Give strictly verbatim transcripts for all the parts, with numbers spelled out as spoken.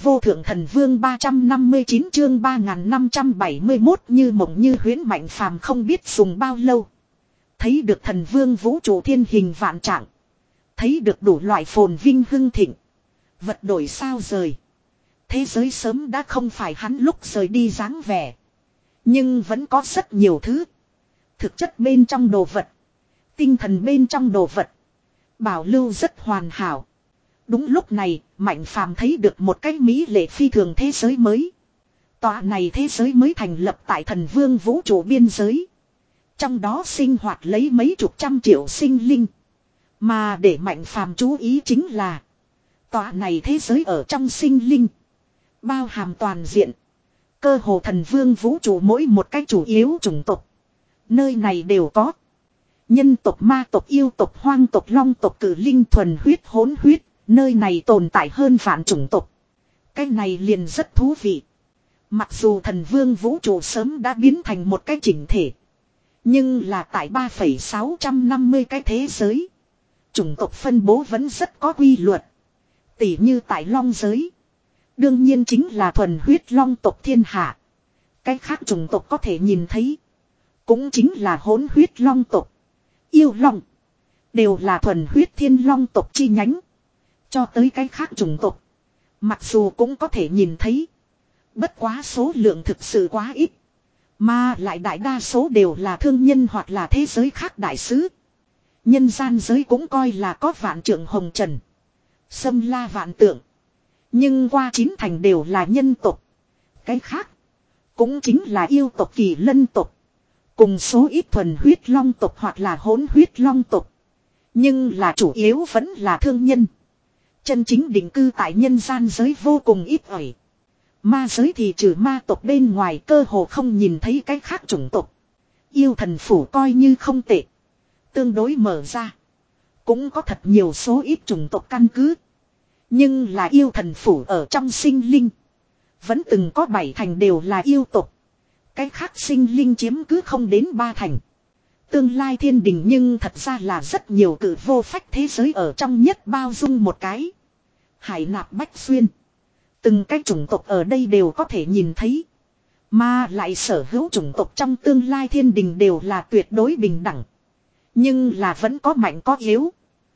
vô thượng thần vương ba trăm năm mươi chín chương ba nghìn năm trăm bảy mươi mốt như mộng như huyễn Mạnh Phàm không biết dùng bao lâu. Thấy được thần vương vũ trụ thiên hình vạn trạng. Thấy được đủ loại phồn vinh hưng thịnh. Vật đổi sao rời. Thế giới sớm đã không phải hắn lúc rời đi dáng vẻ. Nhưng vẫn có rất nhiều thứ. Thực chất bên trong đồ vật. Tinh thần bên trong đồ vật. Bảo lưu rất hoàn hảo. Đúng lúc này, Mạnh Phàm thấy được một cái mỹ lệ phi thường thế giới mới. Tòa này thế giới mới thành lập tại thần vương vũ trụ biên giới. Trong đó sinh hoạt lấy mấy chục trăm triệu sinh linh. Mà để Mạnh Phàm chú ý chính là tòa này thế giới ở trong sinh linh. Bao hàm toàn diện. Cơ hồ thần vương vũ trụ mỗi một cái chủ yếu chủng tộc. Nơi này đều có. Nhân tộc, ma tộc, yêu tộc, hoang tộc, long tộc, cử linh, thuần huyết, hỗn huyết. Nơi này tồn tại hơn vạn chủng tộc. Cái này liền rất thú vị. Mặc dù thần vương vũ trụ sớm đã biến thành một cái chỉnh thể. Nhưng là tại ba phẩy sáu năm mươi cái thế giới. Chủng tộc phân bố vẫn rất có quy luật. Tỉ như tại long giới. Đương nhiên chính là thuần huyết long tộc thiên hạ. Cái khác chủng tộc có thể nhìn thấy. Cũng chính là hỗn huyết long tộc. Yêu long. Đều là thuần huyết thiên long tộc chi nhánh. Cho tới cái khác chủng tộc. Mặc dù cũng có thể nhìn thấy. Bất quá số lượng thực sự quá ít. Mà lại đại đa số đều là thương nhân hoặc là thế giới khác đại sứ. Nhân gian giới cũng coi là có vạn trượng hồng trần. Xâm la vạn tượng. Nhưng qua chín thành đều là nhân tộc. Cái khác. Cũng chính là yêu tộc kỳ lân tộc. Cùng số ít thuần huyết long tộc hoặc là hỗn huyết long tộc. Nhưng là chủ yếu vẫn là thương nhân. Chân chính định cư tại nhân gian giới vô cùng ít ỏi. Ma giới thì trừ ma tộc bên ngoài cơ hồ không nhìn thấy cái khác chủng tộc. Yêu thần phủ coi như không tệ. Tương đối mở ra. Cũng có thật nhiều số ít chủng tộc căn cứ. Nhưng là yêu thần phủ ở trong sinh linh. Vẫn từng có bảy thành đều là yêu tộc. Cái khác sinh linh chiếm cứ không đến ba thành. Tương lai thiên đình nhưng thật ra là rất nhiều cử vô phách thế giới ở trong nhất bao dung một cái. Hải nạp bách xuyên. Từng cái chủng tộc ở đây đều có thể nhìn thấy. Mà lại sở hữu chủng tộc trong tương lai thiên đình đều là tuyệt đối bình đẳng. Nhưng là vẫn có mạnh có yếu.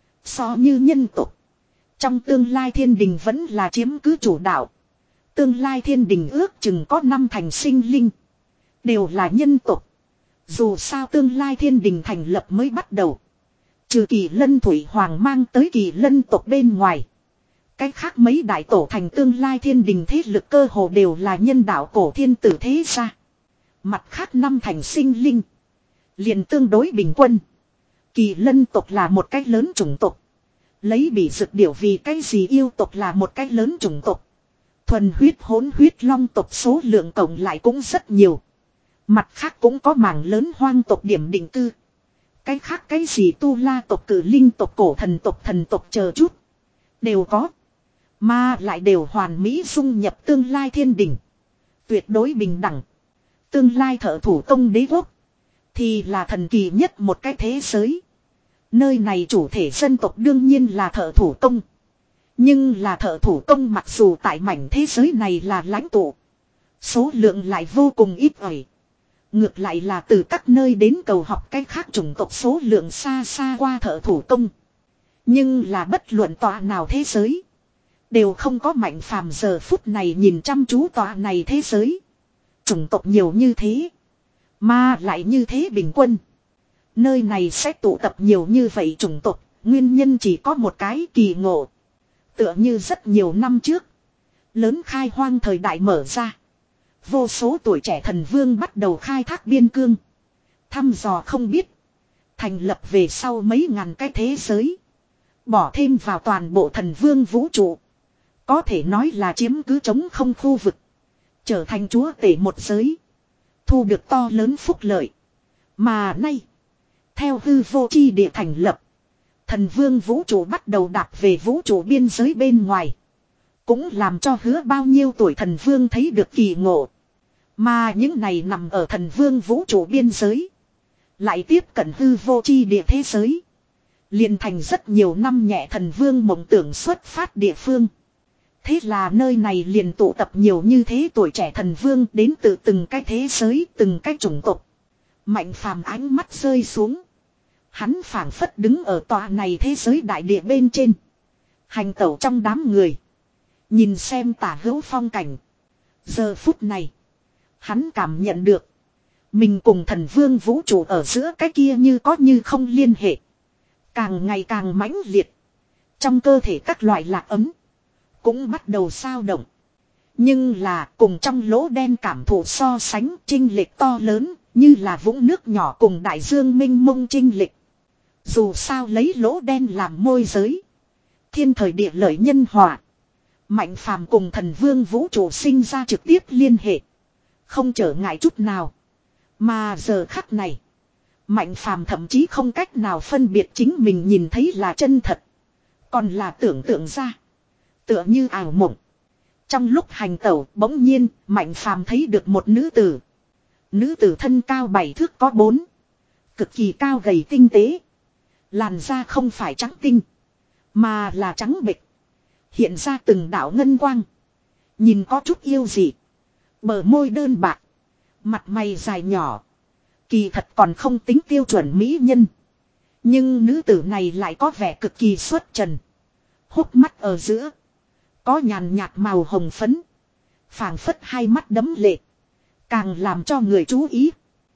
So như nhân tộc. Trong tương lai thiên đình vẫn là chiếm cứ chủ đạo. Tương lai thiên đình ước chừng có năm thành sinh linh. Đều là nhân tộc. Dù sao tương lai thiên đình thành lập mới bắt đầu. Trừ kỳ lân thủy hoàng mang tới kỳ lân tộc bên ngoài. Cách khác mấy đại tổ thành tương lai thiên đình thế lực cơ hồ đều là nhân đạo cổ thiên tử thế gia. Mặt khác năm thành sinh linh. Liền tương đối bình quân. Kỳ lân tộc là một cách lớn chủng tộc. Lấy bị dược điểu vì cái gì yêu tộc là một cách lớn chủng tộc. Thuần huyết hỗn huyết long tộc số lượng cộng lại cũng rất nhiều. Mặt khác cũng có mảng lớn hoang tộc điểm định cư. Cái khác cái gì tu la tộc, cử linh tộc, cổ thần tộc, thần tộc chờ chút. Đều có. Mà lại đều hoàn mỹ dung nhập tương lai thiên đình. Tuyệt đối bình đẳng. Tương lai thợ thủ công đế quốc. Thì là thần kỳ nhất một cái thế giới. Nơi này chủ thể dân tộc đương nhiên là thợ thủ công. Nhưng là thợ thủ công mặc dù tại mảnh thế giới này là lãnh tụ. Số lượng lại vô cùng ít ỏi. Ngược lại là từ các nơi đến cầu học cách khác chủng tộc số lượng xa xa qua thợ thủ công. Nhưng là bất luận tọa nào thế giới. Đều không có Mạnh Phàm giờ phút này nhìn chăm chú tọa này thế giới. Chủng tộc nhiều như thế. Mà lại như thế bình quân. Nơi này sẽ tụ tập nhiều như vậy chủng tộc. Nguyên nhân chỉ có một cái kỳ ngộ. Tựa như rất nhiều năm trước. Lớn khai hoang thời đại mở ra. Vô số tuổi trẻ thần vương bắt đầu khai thác biên cương. Thăm dò không biết. Thành lập về sau mấy ngàn cái thế giới. Bỏ thêm vào toàn bộ thần vương vũ trụ. Có thể nói là chiếm cứ trống không khu vực. Trở thành chúa tể một giới. Thu được to lớn phúc lợi. Mà nay. Theo hư vô chi địa thành lập. Thần vương vũ trụ bắt đầu đạp về vũ trụ biên giới bên ngoài. Cũng làm cho hứa bao nhiêu tuổi thần vương thấy được kỳ ngộ. Mà những này nằm ở thần vương vũ trụ biên giới. Lại tiếp cận hư vô chi địa thế giới. Liền thành rất nhiều năm nhẹ thần vương mộng tưởng xuất phát địa phương. Thế là nơi này liền tụ tập nhiều như thế tuổi trẻ thần vương đến từ từng cái thế giới, từng cái chủng tộc. Mạnh phàm ánh mắt rơi xuống. Hắn phảng phất đứng ở tòa này thế giới đại địa bên trên. Hành tẩu trong đám người. Nhìn xem tả hữu phong cảnh. Giờ phút này. Hắn cảm nhận được. Mình cùng thần vương vũ trụ ở giữa cái kia như có như không liên hệ. Càng ngày càng mãnh liệt. Trong cơ thể các loại lạc ấm. Cũng bắt đầu sao động. Nhưng là cùng trong lỗ đen cảm thụ so sánh chênh lệch to lớn. Như là vũng nước nhỏ cùng đại dương minh mông chênh lệch. Dù sao lấy lỗ đen làm môi giới. Thiên thời địa lợi nhân hòa. Mạnh phàm cùng thần vương vũ trụ sinh ra trực tiếp liên hệ. Không trở ngại chút nào. Mà giờ khắc này. Mạnh phàm thậm chí không cách nào phân biệt chính mình nhìn thấy là chân thật. Còn là tưởng tượng ra. Tựa như ảo mộng. Trong lúc hành tẩu bỗng nhiên mạnh phàm thấy được một nữ tử. Nữ tử thân cao bảy thước có bốn. Cực kỳ cao gầy tinh tế. Làn da không phải trắng tinh. Mà là trắng bệch. Hiện ra từng đạo ngân quang. Nhìn có chút yêu dị. Bờ môi đơn bạc. Mặt mày dài nhỏ. Kỳ thật còn không tính tiêu chuẩn mỹ nhân. Nhưng nữ tử này lại có vẻ cực kỳ xuất trần. Hốc mắt ở giữa. Có nhàn nhạt màu hồng phấn. Phảng phất hai mắt đấm lệ. Càng làm cho người chú ý.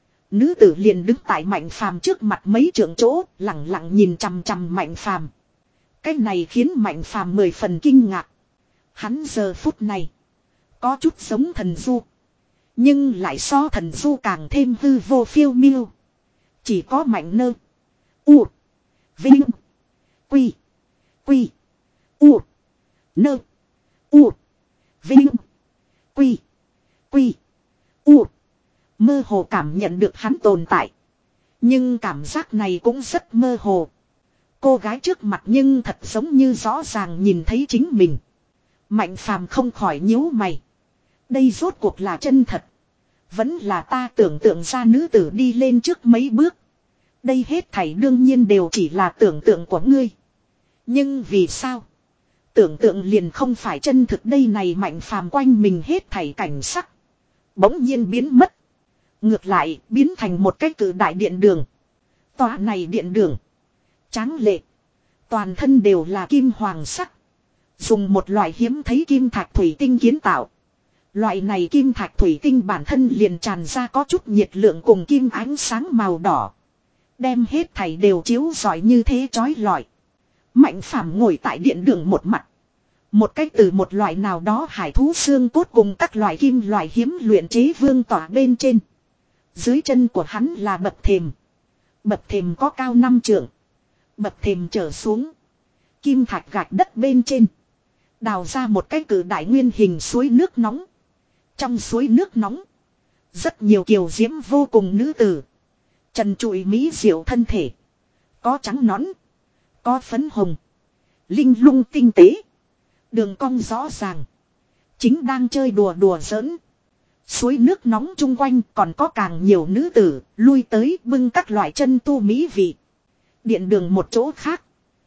Nữ tử liền đứng tại Mạnh Phàm trước mặt mấy trượng chỗ. Lặng lặng nhìn chằm chằm Mạnh Phàm. Cái này khiến Mạnh Phàm mười phần kinh ngạc. Hắn giờ phút này. Có chút giống thần du. Nhưng lại so thần du càng thêm hư vô phiêu miêu. Chỉ có Mạnh nơ. U. Vinh. Quy. Quy. U. Nơ. U. Vinh. Quy. Quy. U. Mơ hồ cảm nhận được hắn tồn tại. Nhưng cảm giác này cũng rất mơ hồ. Cô gái trước mặt nhưng thật giống như rõ ràng nhìn thấy chính mình. Mạnh phàm không khỏi nhíu mày. Đây rốt cuộc là chân thật. Vẫn là ta tưởng tượng ra nữ tử đi lên trước mấy bước. Đây hết thảy đương nhiên đều chỉ là tưởng tượng của ngươi. Nhưng vì sao? Tưởng tượng liền không phải chân thực đây này Mạnh phàm quanh mình hết thảy cảnh sắc. Bỗng nhiên biến mất. Ngược lại biến thành một cái cử đại điện đường. Tòa này điện đường. Tráng lệ. Toàn thân đều là kim hoàng sắc. Dùng một loại hiếm thấy kim thạch thủy tinh kiến tạo. Loại này kim thạch thủy tinh bản thân liền tràn ra có chút nhiệt lượng cùng kim ánh sáng màu đỏ. Đem hết thảy đều chiếu rọi như thế chói lọi. Mạnh phàm ngồi tại điện đường một mặt. Một cách từ một loại nào đó hải thú xương cốt cùng các loại kim loại hiếm luyện chế vương tỏa bên trên. Dưới chân của hắn là bậc thềm. Bậc thềm có cao năm trượng. Bậc thềm trở xuống. Kim thạch gạch đất bên trên. Đào ra một cái cử đại nguyên hình suối nước nóng. Trong suối nước nóng. Rất nhiều kiều diễm vô cùng nữ tử. Trần trụi mỹ diệu thân thể. Có trắng nõn. Có phấn hồng. Linh lung tinh tế. Đường cong rõ ràng. Chính đang chơi đùa đùa giỡn. Suối nước nóng chung quanh còn có càng nhiều nữ tử. Lui tới bưng các loại chân tu mỹ vị. Điện đường một chỗ khác.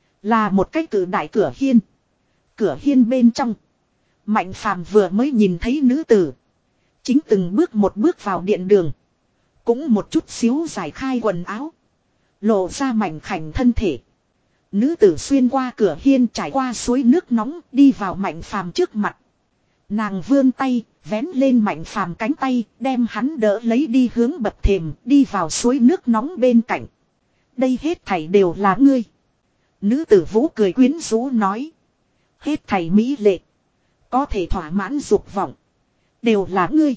Là một cái cử đại cửa hiên. Cửa hiên bên trong. Mạnh phàm vừa mới nhìn thấy nữ tử. Chính từng bước một bước vào điện đường. Cũng một chút xíu giải khai quần áo. Lộ ra mảnh khảnh thân thể. Nữ tử xuyên qua cửa hiên trải qua suối nước nóng đi vào Mạnh phàm trước mặt. Nàng vươn tay, vén lên Mạnh phàm cánh tay, đem hắn đỡ lấy đi hướng bậc thềm, đi vào suối nước nóng bên cạnh. Đây hết thảy đều là ngươi. Nữ tử vũ cười quyến rũ nói. Hết thảy mỹ lệ. Có thể thỏa mãn dục vọng. Đều là ngươi.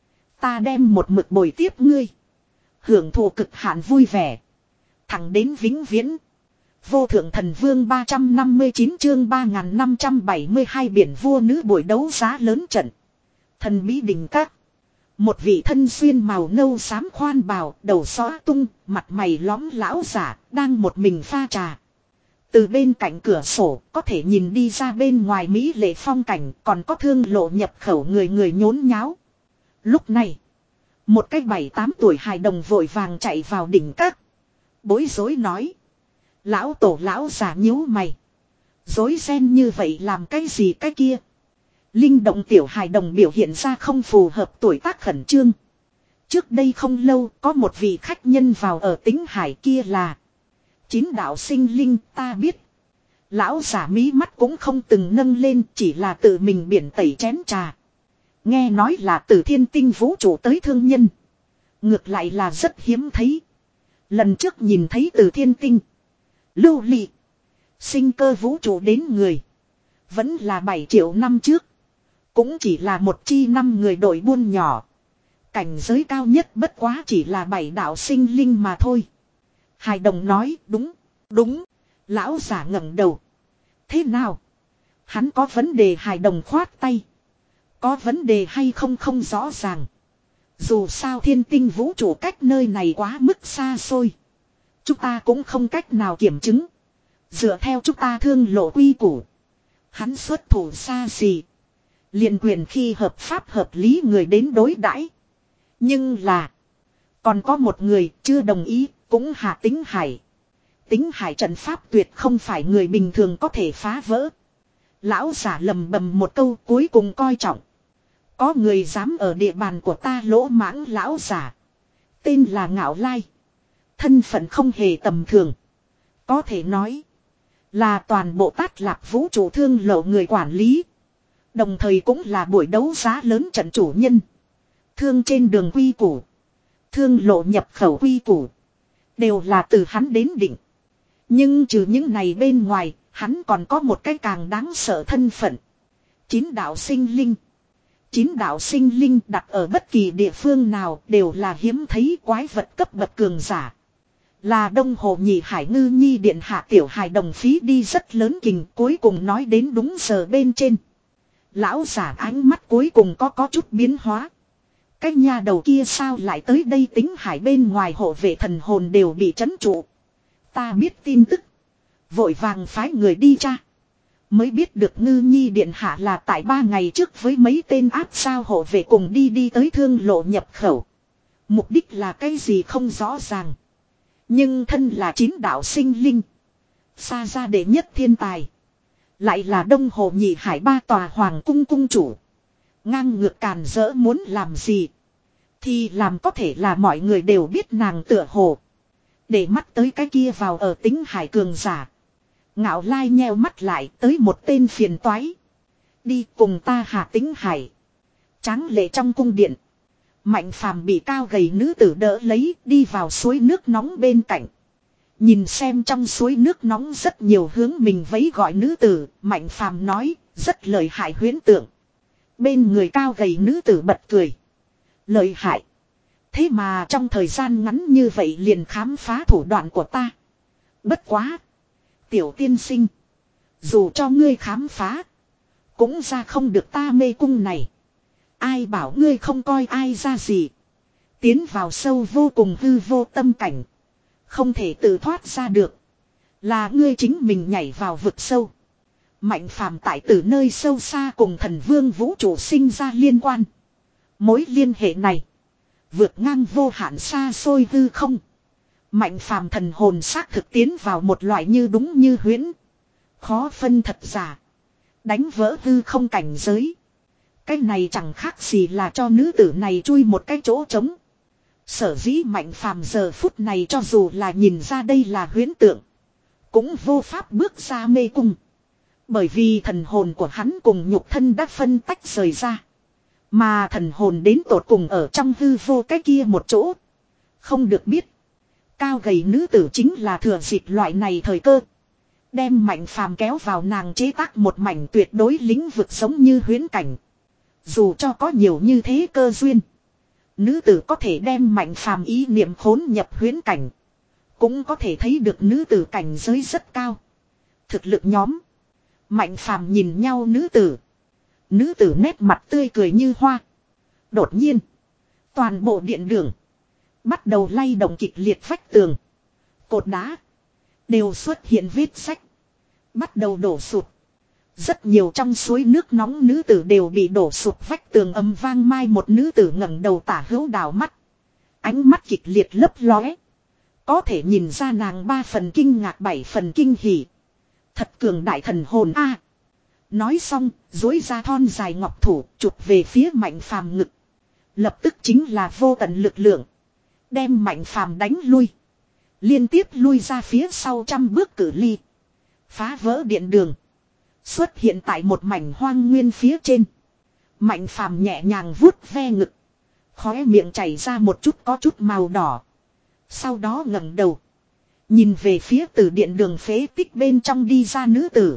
Ta đem một mực bồi tiếp ngươi. Hưởng thụ cực hạn vui vẻ. Thẳng đến vĩnh viễn. Vô thượng thần vương ba trăm năm mươi chín chương ba nghìn năm trăm bảy mươi hai biển vua nữ buổi đấu giá lớn trận. Thần bí đỉnh các. Một vị thân xuyên màu nâu xám khoan bào, đầu xõa tung, mặt mày lõm lão giả, đang một mình pha trà. Từ bên cạnh cửa sổ, có thể nhìn đi ra bên ngoài mỹ lệ phong cảnh, còn có thương lộ nhập khẩu người người nhốn nháo. Lúc này, một cái bảy tám tuổi hài đồng vội vàng chạy vào đỉnh các. Bối rối nói. Lão tổ lão già nhíu mày. Dối ren như vậy làm cái gì cái kia. Linh động tiểu hài đồng biểu hiện ra không phù hợp tuổi tác khẩn trương. Trước đây không lâu có một vị khách nhân vào ở Tính Hải kia là chín đạo sinh linh ta biết. Lão giả mí mắt cũng không từng nâng lên, chỉ là tự mình biển tẩy chén trà. Nghe nói là từ thiên tinh vũ trụ tới thương nhân. Ngược lại là rất hiếm thấy. Lần trước nhìn thấy từ thiên tinh, lưu ly, sinh cơ vũ trụ đến người. Vẫn là bảy triệu năm trước. Cũng chỉ là một chi năm người đội buôn nhỏ. Cảnh giới cao nhất bất quá chỉ là bảy đạo sinh linh mà thôi. Hài đồng nói đúng, đúng. Lão giả ngẩng đầu. Thế nào? Hắn có vấn đề hài đồng khoát tay. Có vấn đề hay không không rõ ràng. Dù sao thiên tinh vũ trụ cách nơi này quá mức xa xôi. Chúng ta cũng không cách nào kiểm chứng. Dựa theo chúng ta thương lộ quy củ. Hắn xuất thủ xa xỉ. Liền quyền khi hợp pháp hợp lý người đến đối đãi. Nhưng là. Còn có một người chưa đồng ý. Cũng hạ Tính Hải. Tính Hải trận pháp tuyệt không phải người bình thường có thể phá vỡ. Lão giả lầm bầm một câu cuối cùng coi trọng. Có người dám ở địa bàn của ta lỗ mãng lão giả. Tên là Ngạo Lai. Thân phận không hề tầm thường. Có thể nói. Là toàn bộ Tát Lạp vũ trụ thương lộ người quản lý. Đồng thời cũng là buổi đấu giá lớn trận chủ nhân. Thương trên đường quy củ. Thương lộ nhập khẩu quy củ. Đều là từ hắn đến định. Nhưng trừ những này bên ngoài. Hắn còn có một cái càng đáng sợ thân phận. Chín đạo sinh linh. Chín đạo sinh linh đặt ở bất kỳ địa phương nào đều là hiếm thấy quái vật cấp bậc cường giả. Là Đông Hồ Nhị Hải Ngư Nhi điện hạ tiểu hài đồng phí đi rất lớn kình cuối cùng nói đến đúng giờ bên trên. Lão giả ánh mắt cuối cùng có có chút biến hóa. Cái nhà đầu kia sao lại tới đây Tính Hải bên ngoài hộ vệ thần hồn đều bị trấn trụ. Ta biết tin tức. Vội vàng phái người đi tra. Mới biết được Ngư Nhi điện hạ là tại ba ngày trước với mấy tên áp sao hộ vệ cùng đi đi tới thương lộ nhập khẩu. Mục đích là cái gì không rõ ràng. Nhưng thân là chín đạo sinh linh. Xa ra đệ nhất thiên tài. Lại là Đông Hồ Nhị Hải ba tòa hoàng cung cung chủ. Ngang ngược càn rỡ muốn làm gì. Thì làm có thể là mọi người đều biết nàng tựa hồ. Để mắt tới cái kia vào ở Tính Hải cường giả. Ngạo Lai nheo mắt lại tới một tên phiền toái. Đi cùng ta hạ Tính Hải. Tráng lệ trong cung điện. Mạnh phàm bị cao gầy nữ tử đỡ lấy đi vào suối nước nóng bên cạnh. Nhìn xem trong suối nước nóng rất nhiều hướng mình vẫy gọi nữ tử. Mạnh phàm nói rất lợi hại huyễn tượng. Bên người cao gầy nữ tử bật cười. Lợi hại. Thế mà trong thời gian ngắn như vậy liền khám phá thủ đoạn của ta. Bất quá. Tiểu tiên sinh. Dù cho ngươi khám phá. Cũng ra không được ta mê cung này. Ai bảo ngươi không coi ai ra gì. Tiến vào sâu vô cùng hư vô tâm cảnh. Không thể tự thoát ra được. Là ngươi chính mình nhảy vào vực sâu. Mạnh phàm tại từ nơi sâu xa cùng thần vương vũ trụ sinh ra liên quan. Mối liên hệ này. Vượt ngang vô hạn xa xôi hư không. Mạnh phàm thần hồn xác thực tiến vào một loại như đúng như huyễn. Khó phân thật giả. Đánh vỡ hư không cảnh giới. Cái này chẳng khác gì là cho nữ tử này chui một cái chỗ trống. Sở dĩ mạnh phàm giờ phút này cho dù là nhìn ra đây là huyễn tượng. Cũng vô pháp bước ra mê cung. Bởi vì thần hồn của hắn cùng nhục thân đã phân tách rời ra. Mà thần hồn đến tột cùng ở trong hư vô cái kia một chỗ. Không được biết. Cao gầy nữ tử chính là thừa dịp loại này thời cơ. Đem mạnh phàm kéo vào nàng chế tác một mảnh tuyệt đối lĩnh vực giống như huyễn cảnh. Dù cho có nhiều như thế cơ duyên. Nữ tử có thể đem mạnh phàm ý niệm khốn nhập huyễn cảnh. Cũng có thể thấy được nữ tử cảnh giới rất cao. Thực lực nhóm. Mạnh phàm nhìn nhau nữ tử. Nữ tử nét mặt tươi cười như hoa. Đột nhiên. Toàn bộ điện đường. Bắt đầu lay động kịch liệt vách tường. Cột đá. Đều xuất hiện vết sách. Bắt đầu đổ sụp. Rất nhiều trong suối nước nóng nữ tử đều bị đổ sụp vách tường âm vang mai một nữ tử ngẩng đầu tả hữu đảo mắt. Ánh mắt kịch liệt lấp lóe. Có thể nhìn ra nàng ba phần kinh ngạc bảy phần kinh hỉ. Thật cường đại thần hồn a. Nói xong, duỗi ra thon dài ngọc thủ, chụp về phía Mạnh Phàm ngực. Lập tức chính là vô tận lực lượng. Đem Mạnh Phàm đánh lui. Liên tiếp lui ra phía sau trăm bước cự ly. Phá vỡ điện đường. Xuất hiện tại một mảnh hoang nguyên phía trên. Mạnh Phàm nhẹ nhàng vuốt ve ngực. Khóe miệng chảy ra một chút có chút màu đỏ. Sau đó ngẩng đầu. Nhìn về phía từ điện đường phế tích bên trong đi ra nữ tử.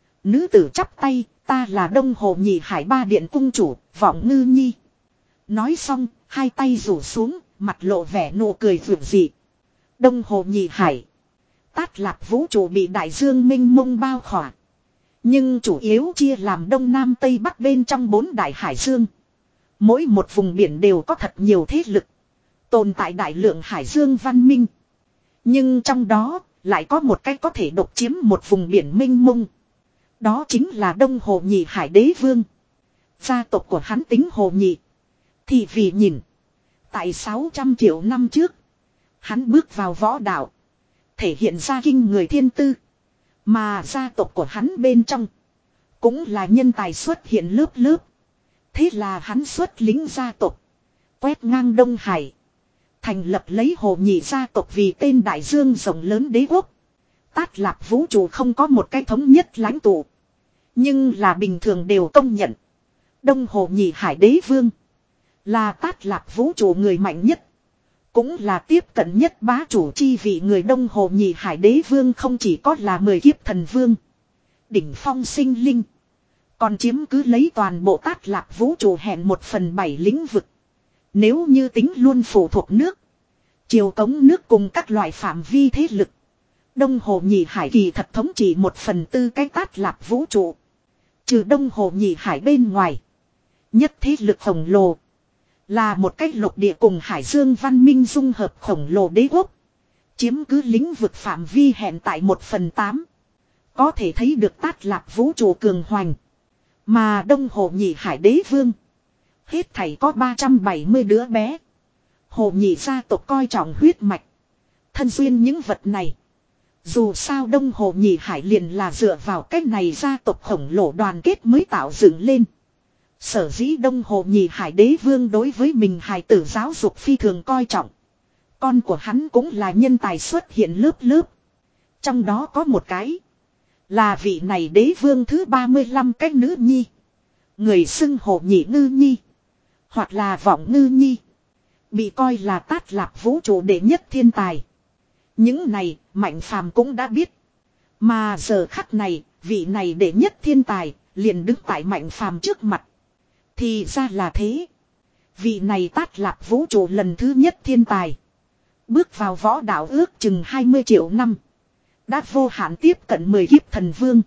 Nữ tử chắp tay, ta là Đông Hồ Nhị Hải Ba Điện cung chủ, Vọng Ngư Nhi. Nói xong, hai tay rủ xuống, mặt lộ vẻ nụ cười vượt dị. Đông Hồ Nhị Hải. Tát Lạc vũ trụ bị đại dương minh mông bao khỏa. Nhưng chủ yếu chia làm Đông Nam Tây Bắc bên trong bốn đại hải dương. Mỗi một vùng biển đều có thật nhiều thế lực. Tồn tại đại lượng hải dương văn minh. Nhưng trong đó, lại có một cái có thể độc chiếm một vùng biển minh mông. Đó chính là Đông Hồ Nhị Hải Đế Vương. Gia tộc của hắn tính Hồ Nhị. Thì vì nhìn. Tại sáu trăm triệu năm trước. Hắn bước vào võ đạo. Thể hiện ra kinh người thiên tư. Mà gia tộc của hắn bên trong. Cũng là nhân tài xuất hiện lớp lớp. Thế là hắn xuất lính gia tộc. Quét ngang Đông Hải. Thành lập lấy Hồ Nhị gia tộc vì tên đại dương rộng lớn đế quốc. Tát Lạc vũ trụ không có một cái thống nhất lãnh tụ. Nhưng là bình thường đều công nhận. Đông Hồ Nhị Hải Đế Vương. Là Tát Lạc vũ trụ người mạnh nhất. Cũng là tiếp cận nhất bá chủ chi vị người Đông Hồ Nhị Hải Đế Vương không chỉ có là mười kiếp thần vương. Đỉnh phong sinh linh. Còn chiếm cứ lấy toàn bộ Tát Lạc vũ trụ hẹn một phần bảy lĩnh vực. Nếu như tính luôn phụ thuộc nước. Chiều cống nước cùng các loại phạm vi thế lực. Đông Hồ Nhị Hải kỳ thật thống trị một phần tư cái Tát Lạc vũ trụ. Trừ Đông Hồ Nhị Hải bên ngoài. Nhất thế lực khổng lồ. Là một cách lục địa cùng hải dương văn minh dung hợp khổng lồ đế quốc. Chiếm cứ lĩnh vực phạm vi hẹn tại một phần tám. Có thể thấy được Tát Lạc vũ trụ cường hoành. Mà Đông Hồ Nhị Hải Đế Vương. Hết thảy có ba trăm bảy mươi đứa bé. Hồ Nhị gia tộc coi trọng huyết mạch. Thân duyên những vật này. Dù sao Đông Hồ Nhị Hải liền là dựa vào cách này gia tộc khổng lồ đoàn kết mới tạo dựng lên. Sở dĩ Đông Hồ Nhị Hải Đế Vương đối với mình hài tử giáo dục phi thường coi trọng. Con của hắn cũng là nhân tài xuất hiện lớp lớp. Trong đó có một cái. Là vị này đế vương thứ ba mươi lăm cái nữ nhi. Người xưng Hồ Nhị Ngư Nhi. Hoặc là Vọng Ngư Nhi. Bị coi là Tát Lạc vũ trụ đệ nhất thiên tài. Những này Mạnh Phàm cũng đã biết. Mà giờ khắc này, vị này đệ nhất thiên tài, liền đứng tại Mạnh Phàm trước mặt. Thì ra là thế. Vị này Tát Lạc vũ trụ lần thứ nhất thiên tài. Bước vào võ đạo ước chừng hai mươi triệu năm. Đã vô hạn tiếp cận mười kiếp thần vương.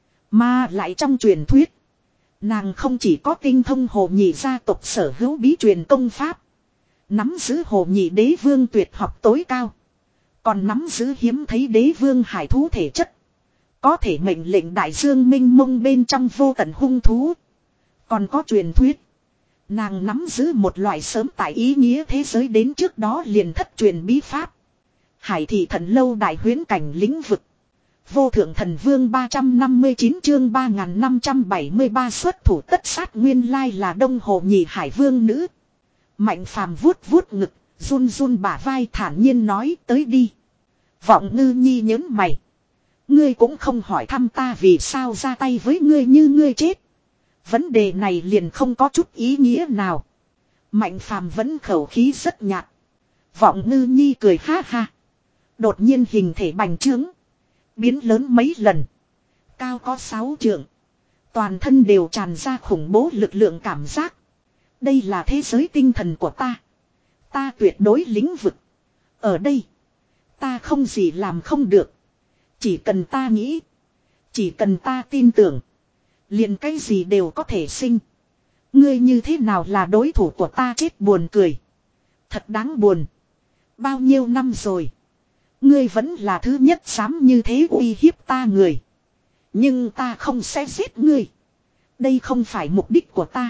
Mà lại trong truyền thuyết. Nàng không chỉ có tinh thông Hồ Nhị gia tộc sở hữu bí truyền công pháp. Nắm giữ Hồ Nhị đế vương tuyệt học tối cao. Còn nắm giữ hiếm thấy đế vương hải thú thể chất. Có thể mệnh lệnh đại dương minh mông bên trong vô tận hung thú. Còn có truyền thuyết. Nàng nắm giữ một loại sớm tại ý nghĩa thế giới đến trước đó liền thất truyền bí pháp. Hải thị thần lâu đại huyễn cảnh lĩnh vực. Vô thượng thần vương ba trăm năm mươi chín chương ba nghìn năm trăm bảy mươi ba xuất thủ tất sát nguyên lai là Đông Hồ Nhị Hải vương nữ. Mạnh Phàm vuốt vuốt ngực, run run bả vai thản nhiên nói tới đi. Vọng Ngư Nhi nhớn mày. Ngươi cũng không hỏi thăm ta vì sao ra tay với ngươi như ngươi chết. Vấn đề này liền không có chút ý nghĩa nào. Mạnh Phàm vẫn khẩu khí rất nhạt. Vọng Ngư Nhi cười ha ha. Đột nhiên hình thể bành trướng. Biến lớn mấy lần. Cao có sáu trượng. Toàn thân đều tràn ra khủng bố lực lượng cảm giác. Đây là thế giới tinh thần của ta. Ta tuyệt đối lĩnh vực. Ở đây. Ta không gì làm không được. Chỉ cần ta nghĩ. Chỉ cần ta tin tưởng. Liền cái gì đều có thể sinh. Ngươi như thế nào là đối thủ của ta chết buồn cười. Thật đáng buồn. Bao nhiêu năm rồi. Ngươi vẫn là thứ nhất dám như thế uy hiếp ta người. Nhưng ta không sẽ giết ngươi. Đây không phải mục đích của ta.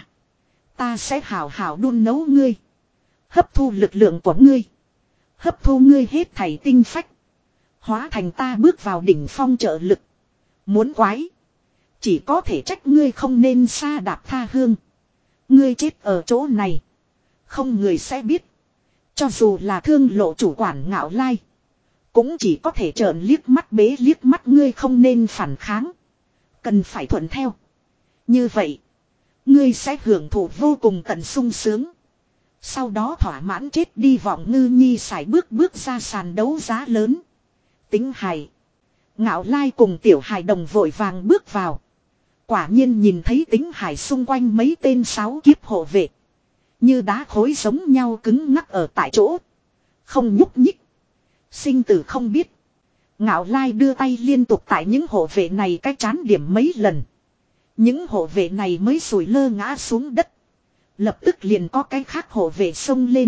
Ta sẽ hảo hảo đun nấu ngươi. Hấp thu lực lượng của ngươi. Hấp thu ngươi hết thảy tinh phách. Hóa thành ta bước vào đỉnh phong trợ lực. Muốn quái. Chỉ có thể trách ngươi không nên sa đạp tha hương. Ngươi chết ở chỗ này. Không người sẽ biết. Cho dù là thương lộ chủ quản Ngạo Lai. Cũng chỉ có thể trợn liếc mắt bế liếc mắt ngươi không nên phản kháng. Cần phải thuận theo. Như vậy. Ngươi sẽ hưởng thụ vô cùng tận sung sướng. Sau đó thỏa mãn chết đi Vọng Ngư Nhi sải bước bước ra sàn đấu giá lớn. Tính hài. Ngạo Lai cùng Tiểu Hài Đồng vội vàng bước vào. Quả nhiên nhìn thấy Tính Hải xung quanh mấy tên sáu kiếp hộ vệ. Như đá khối giống nhau cứng ngắc ở tại chỗ. Không nhúc nhích. Sinh tử không biết. Ngạo Lai đưa tay liên tục tại những hộ vệ này cách chán điểm mấy lần. Những hộ vệ này mới sủi lơ ngã xuống đất. Lập tức liền có cái khác hộ vệ xông lên.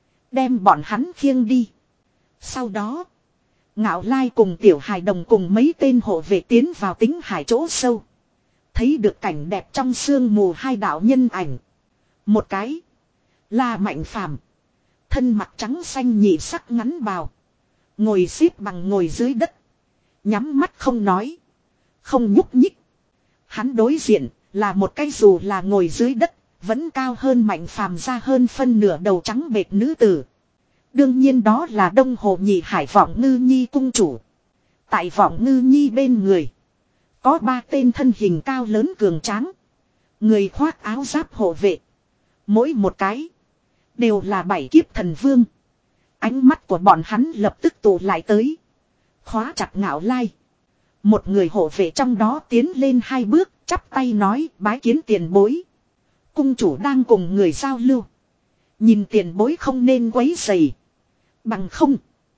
Đem bọn hắn khiêng đi. Sau đó. Ngạo Lai cùng Tiểu Hài Đồng cùng mấy tên hộ vệ tiến vào Tính Hải chỗ sâu. Thấy được cảnh đẹp trong sương mù hai đạo nhân ảnh. Một cái. Là Mạnh Phàm. Thân mặc trắng xanh nhị sắc ngắn bào. Ngồi xếp bằng ngồi dưới đất. Nhắm mắt không nói. Không nhúc nhích. Hắn đối diện là một cái dù là ngồi dưới đất. Vẫn cao hơn Mạnh Phàm ra hơn phân nửa đầu trắng bệt nữ tử. Đương nhiên đó là Đông Hồ Nhị Hải Vọng Ngư Nhi cung chủ. Tại Vọng Ngư Nhi bên người. Có ba tên thân hình cao lớn cường tráng. Người khoác áo giáp hộ vệ. Mỗi một cái. Đều là bảy kiếp thần vương. Ánh mắt của bọn hắn lập tức tụ lại tới. Khóa chặt Ngạo Lai. Một người hộ vệ trong đó tiến lên hai bước. Chắp tay nói bái kiến tiền bối. Cung chủ đang cùng người giao lưu. Nhìn tiền bối không nên quấy rầy. Bằng không.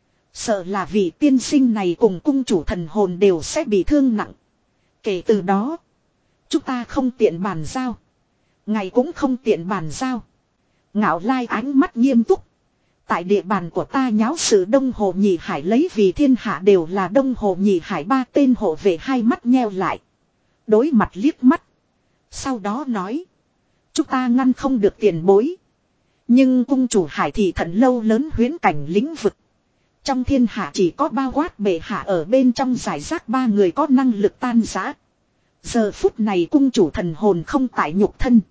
Sợ là vị tiên sinh này cùng cung chủ thần hồn đều sẽ bị thương nặng. Kể từ đó. Chúng ta không tiện bàn giao. Ngày cũng không tiện bàn giao. Ngạo Lai ánh mắt nghiêm túc. Tại địa bàn của ta nháo sự Đông Hồ Nhị Hải lấy vì thiên hạ đều là Đông Hồ Nhị Hải ba tên hộ vệ hai mắt nheo lại. Đối mặt liếc mắt. Sau đó nói. Chúng ta ngăn không được tiền bối. Nhưng cung chủ Hải thị thận lâu lớn huyễn cảnh lĩnh vực. Trong thiên hạ chỉ có bao quát bệ hạ ở bên trong giải rác ba người có năng lực tan rã. Giờ phút này cung chủ thần hồn không tại nhục thân.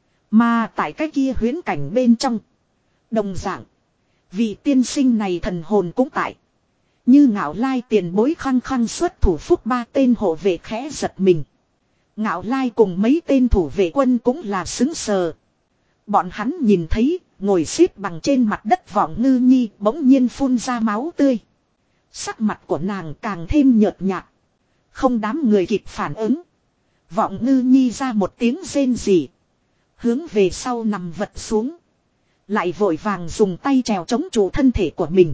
Mà tại cái kia huyễn cảnh bên trong. Đồng dạng. Vị tiên sinh này thần hồn cũng tại. Như Ngạo Lai tiền bối khăng khăng xuất thủ phúc ba tên hộ vệ khẽ giật mình. Ngạo Lai cùng mấy tên thủ vệ quân cũng là xứng sờ. Bọn hắn nhìn thấy, ngồi xếp bằng trên mặt đất Vọng Ngư Nhi bỗng nhiên phun ra máu tươi. Sắc mặt của nàng càng thêm nhợt nhạt. Không đám người kịp phản ứng. Vọng Ngư Nhi ra một tiếng rên rỉ. Hướng về sau nằm vật xuống. Lại vội vàng dùng tay trèo chống trụ thân thể của mình.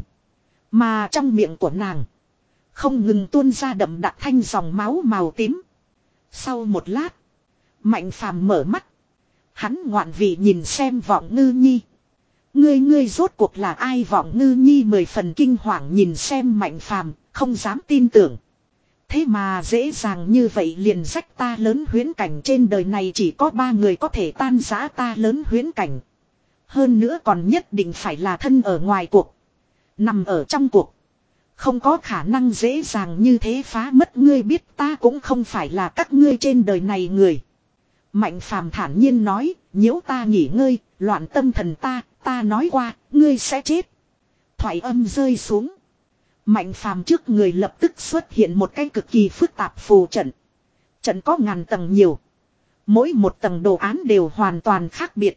Mà trong miệng của nàng. Không ngừng tuôn ra đậm đặc thanh dòng máu màu tím. Sau một lát. Mạnh Phàm mở mắt. Hắn ngoạn vị nhìn xem Vọng Ngư Nhi. Ngươi ngươi rốt cuộc là ai? Vọng Ngư Nhi mười phần kinh hoàng nhìn xem Mạnh Phàm, không dám tin tưởng. Thế mà dễ dàng như vậy liền rách ta lớn huyễn cảnh, trên đời này chỉ có ba người có thể tan rã ta lớn huyễn cảnh. Hơn nữa còn nhất định phải là thân ở ngoài cuộc. Nằm ở trong cuộc. Không có khả năng dễ dàng như thế phá mất, ngươi biết ta cũng không phải là các ngươi trên đời này người. Mạnh Phàm thản nhiên nói, nhiễu ta nghỉ ngơi, loạn tâm thần ta, ta nói qua, ngươi sẽ chết. Thoại âm rơi xuống. Mạnh Phàm trước người lập tức xuất hiện một cái cực kỳ phức tạp phù trận. Trận có ngàn tầng nhiều. Mỗi một tầng đồ án đều hoàn toàn khác biệt.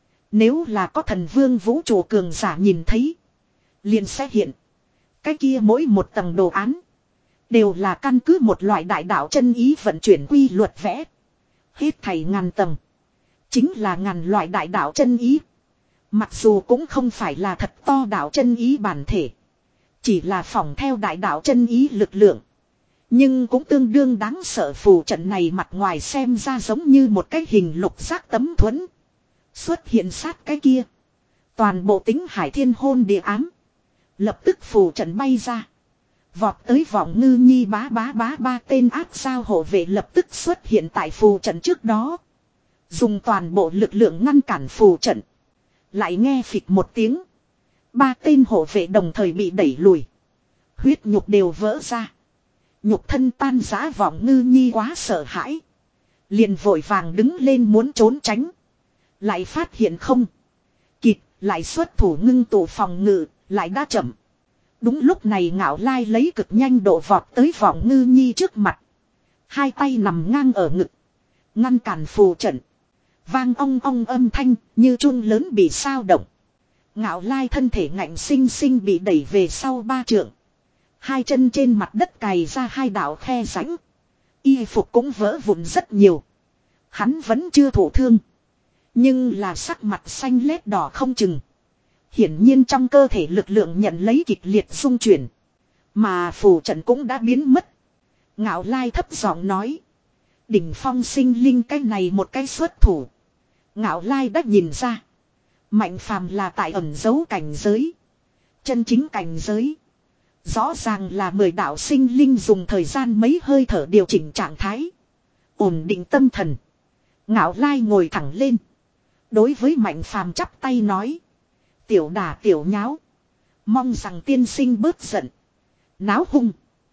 Nếu là có thần vương vũ trụ cường giả nhìn thấy, liền sẽ hiện. Cái kia mỗi một tầng đồ án đều là căn cứ một loại đại đạo chân ý vận chuyển quy luật vẽ. Hết thảy ngàn tầng chính là ngàn loại đại đạo chân ý. Mặc dù cũng không phải là thật to đạo chân ý bản thể, chỉ là phỏng theo đại đạo chân ý lực lượng. Nhưng cũng tương đương đáng sợ. Phù trận này mặt ngoài xem ra giống như một cái hình lục giác tấm thuẫn. Xuất hiện sát cái kia. Toàn bộ Tính Hải thiên hôn địa ám. Lập tức phù trận bay ra. Vọt tới Vọng Ngư Nhi bá bá bá ba tên ác sao hộ vệ lập tức xuất hiện tại phù trận trước đó. Dùng toàn bộ lực lượng ngăn cản phù trận. Lại nghe phịch một tiếng. Ba tên hộ vệ đồng thời bị đẩy lùi. Huyết nhục đều vỡ ra. Nhục thân tan rã. Vọng Ngư Nhi quá sợ hãi. Liền vội vàng đứng lên muốn trốn tránh. Lại phát hiện không kịp, lại xuất thủ ngưng tụ phòng ngự, lại đã chậm. Đúng lúc này Ngạo Lai lấy cực nhanh độ vọt tới Vọng Ngư Nhi trước mặt. Hai tay nằm ngang ở ngực, ngăn cản phù trận. Vang ong ong âm thanh như chuông lớn bị sao động. Ngạo Lai thân thể ngạnh sinh sinh bị đẩy về sau ba trượng. Hai chân trên mặt đất cày ra hai đạo khe rãnh. Y phục cũng vỡ vụn rất nhiều. Hắn vẫn chưa thụ thương, nhưng là sắc mặt xanh lét đỏ không chừng. Hiển nhiên trong cơ thể lực lượng nhận lấy kịch liệt xung chuyển. Mà phù trận cũng đã biến mất. Ngạo Lai thấp giọng nói. Đỉnh phong sinh linh cái này một cái xuất thủ. Ngạo Lai đã nhìn ra. Mạnh phàm là tại ẩn giấu cảnh giới. Chân chính cảnh giới. Rõ ràng là mười đạo sinh linh dùng thời gian mấy hơi thở điều chỉnh trạng thái. Ổn định tâm thần. Ngạo Lai ngồi thẳng lên. Đối với Mạnh phàm chắp tay nói. Tiểu đà tiểu nháo. Mong rằng tiên sinh bớt giận. Náo hung.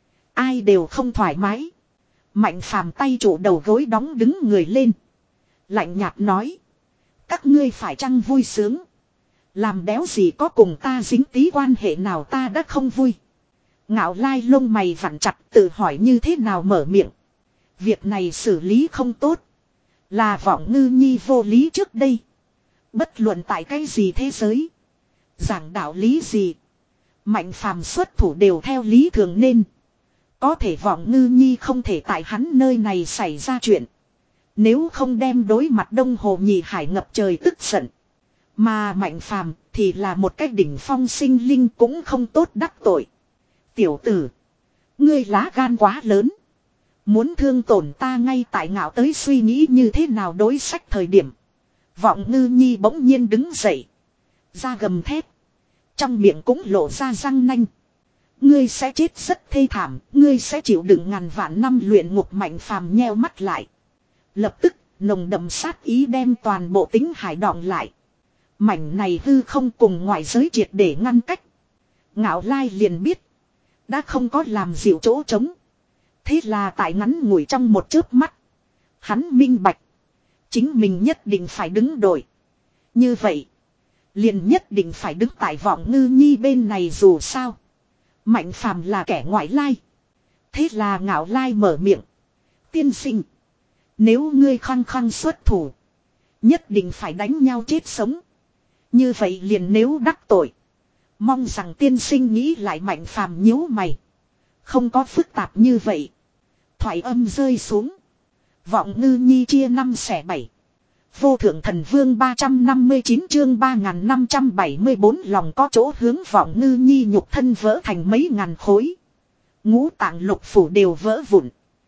Ai đều không thoải mái. Mạnh phàm tay trụ đầu gối đóng đứng người lên. Lạnh nhạt nói. Các ngươi phải chăng vui sướng. Làm đéo gì có cùng ta dính tí quan hệ nào ta đã không vui. Ngạo Lai lông mày vặn chặt tự hỏi như thế nào mở miệng. Việc này xử lý không tốt. Là Vọng Ngư Nhi vô lý trước đây. Bất luận tại cái gì thế giới. Giảng đạo lý gì. Mạnh phàm xuất thủ đều theo lý thường nên. Có thể Vọng Ngư Nhi không thể tại hắn nơi này xảy ra chuyện. Nếu không đem đối mặt Đông Hồ Nhị Hải ngập trời tức giận. Mà Mạnh phàm thì là một cái đỉnh phong sinh linh cũng không tốt đắc tội. Tiểu tử. Ngươi lá gan quá lớn. Muốn thương tổn ta ngay tại Ngạo tới suy nghĩ như thế nào đối sách thời điểm. Vọng Ngư Nhi bỗng nhiên đứng dậy. Ra gầm thét. Trong miệng cũng lộ ra răng nanh. Ngươi sẽ chết rất thê thảm. Ngươi sẽ chịu đựng ngàn vạn năm luyện ngục. Mạnh phàm nheo mắt lại. Lập tức nồng đậm sát ý đem toàn bộ tính hải đọng lại. Mảnh này hư không cùng ngoại giới triệt để ngăn cách. Ngạo Lai liền biết. Đã không có làm dịu chỗ trống. Thế là tại ngắn ngủi trong một chớp mắt. Hắn minh bạch. Chính mình nhất định phải đứng đội. Như vậy. Liền nhất định phải đứng tại Vọng Ngư Nhi bên này dù sao. Mạnh phàm là kẻ ngoại lai. Thế là Ngạo Lai mở miệng. Tiên sinh. Nếu ngươi khăng khăng xuất thủ. Nhất định phải đánh nhau chết sống. Như vậy liền nếu đắc tội. Mong rằng tiên sinh nghĩ lại. Mạnh phàm nhíu mày. Không có phức tạp như vậy. Thoại âm rơi xuống. Vọng Ngư Nhi chia năm xẻ bảy. Vô thượng thần vương ba trăm năm mươi chín chương ba nghìn năm trăm bảy mươi bốn lòng có chỗ hướng. Vọng Ngư Nhi nhục thân vỡ thành mấy ngàn khối. Ngũ tạng lục phủ đều vỡ vụn.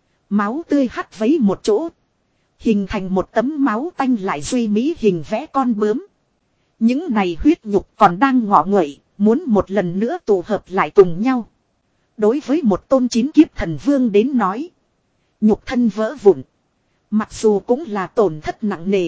Máu tươi hắt vấy một chỗ. Hình thành một tấm máu tanh lại duy mỹ hình vẽ con bướm. Những này huyết nhục còn đang ngọ nguậy. Muốn một lần nữa tụ hợp lại cùng nhau. Đối với một tôn chín kiếp thần vương đến nói. Nhục thân vỡ vụn. Mặc dù cũng là tổn thất nặng nề.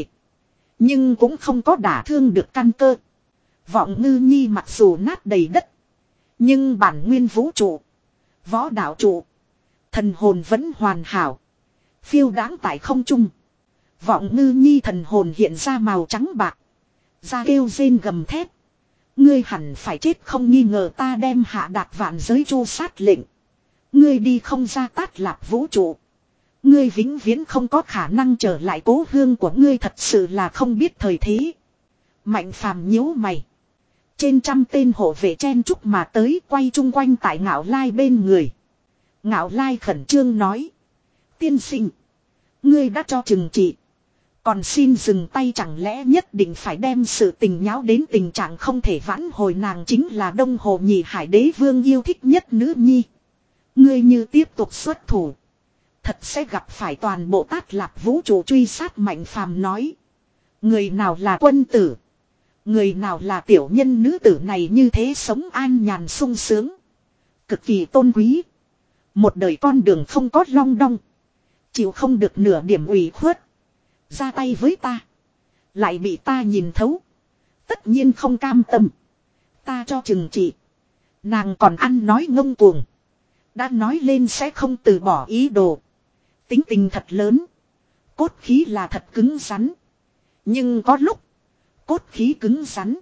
Nhưng cũng không có đả thương được căn cơ. Vọng Ngư Nhi mặc dù nát đầy đất. Nhưng bản nguyên vũ trụ. Võ đạo trụ. Thần hồn vẫn hoàn hảo. Phiêu đáng tại không trung. Vọng Ngư Nhi thần hồn hiện ra màu trắng bạc. Da kêu rên gầm thét. Ngươi hẳn phải chết không nghi ngờ ta đem hạ đạt vạn giới chu sát lệnh. Ngươi đi không ra Tát Lạp vũ trụ. Ngươi vĩnh viễn không có khả năng trở lại cố hương của ngươi thật sự là không biết thời thế. Mạnh phàm nhíu mày. Trên trăm tên hộ vệ chen chúc mà tới quay chung quanh tại Ngạo Lai bên người. Ngạo Lai khẩn trương nói. Tiên sinh. Ngươi đã cho trừng trị. Còn xin dừng tay chẳng lẽ nhất định phải đem sự tình nháo đến tình trạng không thể vãn hồi nàng chính là Đông Hồ Nhị Hải đế vương yêu thích nhất nữ nhi. Ngươi như tiếp tục xuất thủ. Thật sẽ gặp phải toàn bộ Tát Lạp vũ trụ truy sát. Mạnh phàm nói. Người nào là quân tử. Người nào là tiểu nhân nữ tử này như thế sống an nhàn sung sướng. Cực kỳ tôn quý. Một đời con đường không có long đong. Chịu không được nửa điểm ủy khuất. Ra tay với ta. Lại bị ta nhìn thấu. Tất nhiên không cam tâm. Ta cho chừng trị. Nàng còn ăn nói ngông cuồng. Đã nói lên sẽ không từ bỏ ý đồ. Tính tình thật lớn. Cốt khí là thật cứng rắn. Nhưng có lúc, cốt khí cứng rắn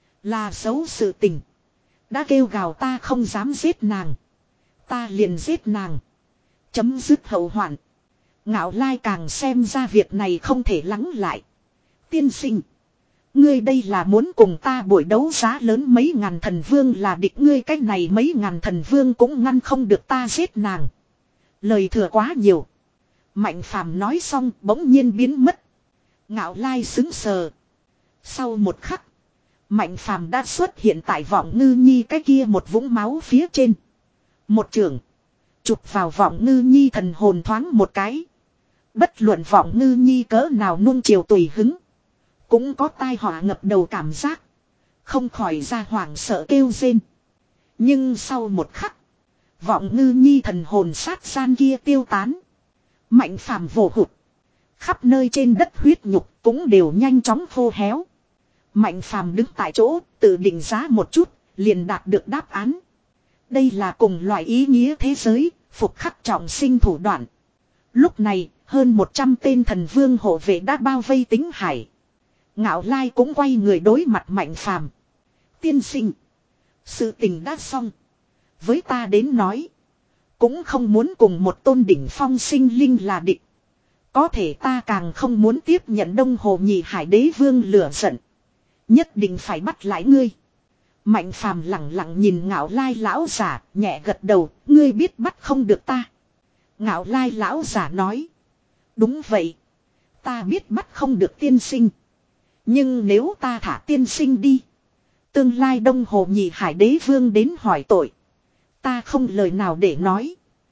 là xấu sự tình. Đã kêu gào ta không dám giết nàng, ta liền giết nàng, chấm dứt hậu hoạn. Ngạo Lai càng xem ra việc này không thể lắng lại. Tiên sinh, ngươi đây là muốn cùng ta buổi đấu giá lớn mấy ngàn thần vương là địch, ngươi cách này mấy ngàn thần vương cũng ngăn không được ta giết nàng. Lời thừa quá nhiều. Mạnh Phàm nói xong bỗng nhiên biến mất. Ngạo Lai sững sờ. Sau một khắc, Mạnh Phàm đã xuất hiện tại Vọng Ngư Nhi cái kia một vũng máu phía trên. Một trường chụp vào Vọng Ngư Nhi thần hồn thoáng một cái. Bất luận Vọng Ngư Nhi cỡ nào nuông chiều tùy hứng, cũng có tai họa ngập đầu cảm giác, không khỏi ra hoảng sợ kêu rên. Nhưng sau một khắc, Vọng Ngư Nhi thần hồn sát gian kia tiêu tán. Mạnh Phàm vồ hụt. Khắp nơi trên đất huyết nhục cũng đều nhanh chóng khô héo. Mạnh Phàm đứng tại chỗ, tự định giá một chút, liền đạt được đáp án. Đây là cùng loại ý nghĩa thế giới, phục khắc trọng sinh thủ đoạn. Lúc này, hơn một trăm tên thần vương hộ vệ đã bao vây Tính Hải. Ngạo Lai cũng quay người đối mặt Mạnh Phàm. Tiên sinh, sự tình đã xong. Với ta đến nói, cũng không muốn cùng một tôn đỉnh phong sinh linh là địch. Có thể ta càng không muốn tiếp nhận Đông Hồ Nhị Hải Đế Vương lửa giận. Nhất định phải bắt lại ngươi. Mạnh Phàm lặng lặng nhìn Ngạo Lai lão giả, nhẹ gật đầu, ngươi biết bắt không được ta. Ngạo Lai lão giả nói, đúng vậy, ta biết bắt không được tiên sinh. Nhưng nếu ta thả tiên sinh đi, tương lai Đông Hồ Nhị Hải Đế Vương đến hỏi tội, ta không lời nào để nói.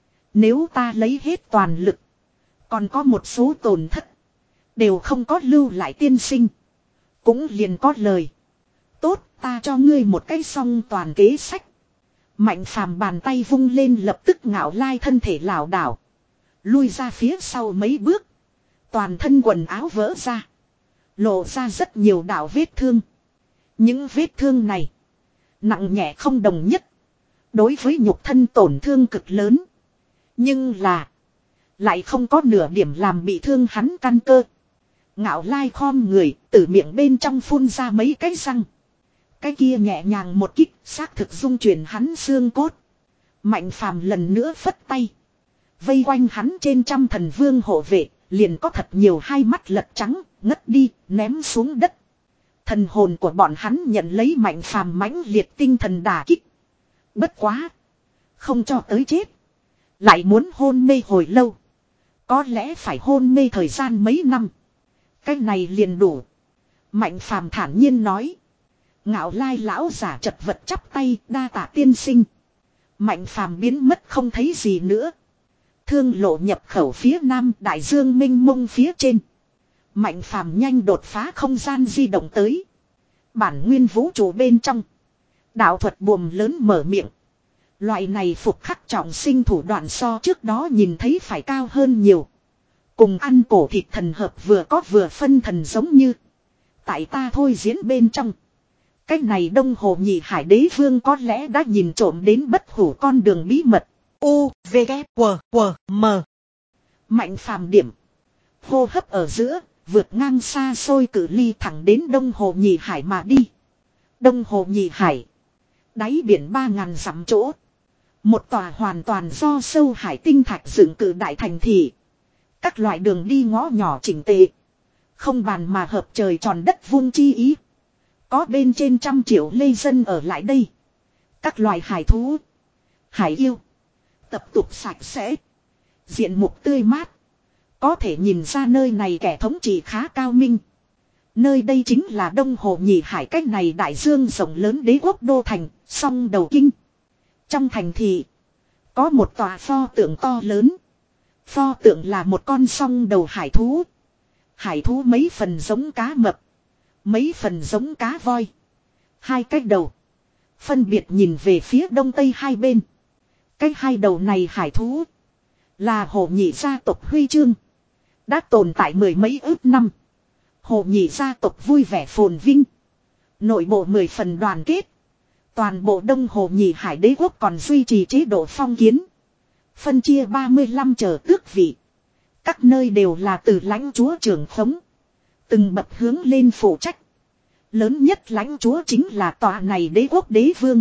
Nếu ta lấy hết toàn lực, còn có một số tổn thất, đều không có lưu lại tiên sinh, cũng liền có lời. Tốt, ta cho ngươi một cái song toàn kế sách. Mạnh Phàm bàn tay vung lên, lập tức Ngạo Lai thân thể lảo đảo, lui ra phía sau mấy bước. Toàn thân quần áo vỡ ra, lộ ra rất nhiều đạo vết thương. Những vết thương này nặng nhẹ không đồng nhất, đối với nhục thân tổn thương cực lớn, nhưng là lại không có nửa điểm làm bị thương hắn căn cơ. Ngạo Lai khom người, từ miệng bên trong phun ra mấy cái răng. Cái kia nhẹ nhàng một kích, xác thực dung chuyển hắn xương cốt. Mạnh Phàm lần nữa phất tay, vây quanh hắn trên trăm thần vương hộ vệ, liền có thật nhiều hai mắt lật trắng, ngất đi, ném xuống đất. Thần hồn của bọn hắn nhận lấy Mạnh Phàm mãnh liệt tinh thần đả kích. Bất quá, không cho tới chết, lại muốn hôn mê hồi lâu. Có lẽ phải hôn mê thời gian mấy năm, cái này liền đủ. Mạnh Phàm thản nhiên nói. Ngạo Lai lão giả chật vật chắp tay, đa tạ tiên sinh. Mạnh Phàm biến mất không thấy gì nữa. Thương lộ nhập khẩu phía nam, đại dương mênh mông phía trên. Mạnh Phàm nhanh đột phá không gian di động tới. Bản nguyên vũ trụ bên trong, đạo thuật buồm lớn mở miệng. Loại này phục khắc trọng sinh thủ đoạn so trước đó nhìn thấy phải cao hơn nhiều. Cùng ăn cổ thịt thần hợp vừa có vừa phân thần giống như. Tại ta thôi diễn bên trong, cách này Đông Hồ Nhị Hải Đế Vương có lẽ đã nhìn trộm đến bất hủ con đường bí mật. U, V, K, W, W, M. Mạnh Phàm điểm. Hô hấp ở giữa, vượt ngang xa xôi cự ly thẳng đến Đông Hồ Nhị Hải mà đi. Đông Hồ Nhị Hải, đáy biển ba ngàn dặm chỗ. Một tòa hoàn toàn do sâu hải tinh thạch dựng cự đại thành thị. Các loại đường đi ngõ nhỏ chỉnh tề, không bàn mà hợp trời tròn đất vuông chi ý. Có bên trên trăm triệu lê dân ở lại đây. Các loài hải thú, hải yêu, tập tục sạch sẽ, diện mục tươi mát. Có thể nhìn ra nơi này kẻ thống trị khá cao minh. Nơi đây chính là Đông Hồ Nhị Hải, cách này đại dương rộng lớn đế quốc đô thành, song đầu kinh. Trong thành thị, có một tòa pho tượng to lớn. Pho tượng là một con song đầu hải thú. Hải thú mấy phần giống cá mập, mấy phần giống cá voi. Hai cái đầu, phân biệt nhìn về phía đông tây hai bên. Cái hai đầu này hải thú, là Hồ Nhị gia tộc huy chương. Đã tồn tại mười mấy ước năm. Hồ Nhị gia tộc vui vẻ phồn vinh, nội bộ mười phần đoàn kết. Toàn bộ Đông Hồ Nhị Hải Đế quốc còn duy trì chế độ phong kiến, phân chia ba mươi lăm chờ tước vị. Các nơi đều là từ lãnh chúa trưởng khống. Từng bậc hướng lên phụ trách. Lớn nhất lãnh chúa chính là tòa này đế quốc đế vương.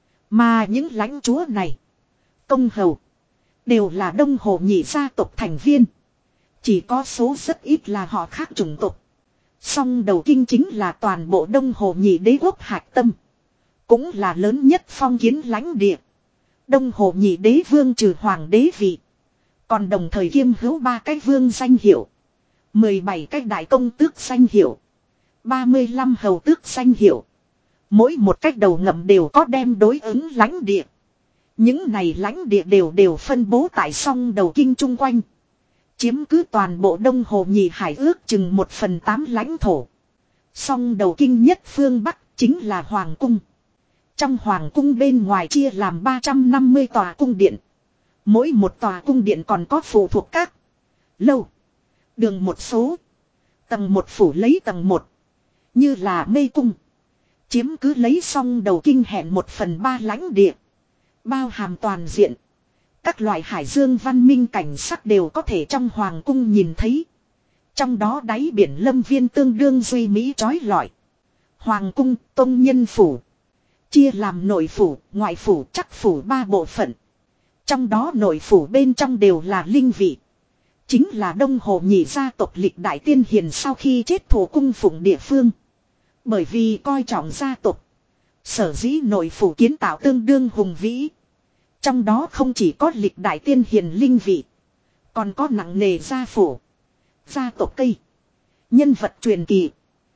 Mà những lãnh chúa này, công hầu, đều là Đông Hồ Nhị gia tộc thành viên. Chỉ có số rất ít là họ khác chủng tộc. Song đầu kinh chính là toàn bộ Đông Hồ Nhị đế quốc hạch tâm. Cũng là lớn nhất phong kiến lãnh địa. Đông Hồ Nhị đế vương trừ hoàng đế vị. Còn đồng thời kiêm hữu ba cái vương danh hiệu. mười bảy cái đại công tước danh hiệu. ba mươi lăm hầu tước danh hiệu. Mỗi một cách đầu ngậm đều có đem đối ứng lãnh địa. Những này lãnh địa đều đều phân bố tại song đầu kinh chung quanh. Chiếm cứ toàn bộ Đông Hồ Nhị hải ước chừng một phần tám lãnh thổ. Song đầu kinh nhất phương Bắc chính là Hoàng cung. Trong Hoàng cung bên ngoài chia làm ba trăm năm mươi tòa cung điện. Mỗi một tòa cung điện còn có phụ thuộc các lâu, đường một số. Tầng một phủ lấy tầng một. Như là mê cung. Chiếm cứ lấy song đầu kinh hẹn một phần ba lãnh địa. Bao hàm toàn diện. Các loại hải dương văn minh cảnh sắc đều có thể trong hoàng cung nhìn thấy. Trong đó đáy biển lâm viên tương đương duy mỹ trói lọi. Hoàng cung, tông nhân phủ. Chia làm nội phủ, ngoại phủ, trắc phủ ba bộ phận. Trong đó nội phủ bên trong đều là linh vị. Chính là Đông Hồ Nhị gia tộc lịch đại tiên hiền sau khi chết thủ cung phụng địa phương. Bởi vì coi trọng gia tộc, sở dĩ nội phủ kiến tạo tương đương hùng vĩ. Trong đó không chỉ có lịch đại tiên hiền linh vị, còn có nặng nề gia phổ, gia tộc cây, nhân vật truyền kỳ,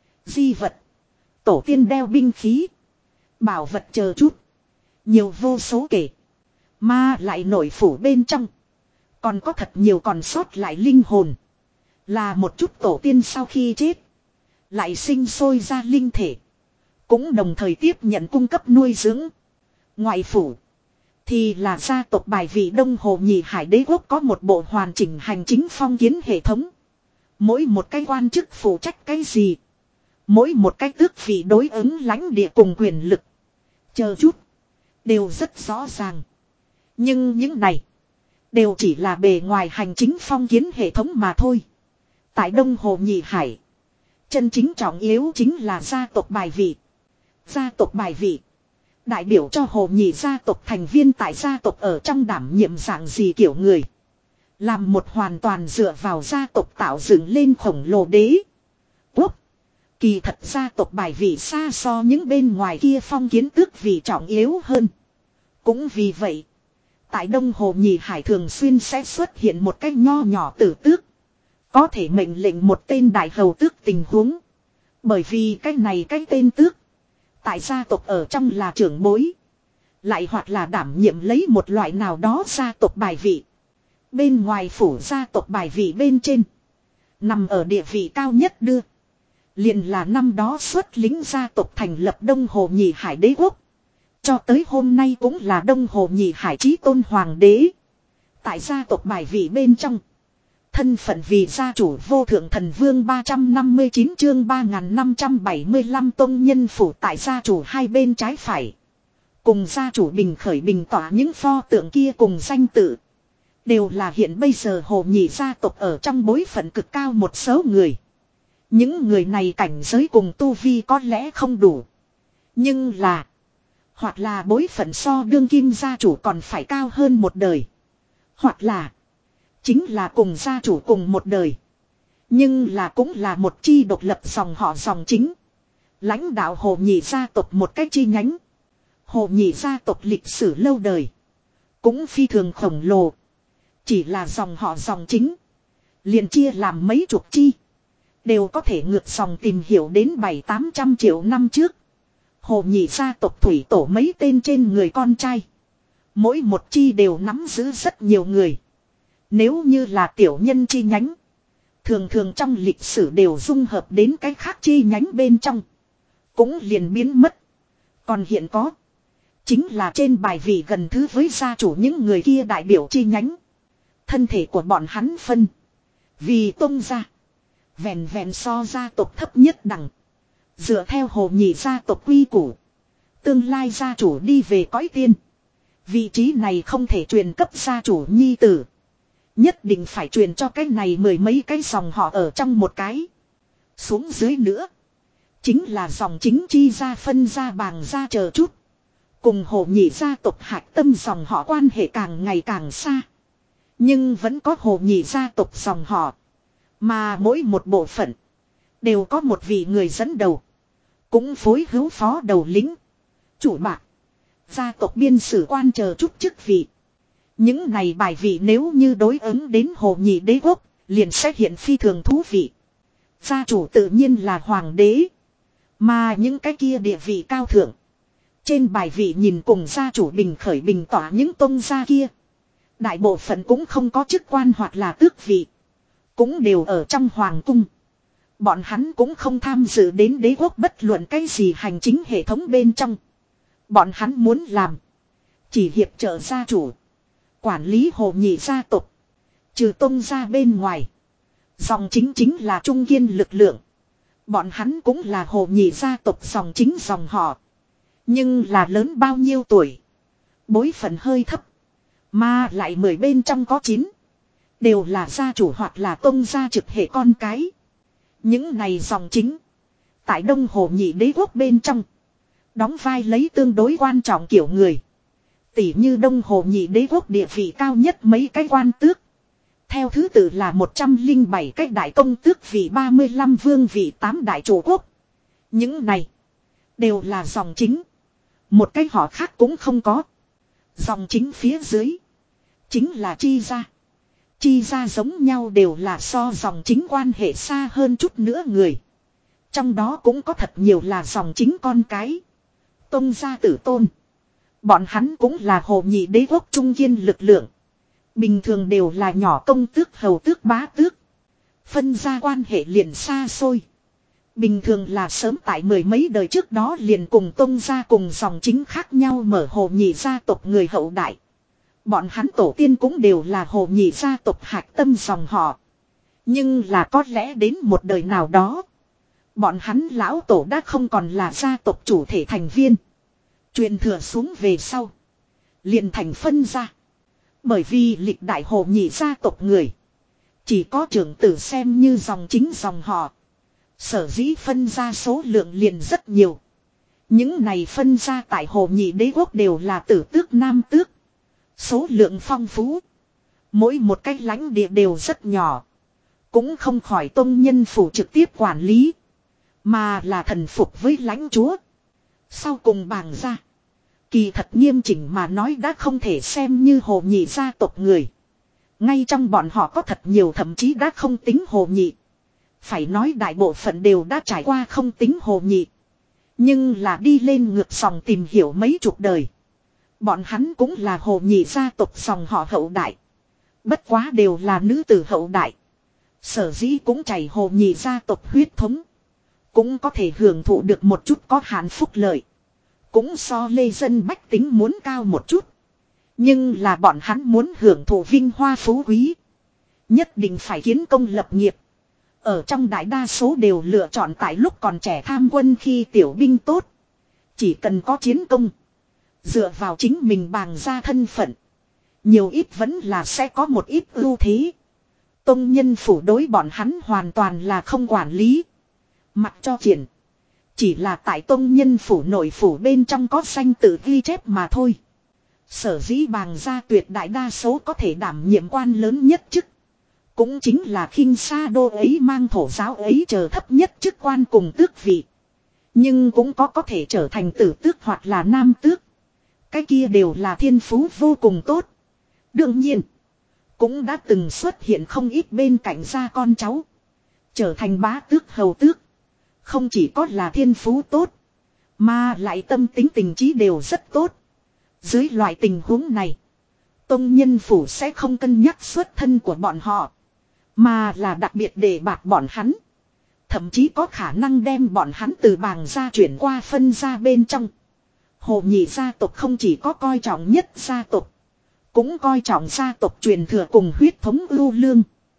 di vật, tổ tiên đeo binh khí, bảo vật chờ chút. Nhiều vô số kể. Mà lại nội phủ bên trong còn có thật nhiều còn sót lại linh hồn. Là một chút tổ tiên sau khi chết lại sinh sôi ra linh thể. Cũng đồng thời tiếp nhận cung cấp nuôi dưỡng. Ngoại phủ thì là gia tộc bài vị Đông Hồ Nhị hải đế quốc có một bộ hoàn chỉnh hành chính phong kiến hệ thống. Mỗi một cái quan chức phụ trách cái gì, mỗi một cái tước vị đối ứng lãnh địa cùng quyền lực chờ chút đều rất rõ ràng. Nhưng những này đều chỉ là bề ngoài hành chính phong kiến hệ thống mà thôi. Tại Đông Hồ Nhị hải, chân chính trọng yếu chính là gia tộc bài vị. Gia tộc bài vị đại biểu cho Hồ Nhị gia tộc thành viên tại gia tộc ở trong đảm nhiệm dạng gì kiểu người. Làm một hoàn toàn dựa vào gia tộc tạo dựng lên khổng lồ đế quốc. Kỳ thật gia tộc bài vị xa so những bên ngoài kia phong kiến tước vị trọng yếu hơn. Cũng vì vậy, tại Đông Hồ Nhị hải thường xuyên sẽ xuất hiện một cái nho nhỏ tử tước. Có thể mệnh lệnh một tên đại hầu tước tình huống. Bởi vì cái này cái tên tước tại gia tộc ở trong là trưởng bối. Lại hoặc là đảm nhiệm lấy một loại nào đó gia tộc bài vị. Bên ngoài phủ gia tộc bài vị bên trên, nằm ở địa vị cao nhất đưa, liền là năm đó xuất lính gia tộc thành lập Đông Hồ Nhị hải đế quốc. Cho tới hôm nay cũng là Đông Hồ Nhị hải chí tôn hoàng đế. Tại gia tộc bài vị bên trong, thân phận vì gia chủ vô thượng thần vương ba trăm năm mươi chín chương ba nghìn năm trăm bảy mươi lăm tông nhân phủ tại gia chủ hai bên trái phải. Cùng gia chủ bình khởi bình tỏa những pho tượng kia cùng danh tự. Đều là hiện bây giờ Hồ Nhị gia tộc ở trong bối phận cực cao một số người. Những người này cảnh giới cùng tu vi có lẽ không đủ. Nhưng là, hoặc là bối phận so đương kim gia chủ còn phải cao hơn một đời. Hoặc là chính là cùng gia chủ cùng một đời. Nhưng là cũng là một chi độc lập dòng họ dòng chính. Lãnh đạo Hồ Nhị gia tộc một cách chi nhánh. Hồ Nhị gia tộc lịch sử lâu đời, cũng phi thường khổng lồ. Chỉ là dòng họ dòng chính liền chia làm mấy chục chi. Đều có thể ngược dòng tìm hiểu đến bảy tám trăm triệu năm trước. Hồ Nhị gia tộc thủy tổ mấy tên trên người con trai. Mỗi một chi đều nắm giữ rất nhiều người. Nếu như là tiểu nhân chi nhánh, thường thường trong lịch sử đều dung hợp đến cái khác chi nhánh bên trong, cũng liền biến mất. Còn hiện có, chính là trên bài vị gần thứ với gia chủ những người kia đại biểu chi nhánh. Thân thể của bọn hắn phân vì tông gia, vẹn vẹn so gia tộc thấp nhất đẳng. Dựa theo Hồ Nhị gia tộc quy củ, tương lai gia chủ đi về cõi tiên, vị trí này không thể truyền cấp gia chủ nhi tử. Nhất định phải truyền cho cái này mười mấy cái dòng họ ở trong một cái. Xuống dưới nữa. Chính là dòng chính chi gia phân gia bàng gia chờ chút. Cùng Hồ Nhị gia tộc hạch tâm dòng họ quan hệ càng ngày càng xa. Nhưng vẫn có Hồ Nhị gia tộc dòng họ. Mà mỗi một bộ phận. Đều có một vị người dẫn đầu. Cũng phối hữu phó đầu lính. Chủ bạc. Gia tộc biên sử quan chờ chút chức vị. Những này bài vị nếu như đối ứng đến Hồ Nhị đế quốc. Liền sẽ hiện phi thường thú vị. Gia chủ tự nhiên là hoàng đế. Mà những cái kia địa vị cao thượng. Trên bài vị nhìn cùng gia chủ bình khởi bình tỏa những tông gia kia. Đại bộ phận cũng không có chức quan hoặc là tước vị. Cũng đều ở trong hoàng cung. Bọn hắn cũng không tham dự đến đế quốc bất luận cái gì hành chính hệ thống bên trong. Bọn hắn muốn làm. Chỉ hiệp trợ gia chủ. Quản lý Hồ Nhị gia tộc. Trừ tông gia bên ngoài. Dòng chính chính là trung kiên lực lượng. Bọn hắn cũng là Hồ Nhị gia tộc dòng chính dòng họ. Nhưng là lớn bao nhiêu tuổi. Bối phận hơi thấp. Mà lại mười bên trong có chín. Đều là gia chủ hoặc là tông gia trực hệ con cái. Những này dòng chính. Tại Đông Hồ Nhị đế quốc bên trong. Đóng vai lấy tương đối quan trọng kiểu người. Tỷ như Đông Hồ Nhị đế quốc địa vị cao nhất mấy cái quan tước. Theo thứ tự là một trăm lẻ bảy cái đại công tước vị ba mươi lăm vương vị tám đại chủ quốc. Những này. Đều là dòng chính. Một cái họ khác cũng không có. Dòng chính phía dưới. Chính là chi gia. Chi gia giống nhau đều là so dòng chính quan hệ xa hơn chút nữa người. Trong đó cũng có thật nhiều là dòng chính con cái. Tông gia tử tôn. Bọn hắn cũng là Hồ Nhị đế quốc trung kiên lực lượng. Bình thường đều là nhỏ công tước hầu tước bá tước. Phân gia quan hệ liền xa xôi. Bình thường là sớm tại mười mấy đời trước đó liền cùng tông gia cùng dòng chính khác nhau mở Hồ Nhị gia tộc người hậu đại. Bọn hắn tổ tiên cũng đều là Hồ Nhị gia tộc hạch tâm dòng họ. Nhưng là có lẽ đến một đời nào đó. Bọn hắn lão tổ đã không còn là gia tộc chủ thể thành viên. Truyền thừa xuống về sau. Liền thành phân gia. Bởi vì lịch đại Hồ Nhị gia tộc người. Chỉ có trưởng tử xem như dòng chính dòng họ. Sở dĩ phân gia số lượng liền rất nhiều. Những này phân gia tại Hồ Nhị đế quốc đều là tử tước nam tước. Số lượng phong phú. Mỗi một cái lãnh địa đều rất nhỏ. Cũng không khỏi tông nhân phủ trực tiếp quản lý. Mà là thần phục với lãnh chúa. Sau cùng bàng gia. Kỳ thật nghiêm chỉnh mà nói đã không thể xem như Hồ Nhị gia tộc người. Ngay trong bọn họ có thật nhiều thậm chí đã không tính Hồ Nhị. Phải nói đại bộ phận đều đã trải qua không tính Hồ Nhị. Nhưng là đi lên ngược dòng tìm hiểu mấy chục đời. Bọn hắn cũng là Hồ Nhị gia tộc dòng họ hậu đại. Bất quá đều là nữ tử hậu đại. Sở dĩ cũng chảy Hồ Nhị gia tộc huyết thống. Cũng có thể hưởng thụ được một chút có hạn phúc lợi. Cũng so lê dân bách tính muốn cao một chút. Nhưng là bọn hắn muốn hưởng thụ vinh hoa phú quý. Nhất định phải kiến công lập nghiệp. Ở trong đại đa số đều lựa chọn tại lúc còn trẻ tham quân khi tiểu binh tốt. Chỉ cần có chiến công. Dựa vào chính mình bàng ra thân phận. Nhiều ít vẫn là sẽ có một ít ưu thế. Tông nhân phủ đối bọn hắn hoàn toàn là không quản lý. Mặc cho triển. Chỉ là tại tông nhân phủ nội phủ bên trong có danh tự ghi chép mà thôi. Sở dĩ bàng gia tuyệt đại đa số có thể đảm nhiệm quan lớn nhất chức. Cũng chính là khinh sa đô ấy mang thổ giáo ấy chờ thấp nhất chức quan cùng tước vị. Nhưng cũng có có thể trở thành tử tước hoặc là nam tước. Cái kia đều là thiên phú vô cùng tốt. Đương nhiên. Cũng đã từng xuất hiện không ít bên cạnh gia con cháu. Trở thành bá tước hầu tước. Không chỉ có là thiên phú tốt. Mà lại tâm tính tình trí đều rất tốt. Dưới loại tình huống này. Tông nhân phủ sẽ không cân nhắc xuất thân của bọn họ. Mà là đặc biệt để bạt bọn hắn. Thậm chí có khả năng đem bọn hắn từ bàng gia chuyển qua phân gia bên trong. Hồ Nhị gia tộc không chỉ có coi trọng nhất gia tộc. Cũng coi trọng gia tộc truyền thừa cùng huyết thống ưu lương.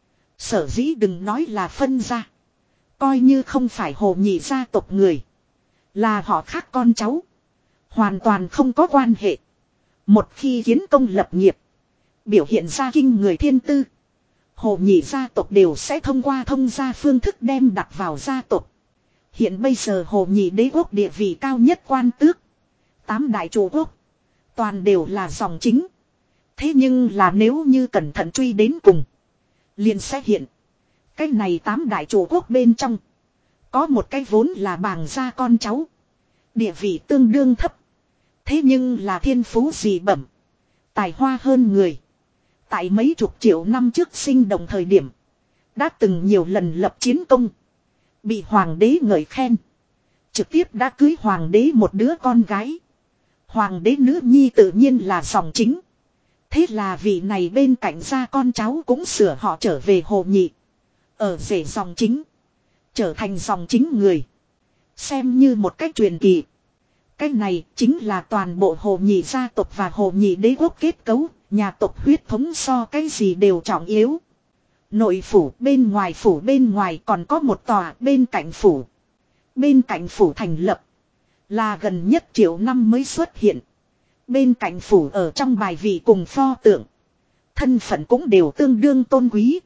Sở dĩ đừng nói là phân gia. Coi như không phải Hồ Nhị gia tộc người. Là họ khác con cháu. Hoàn toàn không có quan hệ. Một khi kiến công lập nghiệp. Biểu hiện ra kinh người thiên tư. Hồ nhị gia tộc đều sẽ thông qua thông gia phương thức đem đặt vào gia tộc. Hiện bây giờ hồ nhị đế quốc địa vị cao nhất quan tước. Tám đại chủ quốc. Toàn đều là dòng chính. Thế nhưng là nếu như cẩn thận truy đến cùng. Liền sẽ hiện. Cái này tám đại chủ quốc bên trong. Có một cái vốn là bàng gia con cháu. Địa vị tương đương thấp. Thế nhưng là thiên phú dị bẩm. Tài hoa hơn người. Tại mấy chục triệu năm trước sinh động thời điểm. Đã từng nhiều lần lập chiến công. Bị hoàng đế ngợi khen. Trực tiếp đã cưới hoàng đế một đứa con gái. Hoàng đế nữ nhi tự nhiên là dòng chính. Thế là vị này bên cạnh gia con cháu cũng sửa họ trở về hồ nhị. Ở rể dòng chính. Trở thành dòng chính người. Xem như một cách truyền kỳ. Cái này chính là toàn bộ hồ nhị gia tộc và hồ nhị đế quốc kết cấu. Nhà tộc huyết thống so cái gì đều trọng yếu. Nội phủ bên ngoài phủ bên ngoài còn có một tòa bên cạnh phủ. Bên cạnh phủ thành lập. Là gần nhất triệu năm mới xuất hiện. Bên cạnh phủ ở trong bài vị cùng pho tượng. Thân phận cũng đều tương đương tôn quý.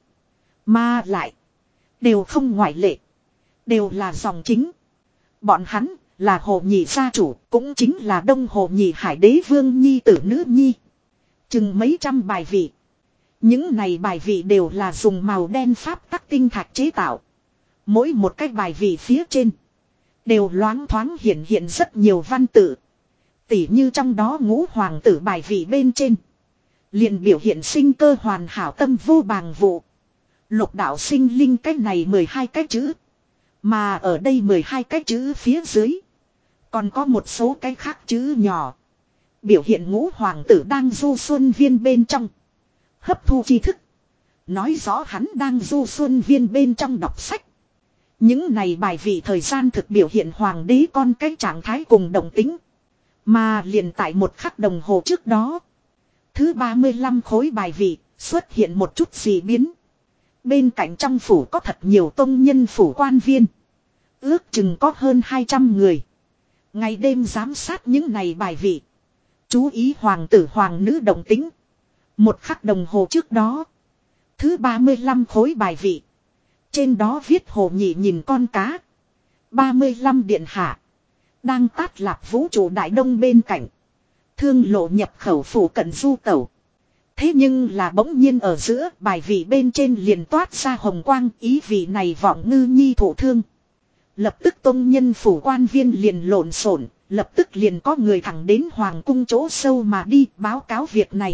Mà lại. Đều không ngoại lệ. Đều là dòng chính. Bọn hắn là hồ nhị gia chủ. Cũng chính là đông hồ nhị hải đế vương nhi tử nữ nhi. Chừng mấy trăm bài vị. Những này bài vị đều là dùng màu đen pháp tắc tinh thạch chế tạo. Mỗi một cái bài vị phía trên. Đều loáng thoáng hiện hiện rất nhiều văn tự. Tỉ như trong đó ngũ hoàng tử bài vị bên trên. Liền biểu hiện sinh cơ hoàn hảo tâm vô bàng vụ. Lục đạo sinh linh cái này mười hai cái chữ. Mà ở đây mười hai cái chữ phía dưới. Còn có một số cái khác chữ nhỏ. Biểu hiện ngũ hoàng tử đang du xuân viên bên trong. Hấp thu tri thức. Nói rõ hắn đang du xuân viên bên trong đọc sách. Những này bài vị thời gian thực biểu hiện hoàng đế con cái trạng thái cùng động tính. Mà liền tại một khắc đồng hồ trước đó. Thứ ba mươi lăm khối bài vị xuất hiện một chút dị biến. Bên cạnh trong phủ có thật nhiều tông nhân phủ quan viên. Ước chừng có hơn hai trăm người. Ngày đêm giám sát những này bài vị. Chú ý hoàng tử hoàng nữ động tính. Một khắc đồng hồ trước đó. Thứ ba mươi lăm khối bài vị. Trên đó viết hồ nhị nhìn con cá. ba mươi lăm điện hạ. Đang tát lạc vũ trụ đại đông bên cạnh. Thương lộ nhập khẩu phủ cận du tẩu. Thế nhưng là bỗng nhiên ở giữa bài vị bên trên liền toát ra hồng quang, ý vị này vọng ngư nhi thổ thương. Lập tức tông nhân phủ quan viên liền lộn xộn, lập tức liền có người thẳng đến hoàng cung chỗ sâu mà đi báo cáo việc này.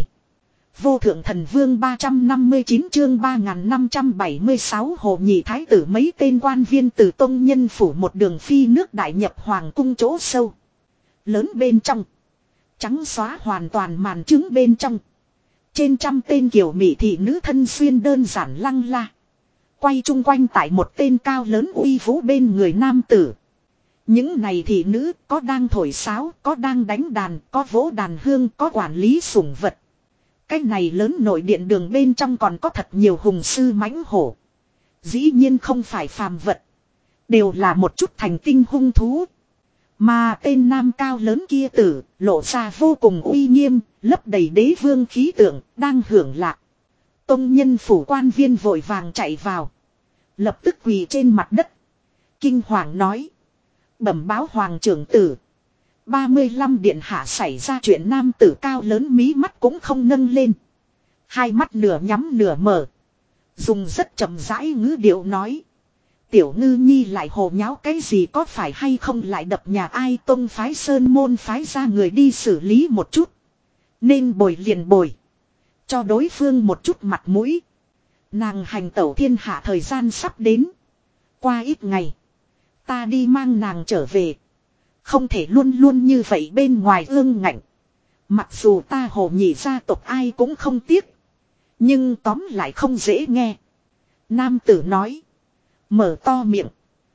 Vô thượng thần vương ba trăm năm mươi chín chương ba nghìn năm trăm bảy mươi sáu hồ nhị thái tử mấy tên quan viên từ tông nhân phủ một đường phi nước đại nhập hoàng cung chỗ sâu. Lớn bên trong. Trắng xóa hoàn toàn màn trứng bên trong. Trên trăm tên kiểu mỹ thị nữ thân xuyên đơn giản lăng la. Quay chung quanh tại một tên cao lớn uy vũ bên người nam tử. Những này thị nữ có đang thổi sáo, có đang đánh đàn, có vỗ đàn hương, có quản lý sủng vật. Cái này lớn nội điện đường bên trong còn có thật nhiều hùng sư mãnh hổ. Dĩ nhiên không phải phàm vật. Đều là một chút thành tinh hung thú. Mà tên nam cao lớn kia tử, lộ ra vô cùng uy nghiêm, lấp đầy đế vương khí tượng, đang hưởng lạc. Tông nhân phủ quan viên vội vàng chạy vào. Lập tức quỳ trên mặt đất. Kinh hoàng nói. Bẩm báo hoàng trưởng tử. ba mươi lăm điện hạ xảy ra chuyện nam tử cao lớn mí mắt cũng không nâng lên. Hai mắt nửa nhắm nửa mở. Dùng rất chậm rãi ngữ điệu nói. Tiểu ngư nhi lại hồ nháo cái gì có phải hay không lại đập nhà ai tông phái sơn môn phái ra người đi xử lý một chút. Nên bồi liền bồi. Cho đối phương một chút mặt mũi. Nàng hành tẩu thiên hạ thời gian sắp đến. Qua ít ngày. Ta đi mang nàng trở về. Không thể luôn luôn như vậy bên ngoài ương ngạnh. Mặc dù ta hồ nhị gia tộc ai cũng không tiếc. Nhưng tóm lại không dễ nghe. Nam tử nói. Mở to miệng.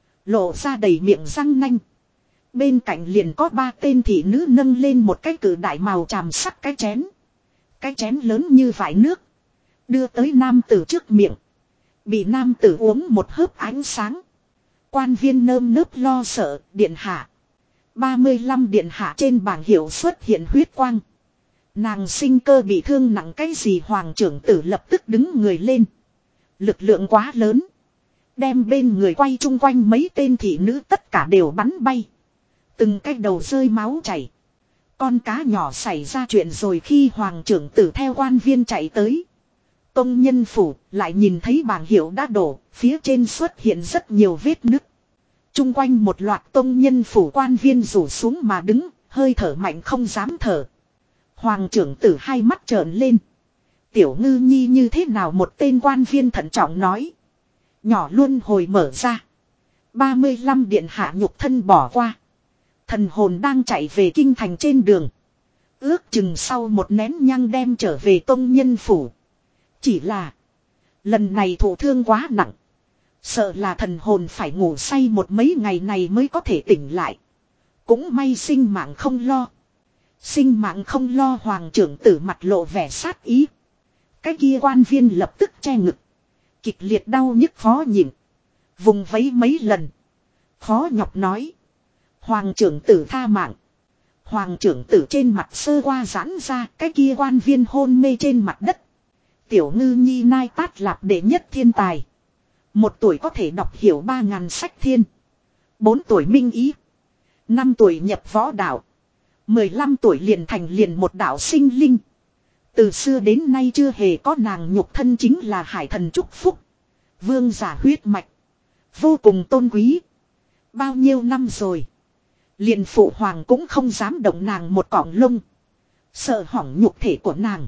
Lộ ra đầy miệng răng nanh. Bên cạnh liền có ba tên thị nữ nâng lên một cái cử đại màu tràm sắc cái chén. Cái chén lớn như vải nước. Đưa tới nam tử trước miệng. Bị nam tử uống một hớp ánh sáng. Quan viên nơm nớp lo sợ, điện hạ. ba mươi lăm điện hạ trên bảng hiệu xuất hiện huyết quang. Nàng sinh cơ bị thương nặng cái gì hoàng trưởng tử lập tức đứng người lên. Lực lượng quá lớn. Đem bên người quay chung quanh mấy tên thị nữ tất cả đều bắn bay. Từng cái đầu rơi máu chảy. Con cá nhỏ xảy ra chuyện rồi khi hoàng trưởng tử theo quan viên chạy tới. Tông nhân phủ lại nhìn thấy bảng hiệu đã đổ, phía trên xuất hiện rất nhiều vết nứt. Trung quanh một loạt tông nhân phủ quan viên rủ xuống mà đứng, hơi thở mạnh không dám thở. Hoàng trưởng tử hai mắt trợn lên. Tiểu ngư nhi như thế nào, một tên quan viên thận trọng nói. Nhỏ luôn hồi mở ra. ba mươi lăm điện hạ nhục thân bỏ qua. Thần hồn đang chạy về kinh thành trên đường. Ước chừng sau một nén nhang đem trở về tông nhân phủ. Chỉ là lần này thụ thương quá nặng. Sợ là thần hồn phải ngủ say một mấy ngày này mới có thể tỉnh lại. Cũng may sinh mạng không lo. Sinh mạng không lo, hoàng trưởng tử mặt lộ vẻ sát ý. Cái kia quan viên lập tức che ngực. Kịch liệt đau nhức khó nhịn. Vùng vẫy mấy lần. Khó nhọc nói. Hoàng trưởng tử tha mạng. Hoàng trưởng tử trên mặt sơ qua giãn ra. Cái kia quan viên hôn mê trên mặt đất. Tiểu ngư nhi nai tát lạp đệ nhất thiên tài. Một tuổi có thể đọc hiểu ba ngàn sách thiên. Bốn tuổi minh ý. Năm tuổi nhập võ đạo. Mười lăm tuổi liền thành liền một đạo sinh linh. Từ xưa đến nay chưa hề có nàng nhục thân chính là hải thần chúc phúc. Vương giả huyết mạch. Vô cùng tôn quý. Bao nhiêu năm rồi. Liền phụ hoàng cũng không dám động nàng một cọng lông. Sợ hỏng nhục thể của nàng.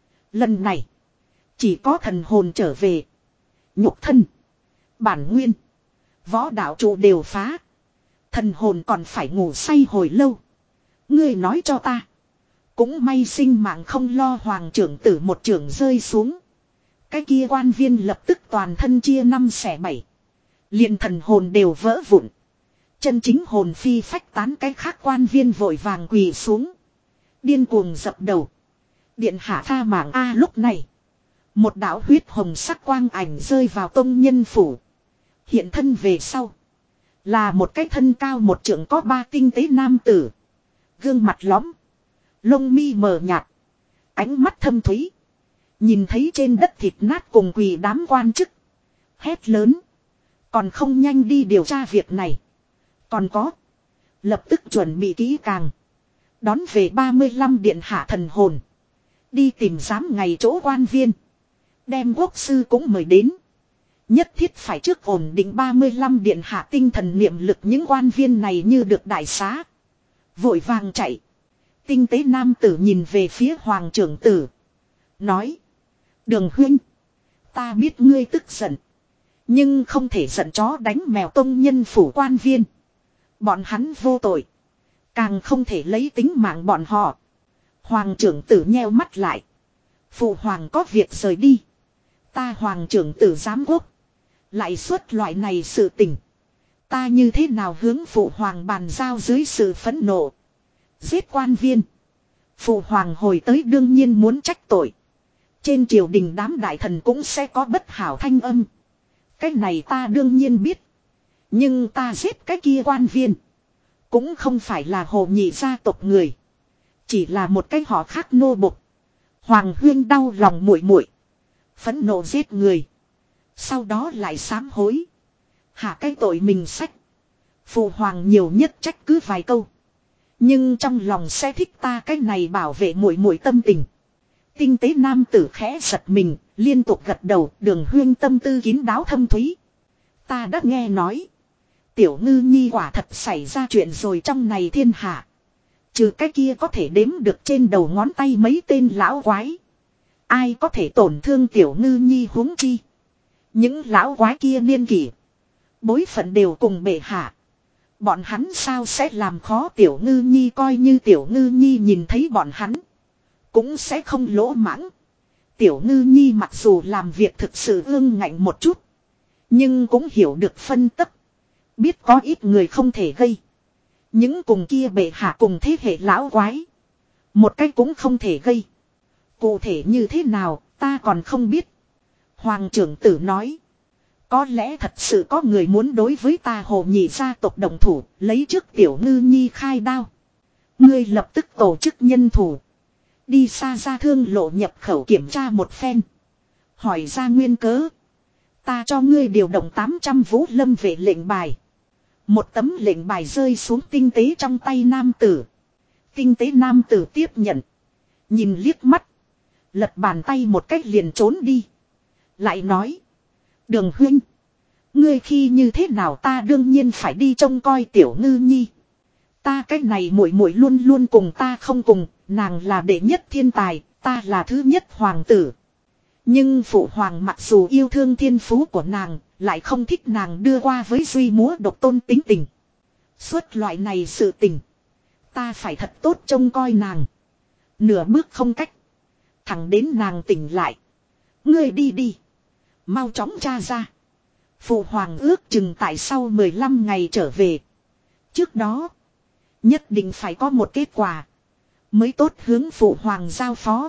Lần này. Chỉ có thần hồn trở về. Nhục thân. Bản nguyên. Võ đạo trụ đều phá. Thần hồn còn phải ngủ say hồi lâu. Ngươi nói cho ta. Cũng may sinh mạng không lo, hoàng trưởng tử một trưởng rơi xuống. Cái kia quan viên lập tức toàn thân chia năm xẻ bảy. Liền thần hồn đều vỡ vụn. Chân chính hồn phi phách tán, cái khác quan viên vội vàng quỳ xuống. Điên cuồng dập đầu. Điện hạ tha mạng a. Lúc này. Một đạo huyết hồng sắc quang ảnh rơi vào tông nhân phủ. Hiện thân về sau. Là một cái thân cao một trượng có ba tinh tế nam tử. Gương mặt lõm. Lông mi mờ nhạt. Ánh mắt thâm thúy. Nhìn thấy trên đất thịt nát cùng quỳ đám quan chức. Hét lớn. Còn không nhanh đi điều tra việc này. Còn có. Lập tức chuẩn bị kỹ càng. Đón về ba mươi lăm điện hạ thần hồn. Đi tìm giám ngày chỗ quan viên. Đem quốc sư cũng mời đến. Nhất thiết phải trước ổn định ba mươi lăm điện hạ tinh thần niệm lực. Những quan viên này như được đại xá. Vội vàng chạy. Tinh tế nam tử nhìn về phía hoàng trưởng tử. Nói. Đường huynh. Ta biết ngươi tức giận. Nhưng không thể giận chó đánh mèo, tông nhân phủ quan viên. Bọn hắn vô tội. Càng không thể lấy tính mạng bọn họ. Hoàng trưởng tử nheo mắt lại. Phụ hoàng có việc rời đi. Ta hoàng trưởng tử giám quốc. Lại xuất loại này sự tình. Ta như thế nào hướng phụ hoàng bàn giao dưới sự phẫn nộ. Giết quan viên. Phụ hoàng hồi tới đương nhiên muốn trách tội. Trên triều đình đám đại thần cũng sẽ có bất hảo thanh âm. Cái này ta đương nhiên biết. Nhưng ta giết cái kia quan viên. Cũng không phải là hồ nhị gia tộc người. Chỉ là một cái họ khác nô bộc. Hoàng huyên đau lòng muội muội, phẫn nộ giết người. Sau đó lại sám hối. Hạ cái tội mình sách. Phụ hoàng nhiều nhất trách cứ vài câu. Nhưng trong lòng sẽ thích ta cái này bảo vệ muội muội tâm tình. Tinh tế nam tử khẽ giật mình, liên tục gật đầu. Đường huyên tâm tư kín đáo thâm thúy. Ta đã nghe nói. Tiểu ngư nhi quả thật xảy ra chuyện rồi trong này thiên hạ. Trừ cái kia có thể đếm được trên đầu ngón tay mấy tên lão quái. Ai có thể tổn thương tiểu ngư nhi huống chi. Những lão quái kia niên kỷ. Bối phận đều cùng bệ hạ. Bọn hắn sao sẽ làm khó tiểu ngư nhi, coi như tiểu ngư nhi nhìn thấy bọn hắn. Cũng sẽ không lỗ mãng. Tiểu ngư nhi mặc dù làm việc thực sự ương ngạnh một chút. Nhưng cũng hiểu được phân tích. Biết có ít người không thể gây. Những cùng kia bệ hạ cùng thế hệ lão quái. Một cái cũng không thể gây. Cụ thể như thế nào ta còn không biết. Hoàng trưởng tử nói. Có lẽ thật sự có người muốn đối với ta hồ nhị gia tộc đồng thủ. Lấy trước tiểu ngư nhi khai đao. Ngươi lập tức tổ chức nhân thủ. Đi xa ra thương lộ nhập khẩu kiểm tra một phen. Hỏi ra nguyên cớ. Ta cho ngươi điều động tám trăm vũ lâm vệ lệnh bài. Một tấm lệnh bài rơi xuống tinh tế trong tay nam tử. Tinh tế nam tử tiếp nhận. Nhìn liếc mắt. Lật bàn tay một cách liền trốn đi. Lại nói. Đường huynh. Ngươi khi như thế nào ta đương nhiên phải đi trông coi tiểu ngư nhi. Ta cái này muội muội luôn luôn cùng ta không cùng. Nàng là đệ nhất thiên tài. Ta là thứ nhất hoàng tử. Nhưng phụ hoàng mặc dù yêu thương thiên phú của nàng. Lại không thích nàng đưa qua với duy múa độc tôn tính tình. Suốt loại này sự tình. Ta phải thật tốt trông coi nàng. Nửa bước không cách. Thẳng đến nàng tỉnh lại. Ngươi đi đi. Mau chóng tra ra. Phụ hoàng ước chừng tại sau mười lăm ngày trở về. Trước đó. Nhất định phải có một kết quả. Mới tốt hướng phụ hoàng giao phó.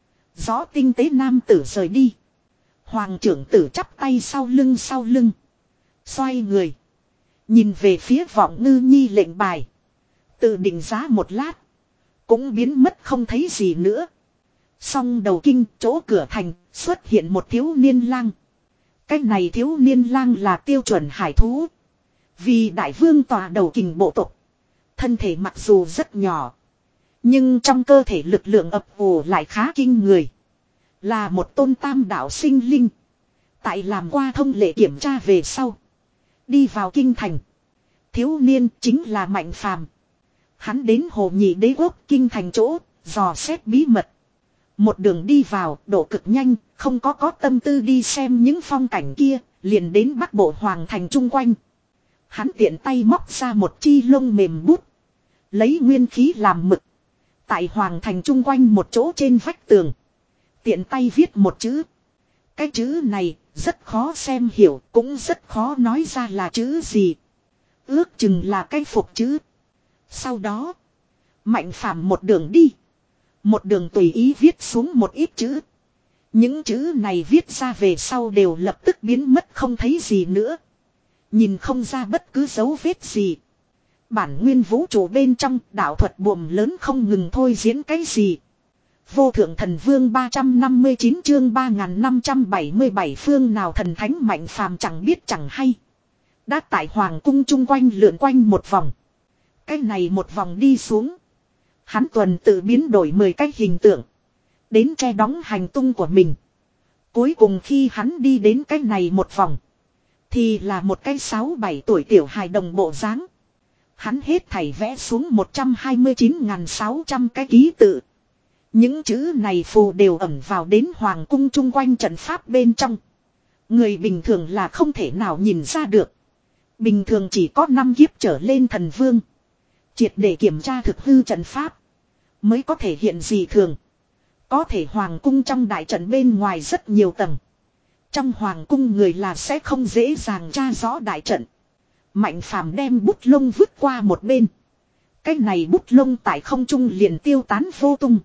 Rõ tinh tế nam tử rời đi. Hoàng trưởng tử chắp tay sau lưng sau lưng. Xoay người. Nhìn về phía vọng ngư nhi lệnh bài. Tự định giá một lát. Cũng biến mất không thấy gì nữa. Song đầu kinh chỗ cửa thành xuất hiện một thiếu niên lang. Cái này thiếu niên lang là tiêu chuẩn hải thú. Vì đại vương tòa đầu kình bộ tộc. Thân thể mặc dù rất nhỏ. Nhưng trong cơ thể lực lượng ập ủ lại khá kinh người. Là một tôn tam đạo sinh linh. Tại làm qua thông lệ kiểm tra về sau. Đi vào kinh thành. Thiếu niên chính là Mạnh Phàm. Hắn đến Hồ Nhị Đế quốc kinh thành chỗ. Dò xét bí mật. Một đường đi vào độ cực nhanh. Không có có tâm tư đi xem những phong cảnh kia. Liền đến Bắc Bộ Hoàng thành chung quanh. Hắn tiện tay móc ra một chi lông mềm bút. Lấy nguyên khí làm mực. Tại Hoàng thành chung quanh một chỗ trên vách tường. Tiện tay viết một chữ. Cái chữ này rất khó xem hiểu. Cũng rất khó nói ra là chữ gì. Ước chừng là cái phục chữ. Sau đó. Mạnh Phàm một đường đi. Một đường tùy ý viết xuống một ít chữ. Những chữ này viết ra về sau đều lập tức biến mất không thấy gì nữa. Nhìn không ra bất cứ dấu vết gì. Bản nguyên vũ trụ bên trong đạo thuật buồm lớn không ngừng thôi diễn cái gì. Vô thượng thần vương ba trăm năm mươi chín chương ba nghìn năm trăm bảy mươi bảy phương nào thần thánh Mạnh Phàm chẳng biết chẳng hay. Đã tại hoàng cung chung quanh lượn quanh một vòng. Cái này một vòng đi xuống. Hắn tuần tự biến đổi mười cái hình tượng. Đến che đóng hành tung của mình. Cuối cùng khi hắn đi đến cái này một vòng. Thì là một cái sáu bảy tuổi tiểu hài đồng bộ dáng. Hắn hết thảy vẽ xuống một trăm hai mươi chín nghìn sáu trăm cái ký tự. Những chữ này phù đều ẩn vào đến hoàng cung chung quanh trận pháp bên trong. Người bình thường là không thể nào nhìn ra được. Bình thường chỉ có năm kiếp trở lên thần vương. Triệt để kiểm tra thực hư trận pháp. Mới có thể hiện gì thường. Có thể hoàng cung trong đại trận bên ngoài rất nhiều tầng. Trong hoàng cung người là sẽ không dễ dàng tra rõ đại trận. Mạnh Phàm đem bút lông vứt qua một bên. Cái này bút lông tại không trung liền tiêu tán vô tung.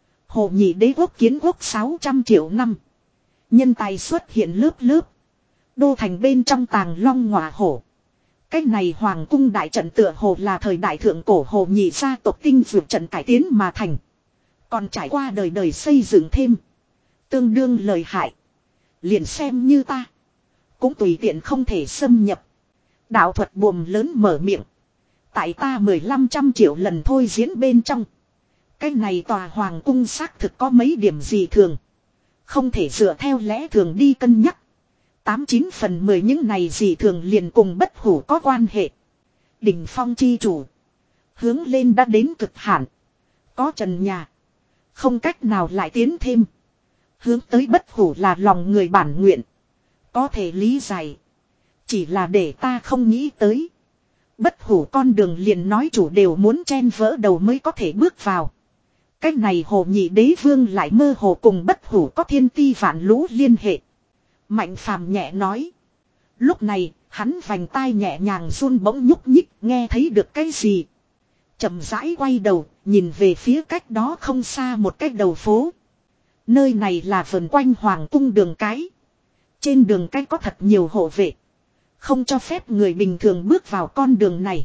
Hồ Nhị Đế quốc kiến quốc sáu trăm triệu năm. Nhân tài xuất hiện lớp lớp. Đô thành bên trong tàng long ngọa hổ. Cái này hoàng cung đại trận tựa hồ là thời đại thượng cổ Hồ Nhị gia tộc tinh dược trận cải tiến mà thành. Còn trải qua đời đời xây dựng thêm. Tương đương lợi hại. Liền xem như ta. Cũng tùy tiện không thể xâm nhập. Đạo thuật buồm lớn mở miệng. Tại ta mười lăm trăm triệu lần thôi diễn bên trong. Cái này tòa hoàng cung xác thực có mấy điểm gì thường. Không thể dựa theo lẽ thường đi cân nhắc. Tám chín phần mười những này gì thường liền cùng bất hủ có quan hệ. Đỉnh phong chi chủ. Hướng lên đã đến cực hạn. Có trần nhà. Không cách nào lại tiến thêm. Hướng tới bất hủ là lòng người bản nguyện. Có thể lý giải. Chỉ là để ta không nghĩ tới. Bất hủ con đường liền nói chủ đều muốn chen vỡ đầu mới có thể bước vào. Cách này Hồ Nhị Đế vương lại mơ hồ cùng bất hủ có thiên ti vạn lũ liên hệ. Mạnh Phàm nhẹ nói. Lúc này hắn vành tai nhẹ nhàng run bỗng nhúc nhích nghe thấy được cái gì. Chậm rãi quay đầu nhìn về phía cách đó không xa một cái đầu phố. Nơi này là vườn quanh hoàng cung đường cái. Trên đường cái có thật nhiều hộ vệ. Không cho phép người bình thường bước vào con đường này.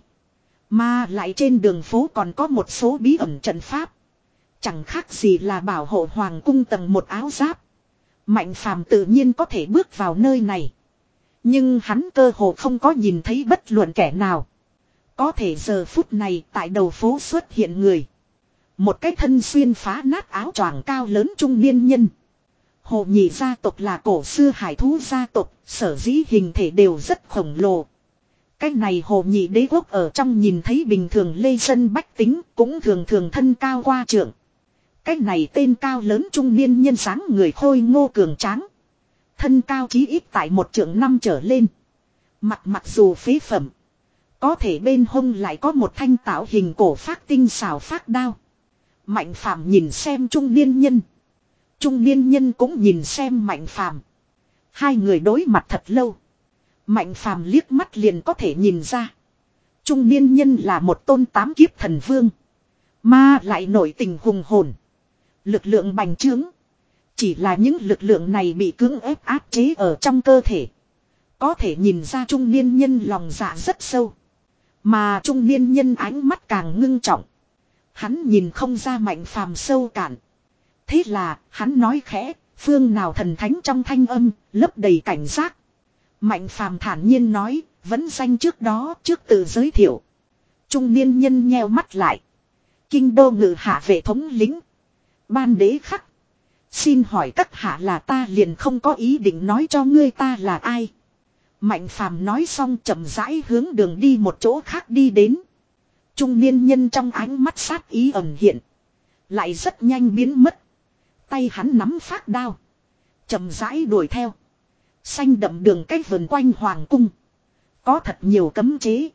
Mà lại trên đường phố còn có một số bí ẩn trận pháp. Chẳng khác gì là bảo hộ hoàng cung tầng một áo giáp. Mạnh Phàm tự nhiên có thể bước vào nơi này. Nhưng hắn cơ hồ không có nhìn thấy bất luận kẻ nào. Có thể giờ phút này tại đầu phố xuất hiện người. Một cái thân xuyên phá nát áo choàng cao lớn trung niên nhân. Hồ Nhị gia tộc là cổ xưa hải thú gia tộc, sở dĩ hình thể đều rất khổng lồ. Cái này Hồ Nhị đế quốc ở trong nhìn thấy bình thường lê dân bách tính cũng thường thường thân cao qua trượng. Cái này tên cao lớn trung niên nhân dáng người khôi ngô cường tráng. Thân cao chí ít tại một trượng năm trở lên. Mặt mặc dù phế phẩm. Có thể bên hông lại có một thanh tạo hình cổ phác tinh xảo phác đao. Mạnh Phàm nhìn xem trung niên nhân. Trung niên nhân cũng nhìn xem Mạnh Phàm. Hai người đối mặt thật lâu. Mạnh Phàm liếc mắt liền có thể nhìn ra. Trung niên nhân là một tôn tám kiếp thần vương. Mà lại nổi tình hùng hồn. Lực lượng bành trướng. Chỉ là những lực lượng này bị cưỡng ép áp chế ở trong cơ thể. Có thể nhìn ra trung niên nhân lòng dạ rất sâu. Mà trung niên nhân ánh mắt càng ngưng trọng. Hắn nhìn không ra Mạnh Phàm sâu cạn. Thế là hắn nói khẽ, phương nào thần thánh trong thanh âm, lấp đầy cảnh giác. Mạnh Phàm thản nhiên nói, vẫn danh trước đó, trước tự giới thiệu. Trung niên nhân nheo mắt lại. Kinh đô ngự hạ vệ thống lĩnh. Ban đế khắc. Xin hỏi các hạ là ta liền không có ý định nói cho ngươi ta là ai. Mạnh Phàm nói xong chậm rãi hướng đường đi một chỗ khác đi đến. Trung niên nhân trong ánh mắt sát ý ẩn hiện. Lại rất nhanh biến mất. Tay hắn nắm phác đao. Chậm rãi đuổi theo. Xanh đậm đường cách vườn quanh hoàng cung. Có thật nhiều cấm chế.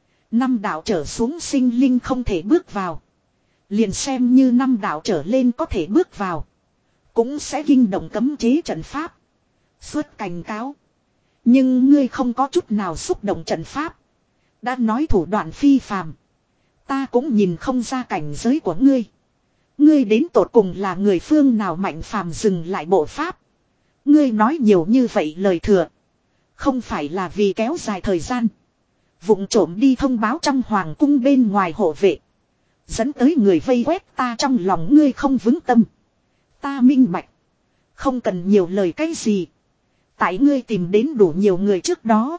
Năm đạo trở xuống sinh linh không thể bước vào. Liền xem như năm đạo trở lên có thể bước vào. Cũng sẽ kinh động cấm chế trận pháp. Xuất cảnh cáo. Nhưng ngươi không có chút nào xúc động trận pháp. Đã nói thủ đoạn phi phàm. Ta cũng nhìn không ra cảnh giới của ngươi. Ngươi đến tột cùng là người phương nào Mạnh Phàm dừng lại bộ pháp. Ngươi nói nhiều như vậy lời thừa. Không phải là vì kéo dài thời gian. Vụng trộm đi thông báo trong hoàng cung bên ngoài hộ vệ. Dẫn tới người vây quét ta trong lòng ngươi không vững tâm. Ta minh bạch. Không cần nhiều lời cái gì. Tại ngươi tìm đến đủ nhiều người trước đó.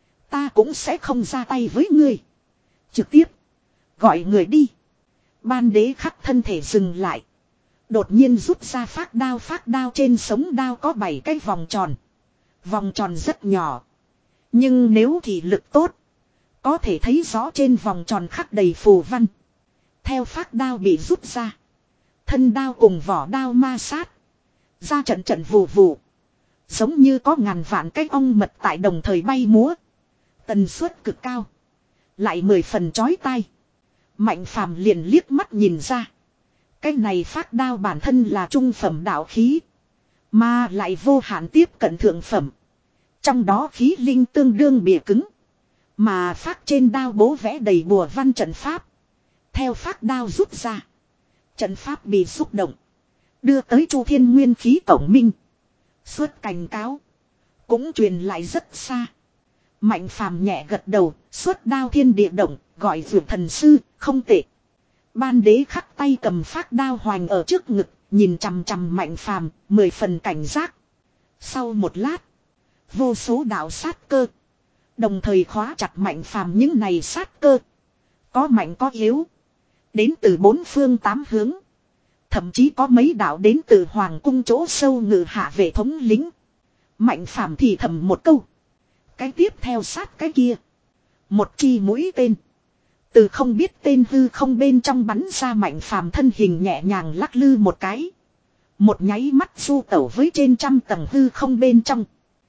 Ta cũng sẽ không ra tay với ngươi. Trực tiếp. Gọi người đi. Ban đế khắc thân thể dừng lại. Đột nhiên rút ra phác đao. Phác đao trên sống đao có bảy cái vòng tròn. Vòng tròn rất nhỏ. Nhưng nếu thị lực tốt. Có thể thấy rõ trên vòng tròn khắc đầy phù văn. Theo phác đao bị rút ra. Thân đao cùng vỏ đao ma sát. Ra trận trận vù vù. Giống như có ngàn vạn cái ong mật tại đồng thời bay múa. Tần suất cực cao. Lại mười phần chói tai. Mạnh Phàm liền liếc mắt nhìn ra. Cái này phác đao bản thân là trung phẩm đạo khí. Mà lại vô hạn tiếp cận thượng phẩm. Trong đó khí linh tương đương bìa cứng. Mà phác trên đao bố vẽ đầy bùa văn trận pháp. Theo phác đao rút ra. Trận pháp bị xúc động. Đưa tới Chu Thiên nguyên khí cổng minh. Suốt cảnh cáo. Cũng truyền lại rất xa. Mạnh Phàm nhẹ gật đầu. Suốt đao thiên địa động. Gọi vượt thần sư. Không tệ. Ban đế khắc tay cầm phác đao hoành ở trước ngực. Nhìn chằm chằm Mạnh Phàm. Mười phần cảnh giác. Sau một lát. Vô số đạo sát cơ. Đồng thời khóa chặt Mạnh Phàm những này sát cơ. Có mạnh có yếu. Đến từ bốn phương tám hướng. Thậm chí có mấy đạo đến từ hoàng cung chỗ sâu ngự hạ vệ thống lính. Mạnh Phàm thì thầm một câu. Cái tiếp theo sát cái kia. Một chi mũi tên. Từ không biết tên hư không bên trong bắn ra Mạnh Phàm thân hình nhẹ nhàng lắc lư một cái. Một nháy mắt du tẩu với trên trăm tầng hư không bên trong.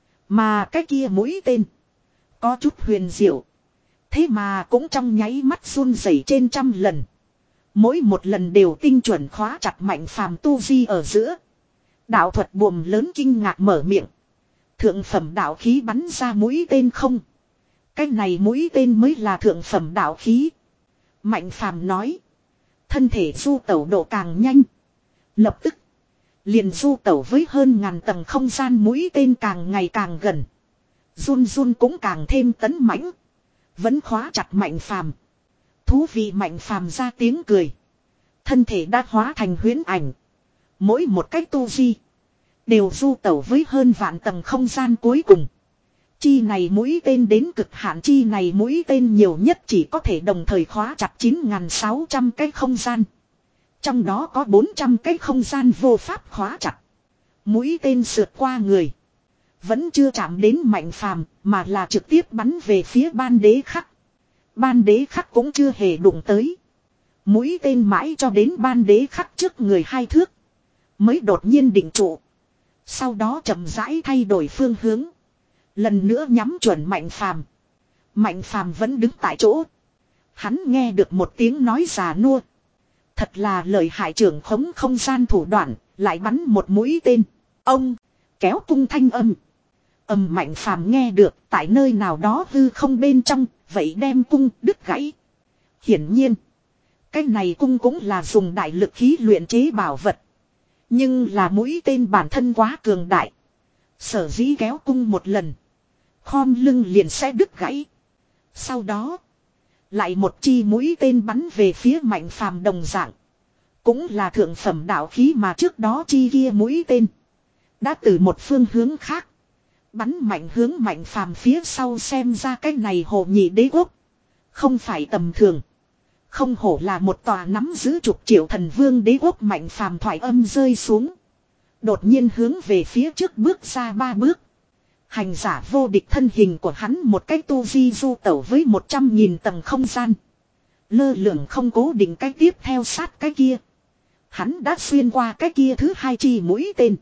Mà cái kia mũi tên. Có chút huyền diệu. Thế mà cũng trong nháy mắt run rẩy trên trăm lần. Mỗi một lần đều tinh chuẩn khóa chặt Mạnh Phàm tu vi ở giữa. Đạo thuật buồm lớn kinh ngạc mở miệng. Thượng phẩm đạo khí bắn ra mũi tên không. Cái này mũi tên mới là thượng phẩm đạo khí. Mạnh Phàm nói. Thân thể du tẩu độ càng nhanh. Lập tức. Liền du tẩu với hơn ngàn tầng không gian mũi tên càng ngày càng gần. Run run cũng càng thêm tấn mãnh. Vẫn khóa chặt Mạnh Phàm. Thú vị Mạnh Phàm ra tiếng cười. Thân thể đã hóa thành huyễn ảnh. Mỗi một cách tu vi. Đều du tẩu với hơn vạn tầng không gian cuối cùng. Chi này mũi tên đến cực hạn, chi này mũi tên nhiều nhất chỉ có thể đồng thời khóa chặt chín nghìn sáu trăm cái không gian. Trong đó có bốn trăm cái không gian vô pháp khóa chặt. Mũi tên sượt qua người. Vẫn chưa chạm đến Mạnh Phàm mà là trực tiếp bắn về phía Ban Đế Khắc. Ban Đế Khắc cũng chưa hề đụng tới. Mũi tên mãi cho đến Ban Đế Khắc trước người hai thước. Mới đột nhiên định trụ. Sau đó chậm rãi thay đổi phương hướng. Lần nữa nhắm chuẩn Mạnh Phàm. Mạnh Phàm vẫn đứng tại chỗ. Hắn nghe được một tiếng nói già nua. Thật là lợi hại, trưởng khống không gian thủ đoạn, lại bắn một mũi tên. Ông kéo cung thanh âm. Ầm, Mạnh Phàm nghe được tại nơi nào đó hư không bên trong, vậy đem cung đứt gãy. Hiển nhiên, cái này cung cũng là dùng đại lực khí luyện chế bảo vật. Nhưng là mũi tên bản thân quá cường đại. Sở dĩ kéo cung một lần, khom lưng liền sẽ đứt gãy. Sau đó, lại một chi mũi tên bắn về phía Mạnh Phàm đồng dạng. Cũng là thượng phẩm đạo khí mà trước đó chi kia mũi tên đã từ một phương hướng khác bắn mạnh hướng Mạnh Phàm phía sau, xem ra cái này Hồ Nhị Đế Quốc không phải tầm thường. Không hổ là một tòa nắm giữ chục triệu thần vương đế quốc. Mạnh Phàm thoại âm rơi xuống, đột nhiên hướng về phía trước bước ra ba bước. Hành giả vô địch thân hình của hắn một cái tu vi du tẩu với một trăm nghìn tầng không gian. Lơ lửng không cố định, cái tiếp theo sát cái kia. Hắn đã xuyên qua cái kia thứ hai chi mũi tên.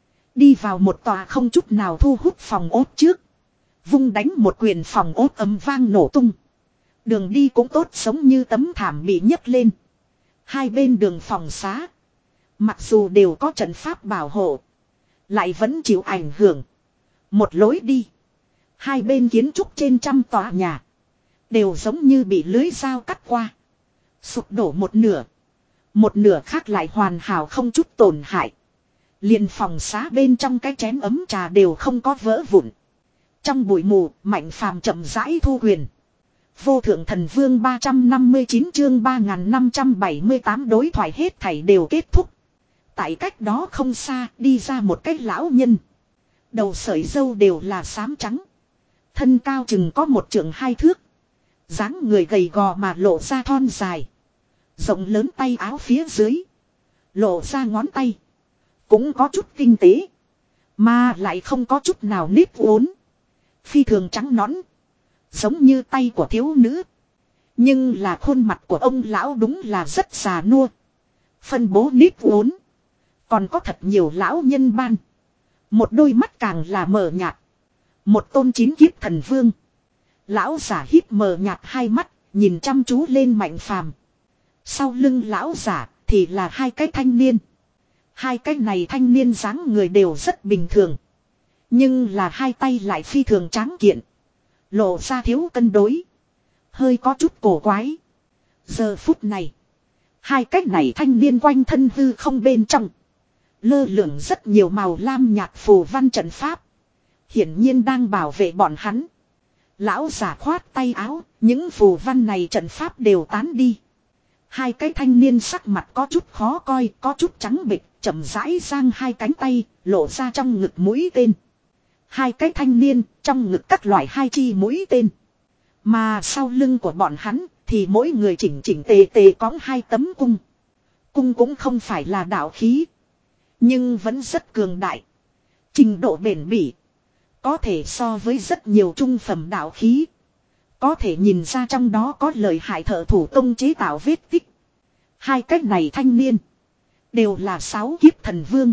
Đi vào một tòa không chút nào thu hút phòng ốt trước. Vung đánh một quyền, phòng ốt ầm vang nổ tung. Đường đi cũng tốt giống như tấm thảm bị nhấc lên. Hai bên đường phòng xá, mặc dù đều có trận pháp bảo hộ, lại vẫn chịu ảnh hưởng. Một lối đi, hai bên kiến trúc trên trăm tòa nhà đều giống như bị lưới dao cắt qua, sụp đổ một nửa. Một nửa khác lại hoàn hảo không chút tổn hại. Liền phòng xá bên trong cái chén ấm trà đều không có vỡ vụn. Trong bụi mù, Mạnh Phàm chậm rãi thu quyền. Vô thượng thần vương ba trăm năm mươi chín chương ba nghìn năm trăm bảy mươi tám đối thoại hết thảy đều kết thúc. Tại cách đó không xa đi ra một cái lão nhân. Đầu sợi râu đều là xám trắng. Thân cao chừng có một trượng hai thước. Dáng người gầy gò mà lộ ra thon dài. Rộng lớn tay áo phía dưới, lộ ra ngón tay. Cũng có chút tinh tế, mà lại không có chút nào nếp uốn. Phi thường trắng nõn, giống như tay của thiếu nữ. Nhưng là khuôn mặt của ông lão đúng là rất già nua. Phân bố nếp uốn, còn có thật nhiều lão nhân ban. Một đôi mắt càng là mờ nhạt. Một tôn chín kiếp thần vương. Lão giả híp mờ nhạt hai mắt, nhìn chăm chú lên Mạnh Phàm. Sau lưng lão giả thì là hai cái thanh niên. Hai cái này thanh niên dáng người đều rất bình thường. Nhưng là hai tay lại phi thường tráng kiện. Lộ ra thiếu cân đối. Hơi có chút cổ quái. Giờ phút này, hai cái này thanh niên quanh thân hư không bên trong. Lơ lửng rất nhiều màu lam nhạt phù văn trận pháp. Hiển nhiên đang bảo vệ bọn hắn. Lão giả khoát tay áo, những phù văn này trận pháp đều tán đi. Hai cái thanh niên sắc mặt có chút khó coi, có chút trắng bệch, chậm rãi giang hai cánh tay, lộ ra trong ngực mũi tên. Hai cái thanh niên, trong ngực các loại hai chi mũi tên. Mà sau lưng của bọn hắn, thì mỗi người chỉnh chỉnh tề tề cõng hai tấm cung. Cung cũng không phải là đạo khí, nhưng vẫn rất cường đại. Trình độ bền bỉ, có thể so với rất nhiều trung phẩm đạo khí. Có thể nhìn ra trong đó có lợi hại thợ thủ công chế tạo vết tích. Hai cách này thanh niên đều là sáu kiếp thần vương.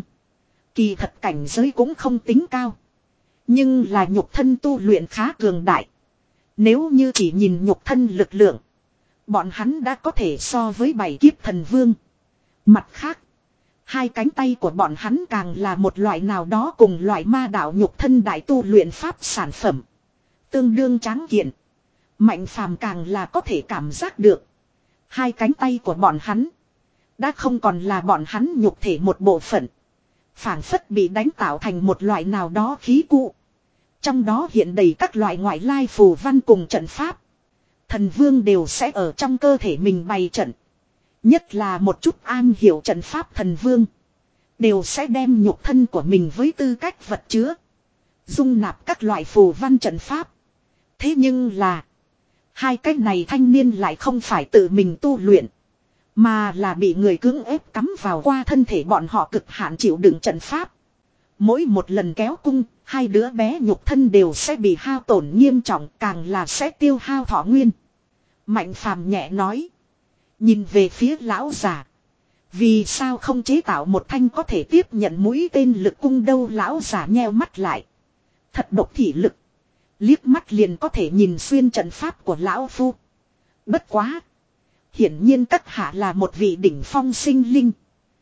Kỳ thật cảnh giới cũng không tính cao, nhưng là nhục thân tu luyện khá cường đại. Nếu như chỉ nhìn nhục thân lực lượng, bọn hắn đã có thể so với bảy kiếp thần vương. Mặt khác, hai cánh tay của bọn hắn càng là một loại nào đó cùng loại ma đạo nhục thân đại tu luyện pháp sản phẩm. Tương đương tráng kiện. Mạnh Phàm càng là có thể cảm giác được. Hai cánh tay của bọn hắn đã không còn là bọn hắn nhục thể một bộ phận. Phảng phất bị đánh tạo thành một loại nào đó khí cụ. Trong đó hiện đầy các loại ngoại lai phù văn cùng trận pháp. Thần vương đều sẽ ở trong cơ thể mình bày trận. Nhất là một chút an hiểu trận pháp thần vương đều sẽ đem nhục thân của mình với tư cách vật chứa, dung nạp các loại phù văn trận pháp. Thế nhưng là, hai cái này thanh niên lại không phải tự mình tu luyện, mà là bị người cưỡng ép cắm vào qua thân thể bọn họ cực hạn chịu đựng trận pháp. Mỗi một lần kéo cung, hai đứa bé nhục thân đều sẽ bị hao tổn nghiêm trọng, càng là sẽ tiêu hao thọ nguyên. Mạnh Phàm nhẹ nói. Nhìn về phía lão già. Vì sao không chế tạo một thanh có thể tiếp nhận mũi tên lực cung đâu? Lão già nheo mắt lại. Thật độc thị lực. Liếc mắt liền có thể nhìn xuyên trận pháp của lão phu. Bất quá. Hiển nhiên các hạ là một vị đỉnh phong sinh linh.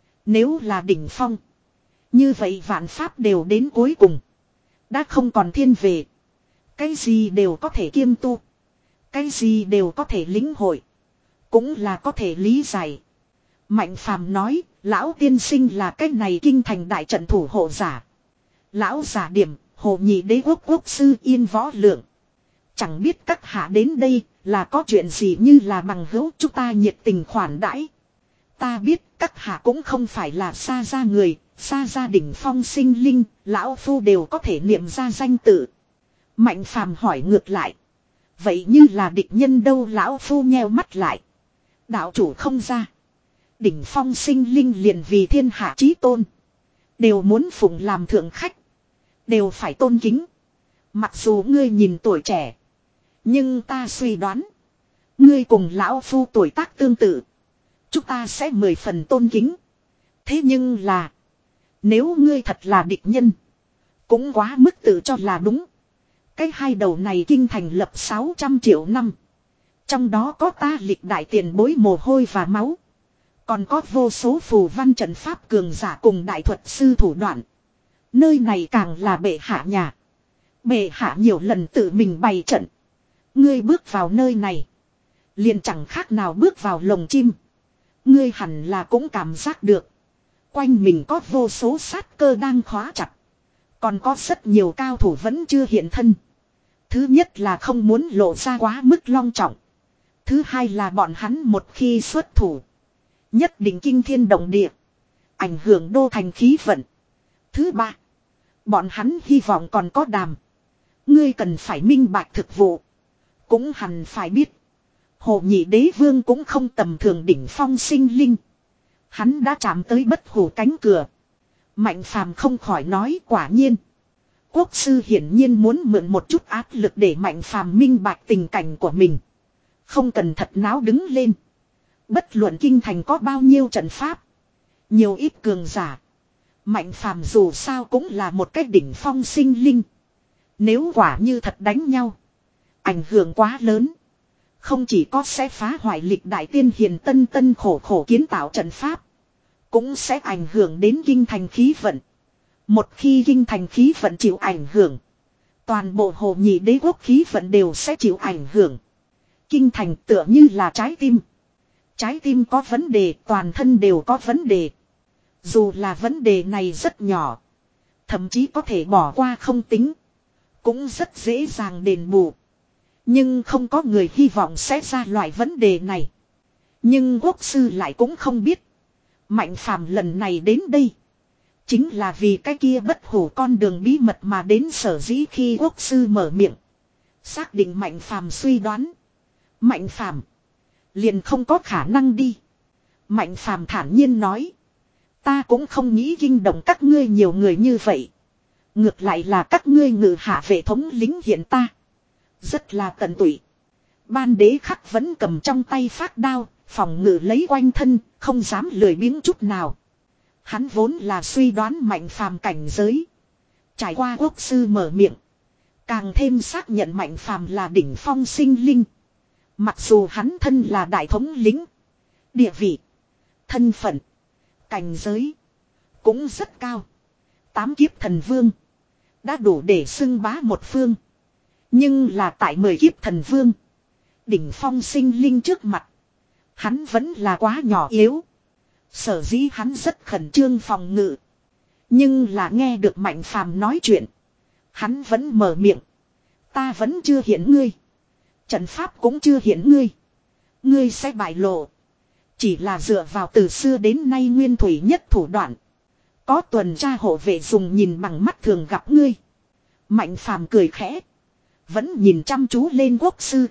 Nếu là đỉnh phong, như vậy vạn pháp đều đến cuối cùng. Đã không còn thiên về. Cái gì đều có thể kiêm tu. Cái gì đều có thể lĩnh hội. Cũng là có thể lý giải. Mạnh Phàm nói, lão tiên sinh là cái này kinh thành đại trận thủ hộ giả. Lão giả điểm, Hồ Nhị Đế quốc quốc sư Yên Võ Lượng. Chẳng biết các hạ đến đây là có chuyện gì, như là bằng hữu chúng ta nhiệt tình khoản đãi. Ta biết các hạ cũng không phải là xa ra người, xa gia đỉnh phong sinh linh, lão phu đều có thể niệm ra danh tự. Mạnh Phàm hỏi ngược lại. Vậy như là địch nhân đâu? Lão phu nheo mắt lại. Đạo chủ không ra. Đỉnh phong sinh linh liền vì thiên hạ chí tôn. Đều muốn phụng làm thượng khách. Đều phải tôn kính. Mặc dù ngươi nhìn tuổi trẻ. Nhưng ta suy đoán. Ngươi cùng lão phu tuổi tác tương tự. Chúng ta sẽ mười phần tôn kính. Thế nhưng là. Nếu ngươi thật là địch nhân. Cũng quá mức tự cho là đúng. Cái hai đầu này kinh thành lập sáu trăm triệu năm. Trong đó có ta lịch đại tiền bối mồ hôi và máu. Còn có vô số phù văn trận pháp cường giả cùng đại thuật sư thủ đoạn. Nơi này càng là bệ hạ nhà. Bệ hạ nhiều lần tự mình bày trận. Ngươi bước vào nơi này. Liền chẳng khác nào bước vào lồng chim. Ngươi hẳn là cũng cảm giác được. Quanh mình có vô số sát cơ đang khóa chặt. Còn có rất nhiều cao thủ vẫn chưa hiện thân. Thứ nhất là không muốn lộ ra quá mức long trọng. Thứ hai là bọn hắn một khi xuất thủ. Nhất định kinh thiên động địa. Ảnh hưởng đô thành khí vận. Thứ ba. Bọn hắn hy vọng còn có đàm. Ngươi cần phải minh bạch thực vụ. Cũng hẳn phải biết. Hồ Nhị Đế Vương cũng không tầm thường đỉnh phong sinh linh. Hắn đã chạm tới bất hủ cánh cửa. Mạnh Phàm không khỏi nói quả nhiên. Quốc sư hiển nhiên muốn mượn một chút áp lực để Mạnh Phàm minh bạch tình cảnh của mình. Không cần thật náo đứng lên. Bất luận kinh thành có bao nhiêu trận pháp. Nhiều ít cường giả. Mạnh Phàm dù sao cũng là một cái đỉnh phong sinh linh. Nếu quả như thật đánh nhau. Ảnh hưởng quá lớn. Không chỉ có sẽ phá hoại lịch đại tiên hiền tân tân khổ khổ kiến tạo trận pháp. Cũng sẽ ảnh hưởng đến kinh thành khí vận. Một khi kinh thành khí vận chịu ảnh hưởng. Toàn bộ Hồ Nhị Đế quốc khí vận đều sẽ chịu ảnh hưởng. Kinh thành tựa như là trái tim. Trái tim có vấn đề, toàn thân đều có vấn đề. Dù là vấn đề này rất nhỏ. Thậm chí có thể bỏ qua không tính. Cũng rất dễ dàng đền bù. Nhưng không có người hy vọng sẽ ra loại vấn đề này. Nhưng quốc sư lại cũng không biết. Mạnh Phàm lần này đến đây. Chính là vì cái kia bất hủ con đường bí mật mà đến, sở dĩ khi quốc sư mở miệng. Xác định Mạnh Phàm suy đoán. Mạnh Phàm liền không có khả năng đi. Mạnh Phàm thản nhiên nói. Ta cũng không nghĩ kinh động các ngươi nhiều người như vậy. Ngược lại là các ngươi ngự hạ vệ thống lính hiện ta. Rất là tận tụy. Ban đế khắc vẫn cầm trong tay phát đao, phòng ngự lấy quanh thân, không dám lười biếng chút nào. Hắn vốn là suy đoán Mạnh Phàm cảnh giới. Trải qua quốc sư mở miệng. Càng thêm xác nhận Mạnh Phàm là đỉnh phong sinh linh. Mặc dù hắn thân là đại thống lĩnh. Địa vị. Thân phận. Cảnh giới. Cũng rất cao. Tám kiếp thần vương. Đã đủ để xưng bá một phương. Nhưng là tại mười kiếp thần vương. Đỉnh phong sinh linh trước mặt. Hắn vẫn là quá nhỏ yếu. Sở dĩ hắn rất khẩn trương phòng ngự. Nhưng là nghe được Mạnh Phàm nói chuyện. Hắn vẫn mở miệng. Ta vẫn chưa hiện ngươi. Trận pháp cũng chưa hiện ngươi. Ngươi sẽ bại lộ. Chỉ là dựa vào từ xưa đến nay nguyên thủy nhất thủ đoạn. Có tuần tra hộ vệ dùng nhìn bằng mắt thường gặp ngươi. Mạnh phàm cười khẽ. Vẫn nhìn chăm chú lên quốc sư.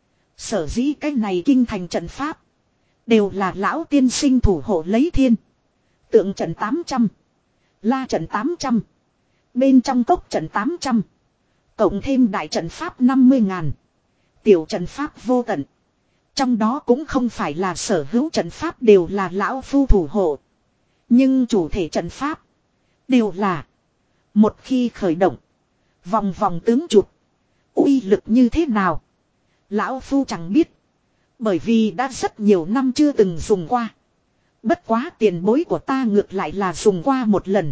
Sở dĩ cái này kinh thành trận pháp. Đều là lão tiên sinh thủ hộ lấy thiên. Tượng trận tám trăm. La trận tám trăm. Bên trong cốc trận tám trăm. Cộng thêm đại trận pháp năm mươi ngàn. Tiểu trận pháp vô tận. Trong đó cũng không phải là sở hữu trận pháp đều là lão phu thủ hộ. Nhưng chủ thể trận pháp. Đều là. Một khi khởi động. Vòng vòng tướng chụp. Uy lực như thế nào. Lão phu chẳng biết. Bởi vì đã rất nhiều năm chưa từng dùng qua. Bất quá tiền bối của ta ngược lại là dùng qua một lần.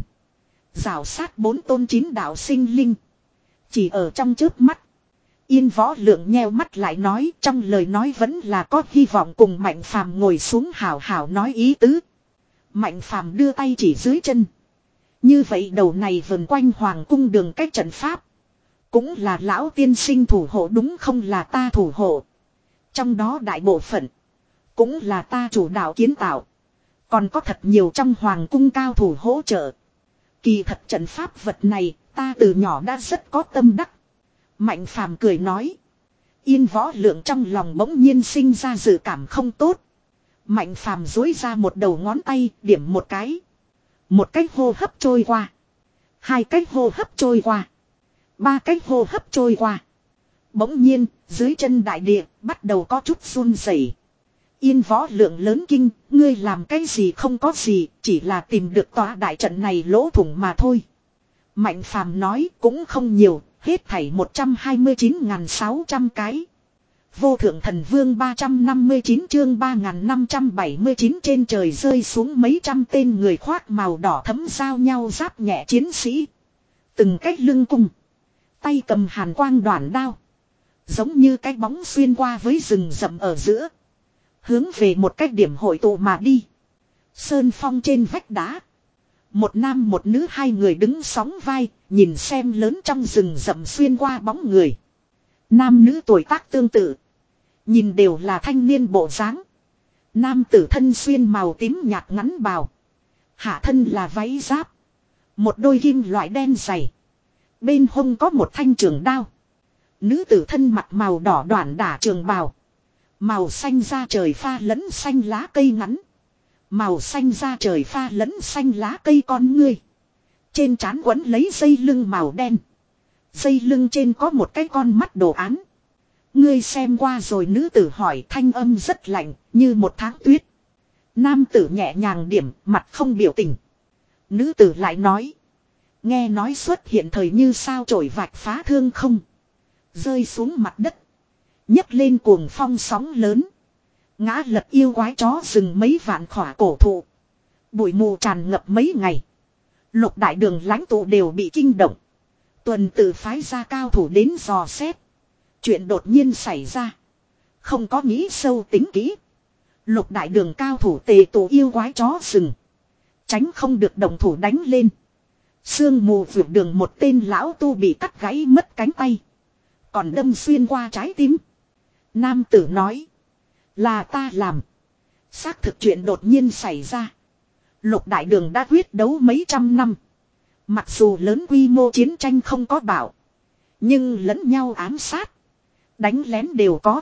Rào sát bốn tôn chín đạo sinh linh. Chỉ ở trong chớp mắt. Yên Võ Lượng nheo mắt lại nói, trong lời nói vẫn là có hy vọng cùng Mạnh Phàm ngồi xuống hào hào nói ý tứ. Mạnh Phàm đưa tay chỉ dưới chân. Như vậy đầu này vần quanh hoàng cung đường cách trận pháp. Cũng là lão tiên sinh thủ hộ đúng không là ta thủ hộ. Trong đó đại bộ phận. Cũng là ta chủ đạo kiến tạo. Còn có thật nhiều trong hoàng cung cao thủ hỗ trợ. Kỳ thật trận pháp vật này ta từ nhỏ đã rất có tâm đắc. Mạnh Phàm cười nói. Yên Võ Lượng trong lòng bỗng nhiên sinh ra dự cảm không tốt. Mạnh Phàm dối ra một đầu ngón tay điểm một cái. Một cách hô hấp trôi qua. Hai cách hô hấp trôi qua. Ba cách hô hấp trôi qua. Bỗng nhiên dưới chân đại địa bắt đầu có chút run rẩy. Yên Võ Lượng lớn kinh. Ngươi làm cái gì không có gì. Chỉ là tìm được tòa đại trận này lỗ thủng mà thôi. Mạnh Phàm nói cũng không nhiều. Hết thảy một trăm hai mươi chín nghìn sáu trăm cái. Vô thượng thần vương ba trăm năm mươi chín chương ba nghìn năm trăm bảy mươi chín trên trời rơi xuống mấy trăm tên người khoác màu đỏ thấm giao nhau giáp nhẹ chiến sĩ. Từng cách lưng cung. Tay cầm hàn quang đoản đao. Giống như cái bóng xuyên qua với rừng rậm ở giữa. Hướng về một cách điểm hội tụ mà đi. Sơn phong trên vách đá. Một nam một nữ hai người đứng sóng vai, nhìn xem lớn trong rừng rậm xuyên qua bóng người. Nam nữ tuổi tác tương tự. Nhìn đều là thanh niên bộ dáng. Nam tử thân xuyên màu tím nhạt ngắn bào. Hạ thân là váy giáp. Một đôi kim loại đen dày. Bên hông có một thanh trường đao. Nữ tử thân mặt màu đỏ đoản đả trường bào. Màu xanh da trời pha lẫn xanh lá cây ngắn. Màu xanh da trời pha lẫn xanh lá cây con ngươi. Trên trán quấn lấy dây lưng màu đen. Dây lưng trên có một cái con mắt đồ án. Ngươi xem qua rồi nữ tử hỏi thanh âm rất lạnh như một tháng tuyết. Nam tử nhẹ nhàng điểm mặt không biểu tình. Nữ tử lại nói. Nghe nói xuất hiện thời như sao trổi vạch phá thương không. Rơi xuống mặt đất. nhấc lên cuồng phong sóng lớn. Ngã lật yêu quái chó rừng mấy vạn khỏa cổ thụ. Bụi mù tràn ngập mấy ngày. Lục đại đường lãnh tụ đều bị kinh động. Tuần tự phái ra cao thủ đến dò xét. Chuyện đột nhiên xảy ra. Không có nghĩ sâu tính kỹ. Lục đại đường cao thủ tề tụ yêu quái chó rừng. Tránh không được đồng thủ đánh lên. Sương mù vượt đường một tên lão tu bị cắt gãy mất cánh tay. Còn đâm xuyên qua trái tim. Nam tử nói. Là ta làm. Xác thực chuyện đột nhiên xảy ra. Lục đại đường đã quyết đấu mấy trăm năm. Mặc dù lớn quy mô chiến tranh không có bảo. Nhưng lẫn nhau ám sát. Đánh lén đều có.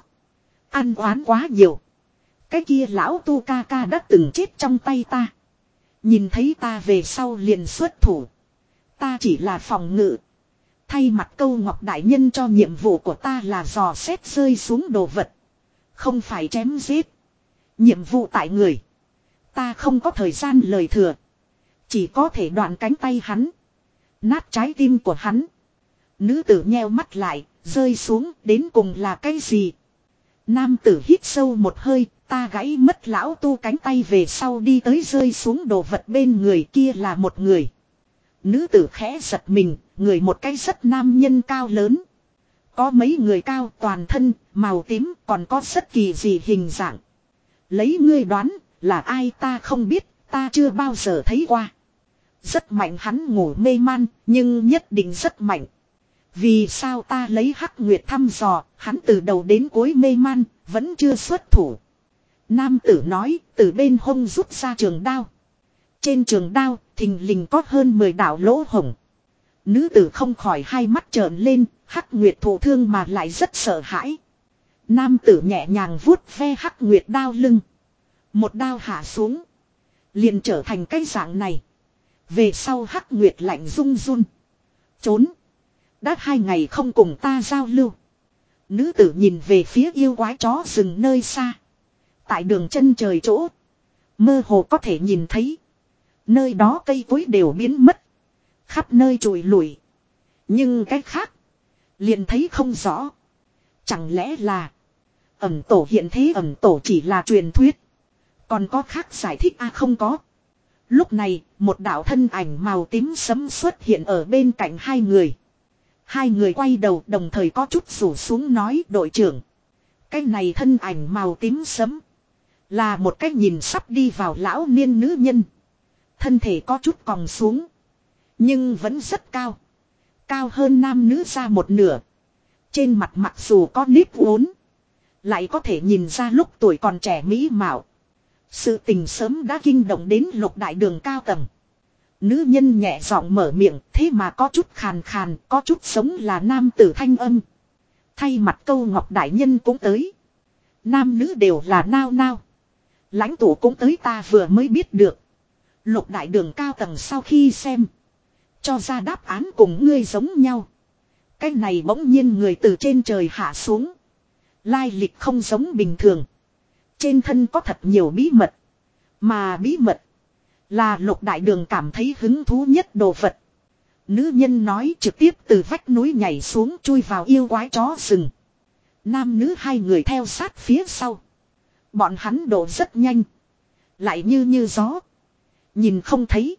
Ăn oán quá nhiều. Cái kia lão tu ca ca đã từng chết trong tay ta. Nhìn thấy ta về sau liền xuất thủ. Ta chỉ là phòng ngự. Thay mặt câu ngọc đại nhân cho nhiệm vụ của ta là dò xét rơi xuống đồ vật. Không phải chém giết. Nhiệm vụ tại người. Ta không có thời gian lời thừa. Chỉ có thể đoạn cánh tay hắn. Nát trái tim của hắn. Nữ tử nheo mắt lại. Rơi xuống đến cùng là cái gì? Nam tử hít sâu một hơi. Ta gãy mất lão tu cánh tay về sau đi tới rơi xuống đồ vật bên người kia là một người. Nữ tử khẽ giật mình. Người một cái rất nam nhân cao lớn. Có mấy người cao toàn thân màu tím còn có rất kỳ dị hình dạng. Lấy ngươi đoán là ai ta không biết. Ta chưa bao giờ thấy qua. Rất mạnh hắn ngủ mê man nhưng nhất định rất mạnh. Vì sao ta lấy hắc nguyệt thăm dò, hắn từ đầu đến cuối mê man, vẫn chưa xuất thủ. Nam tử nói, từ bên hông rút ra trường đao. Trên trường đao, thình lình có hơn mười đạo lỗ hổng. Nữ tử không khỏi hai mắt trợn lên, Hắc Nguyệt thụ thương mà lại rất sợ hãi. Nam tử nhẹ nhàng vuốt ve Hắc Nguyệt đao lưng. Một đao hạ xuống. Liền trở thành cái dạng này. Về sau Hắc Nguyệt lạnh run run. Trốn. Đã hai ngày không cùng ta giao lưu. Nữ tử nhìn về phía yêu quái chó rừng nơi xa. Tại đường chân trời chỗ. Mơ hồ có thể nhìn thấy. Nơi đó cây cối đều biến mất. Khắp nơi trụi lủi. Nhưng cái khác. Liền thấy không rõ. Chẳng lẽ là. Ẩm tổ hiện thế, ẩm tổ chỉ là truyền thuyết. Còn có khác giải thích à? Không có. Lúc này một đạo thân ảnh màu tím sẫm xuất hiện ở bên cạnh hai người. Hai người quay đầu đồng thời có chút rủ xuống nói đội trưởng. Cái này thân ảnh màu tím sẫm. Là một cái nhìn sắp đi vào lão niên nữ nhân. Thân thể có chút còng xuống. Nhưng vẫn rất cao. Cao hơn nam nữ ra một nửa. Trên mặt mặc dù có nếp uốn. Lại có thể nhìn ra lúc tuổi còn trẻ mỹ mạo. Sự tình sớm đã kinh động đến Lục Đại Đường cao tầng. Nữ nhân nhẹ giọng mở miệng, thế mà có chút khàn khàn, có chút giống là nam tử thanh âm. Thay mặt Câu Ngọc đại nhân cũng tới. Nam nữ đều là nao nao. Lãnh tụ cũng tới, ta vừa mới biết được. Lục Đại Đường cao tầng sau khi xem. Cho ra đáp án cùng ngươi giống nhau. Cái này bỗng nhiên người từ trên trời hạ xuống. Lai lịch không giống bình thường. Trên thân có thật nhiều bí mật. Mà bí mật. Là Lục Đại Đường cảm thấy hứng thú nhất đồ vật. Nữ nhân nói trực tiếp từ vách núi nhảy xuống chui vào yêu quái chó rừng. Nam nữ hai người theo sát phía sau. Bọn hắn đổ rất nhanh. Lại như như gió. Nhìn không thấy.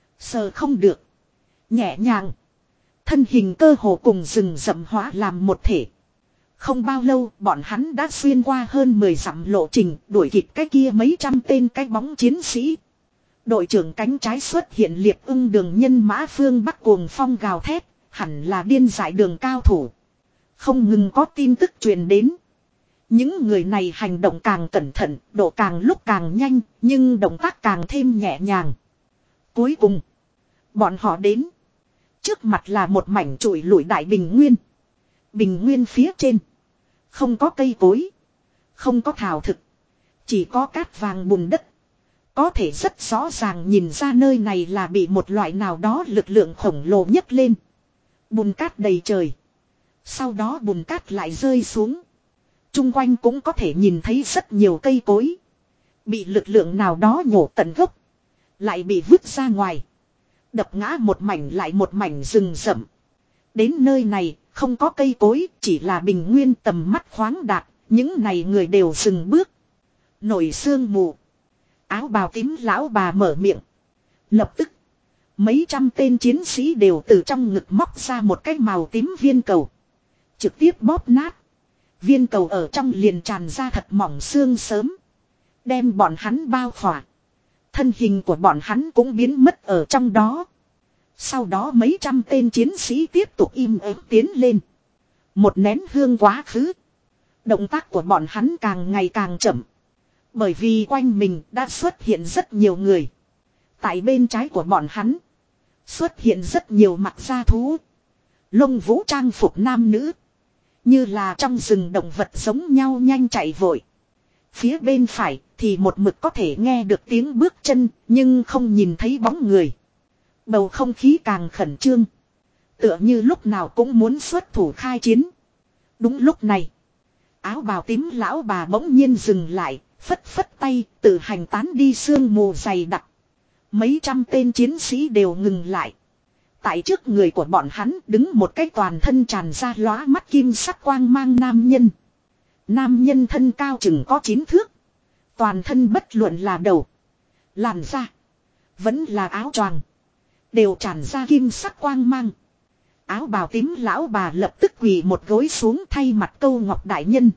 Sờ không được. Nhẹ nhàng. Thân hình cơ hồ cùng rừng rậm hóa làm một thể. Không bao lâu bọn hắn đã xuyên qua hơn mười dặm lộ trình đuổi kịp cái kia mấy trăm tên cái bóng chiến sĩ. Đội trưởng cánh trái xuất hiện liệp ưng đường nhân mã phương Bắc cuồng phong gào thét, hẳn là điên dại đường cao thủ. Không ngừng có tin tức truyền đến. Những người này hành động càng cẩn thận, độ càng lúc càng nhanh, nhưng động tác càng thêm nhẹ nhàng. Cuối cùng, bọn họ đến. Trước mặt là một mảnh trụi lủi đại bình nguyên. Bình nguyên phía trên. Không có cây cối. Không có thảo thực. Chỉ có cát vàng bùn đất. Có thể rất rõ ràng nhìn ra nơi này là bị một loại nào đó lực lượng khổng lồ nhấc lên. Bùn cát đầy trời. Sau đó bùn cát lại rơi xuống. Trung quanh cũng có thể nhìn thấy rất nhiều cây cối. Bị lực lượng nào đó nhổ tận gốc. Lại bị vứt ra ngoài. Đập ngã một mảnh lại một mảnh rừng rậm. Đến nơi này không có cây cối, chỉ là bình nguyên tầm mắt khoáng đạt. Những này người đều dừng bước. Nổi sương mù. Áo bào tím lão bà mở miệng. Lập tức. Mấy trăm tên chiến sĩ đều từ trong ngực móc ra một cái màu tím viên cầu. Trực tiếp bóp nát. Viên cầu ở trong liền tràn ra thật mỏng xương sớm. Đem bọn hắn bao khỏa. Thân hình của bọn hắn cũng biến mất ở trong đó. Sau đó mấy trăm tên chiến sĩ tiếp tục im ắng tiến lên. Một nén hương quá khứ. Động tác của bọn hắn càng ngày càng chậm. Bởi vì quanh mình đã xuất hiện rất nhiều người. Tại bên trái của bọn hắn. Xuất hiện rất nhiều mặc gia thú. Lông vũ trang phục nam nữ. Như là trong rừng động vật giống nhau nhanh chạy vội. Phía bên phải thì một mực có thể nghe được tiếng bước chân. Nhưng không nhìn thấy bóng người. Bầu không khí càng khẩn trương. Tựa như lúc nào cũng muốn xuất thủ khai chiến. Đúng lúc này. Áo bào tím lão bà bỗng nhiên dừng lại. Phất phất tay tự hành tán đi sương mù dày đặc. Mấy trăm tên chiến sĩ đều ngừng lại. Tại trước người của bọn hắn đứng một cái toàn thân tràn ra lóa mắt kim sắc quang mang nam nhân. Nam nhân thân cao chừng có chín thước. Toàn thân bất luận là đầu. Làn da. Vẫn là áo choàng. Đều tràn ra kim sắc quang mang. Áo bào tím lão bà lập tức quỳ một gối xuống thay mặt Câu Ngọc đại nhân.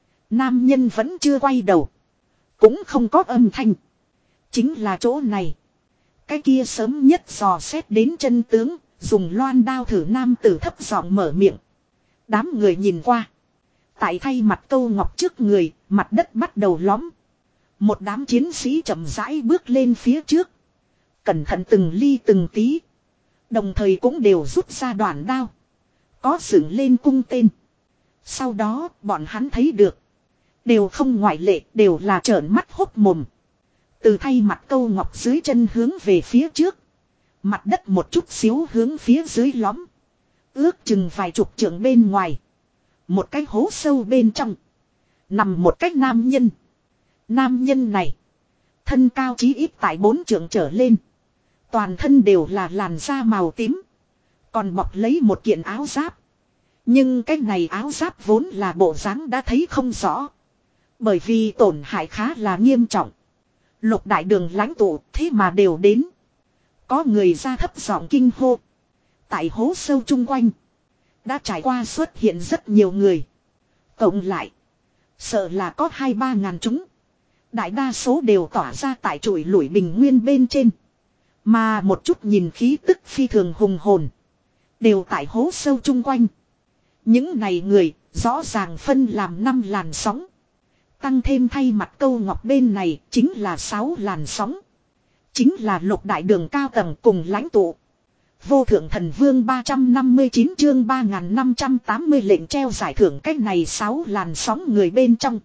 Nam nhân vẫn chưa quay đầu. Cũng không có âm thanh. Chính là chỗ này. Cái kia sớm nhất dò xét đến chân tướng. Dùng loan đao thử nam tử thấp giọng mở miệng. Đám người nhìn qua. Tại thay mặt Câu Ngọc trước người. Mặt đất bắt đầu lõm. Một đám chiến sĩ chậm rãi bước lên phía trước. Cẩn thận từng ly từng tí. Đồng thời cũng đều rút ra đoạn đao. Có dựng lên cung tên. Sau đó bọn hắn thấy được. Đều không ngoại lệ, đều là trợn mắt hốc mồm. Từ thay mặt câu ngọc dưới chân hướng về phía trước. Mặt đất một chút xíu hướng phía dưới lõm. Ước chừng vài chục trượng bên ngoài. Một cái hố sâu bên trong. Nằm một cái nam nhân. Nam nhân này. Thân cao chí ít tại bốn trượng trở lên. Toàn thân đều là làn da màu tím. Còn bọc lấy một kiện áo giáp. Nhưng cái này áo giáp vốn là bộ dáng đã thấy không rõ. Bởi vì tổn hại khá là nghiêm trọng. Lục đại đường lãnh tụ thế mà đều đến. Có người ra thấp giọng kinh hô. Tại hố sâu chung quanh. Đã trải qua xuất hiện rất nhiều người. Cộng lại. Sợ là có hai ba ngàn chúng. Đại đa số đều tỏa ra tại chuỗi lủi bình nguyên bên trên. Mà một chút nhìn khí tức phi thường hùng hồn. Đều tại hố sâu chung quanh. Những này người rõ ràng phân làm năm làn sóng. Tăng thêm thay mặt câu ngọc bên này chính là sáu làn sóng. Chính là lục đại đường cao tầng cùng lãnh tụ. Vô thượng thần vương ba trăm năm mươi chín chương ba nghìn năm trăm tám mươi lệnh treo giải thưởng cách này sáu làn sóng người bên trong.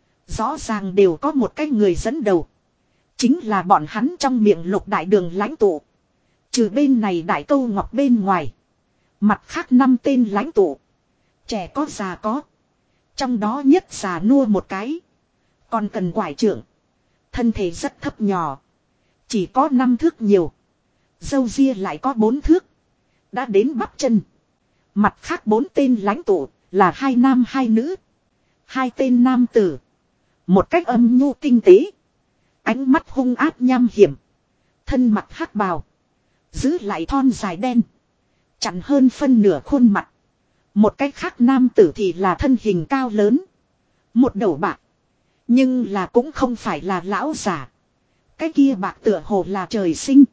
Rõ ràng đều có một cái người dẫn đầu. Chính là bọn hắn trong miệng lục đại đường lãnh tụ. Trừ bên này đại câu ngọc bên ngoài. Mặt khác năm tên lãnh tụ. Trẻ có già có. Trong đó nhất già nua một cái. Còn cần quải trưởng. Thân thể rất thấp nhỏ. Chỉ có năm thước nhiều. Dâu ria lại có bốn thước. Đã đến bắp chân. Mặt khác bốn tên lãnh tụ là hai nam hai nữ. Hai tên nam tử. Một cách âm nhu tinh tế. Ánh mắt hung ác nham hiểm. Thân mặt hắc bào. Giữ lại thon dài đen. Chặn hơn phân nửa khuôn mặt. Một cách khác nam tử thì là thân hình cao lớn. Một đầu bạc. Nhưng là cũng không phải là lão giả. Cái kia bạc tựa hồ là trời sinh.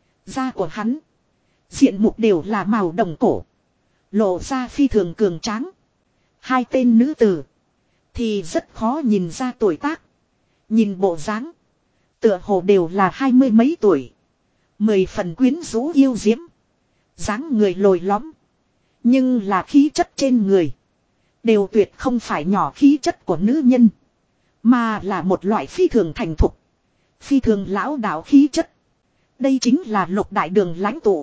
Da của hắn. Diện mục đều là màu đồng cổ. Lộ ra phi thường cường tráng. Hai tên nữ tử. Thì rất khó nhìn ra tuổi tác. Nhìn bộ dáng. Tựa hồ đều là hai mươi mấy tuổi. Mười phần quyến rũ yêu diễm. Dáng người lồi lõm. Nhưng là khí chất trên người. Đều tuyệt không phải nhỏ khí chất của nữ nhân. Mà là một loại phi thường thành thục. Phi thường lão đạo khí chất. Đây chính là lục đại đường lãnh tụ.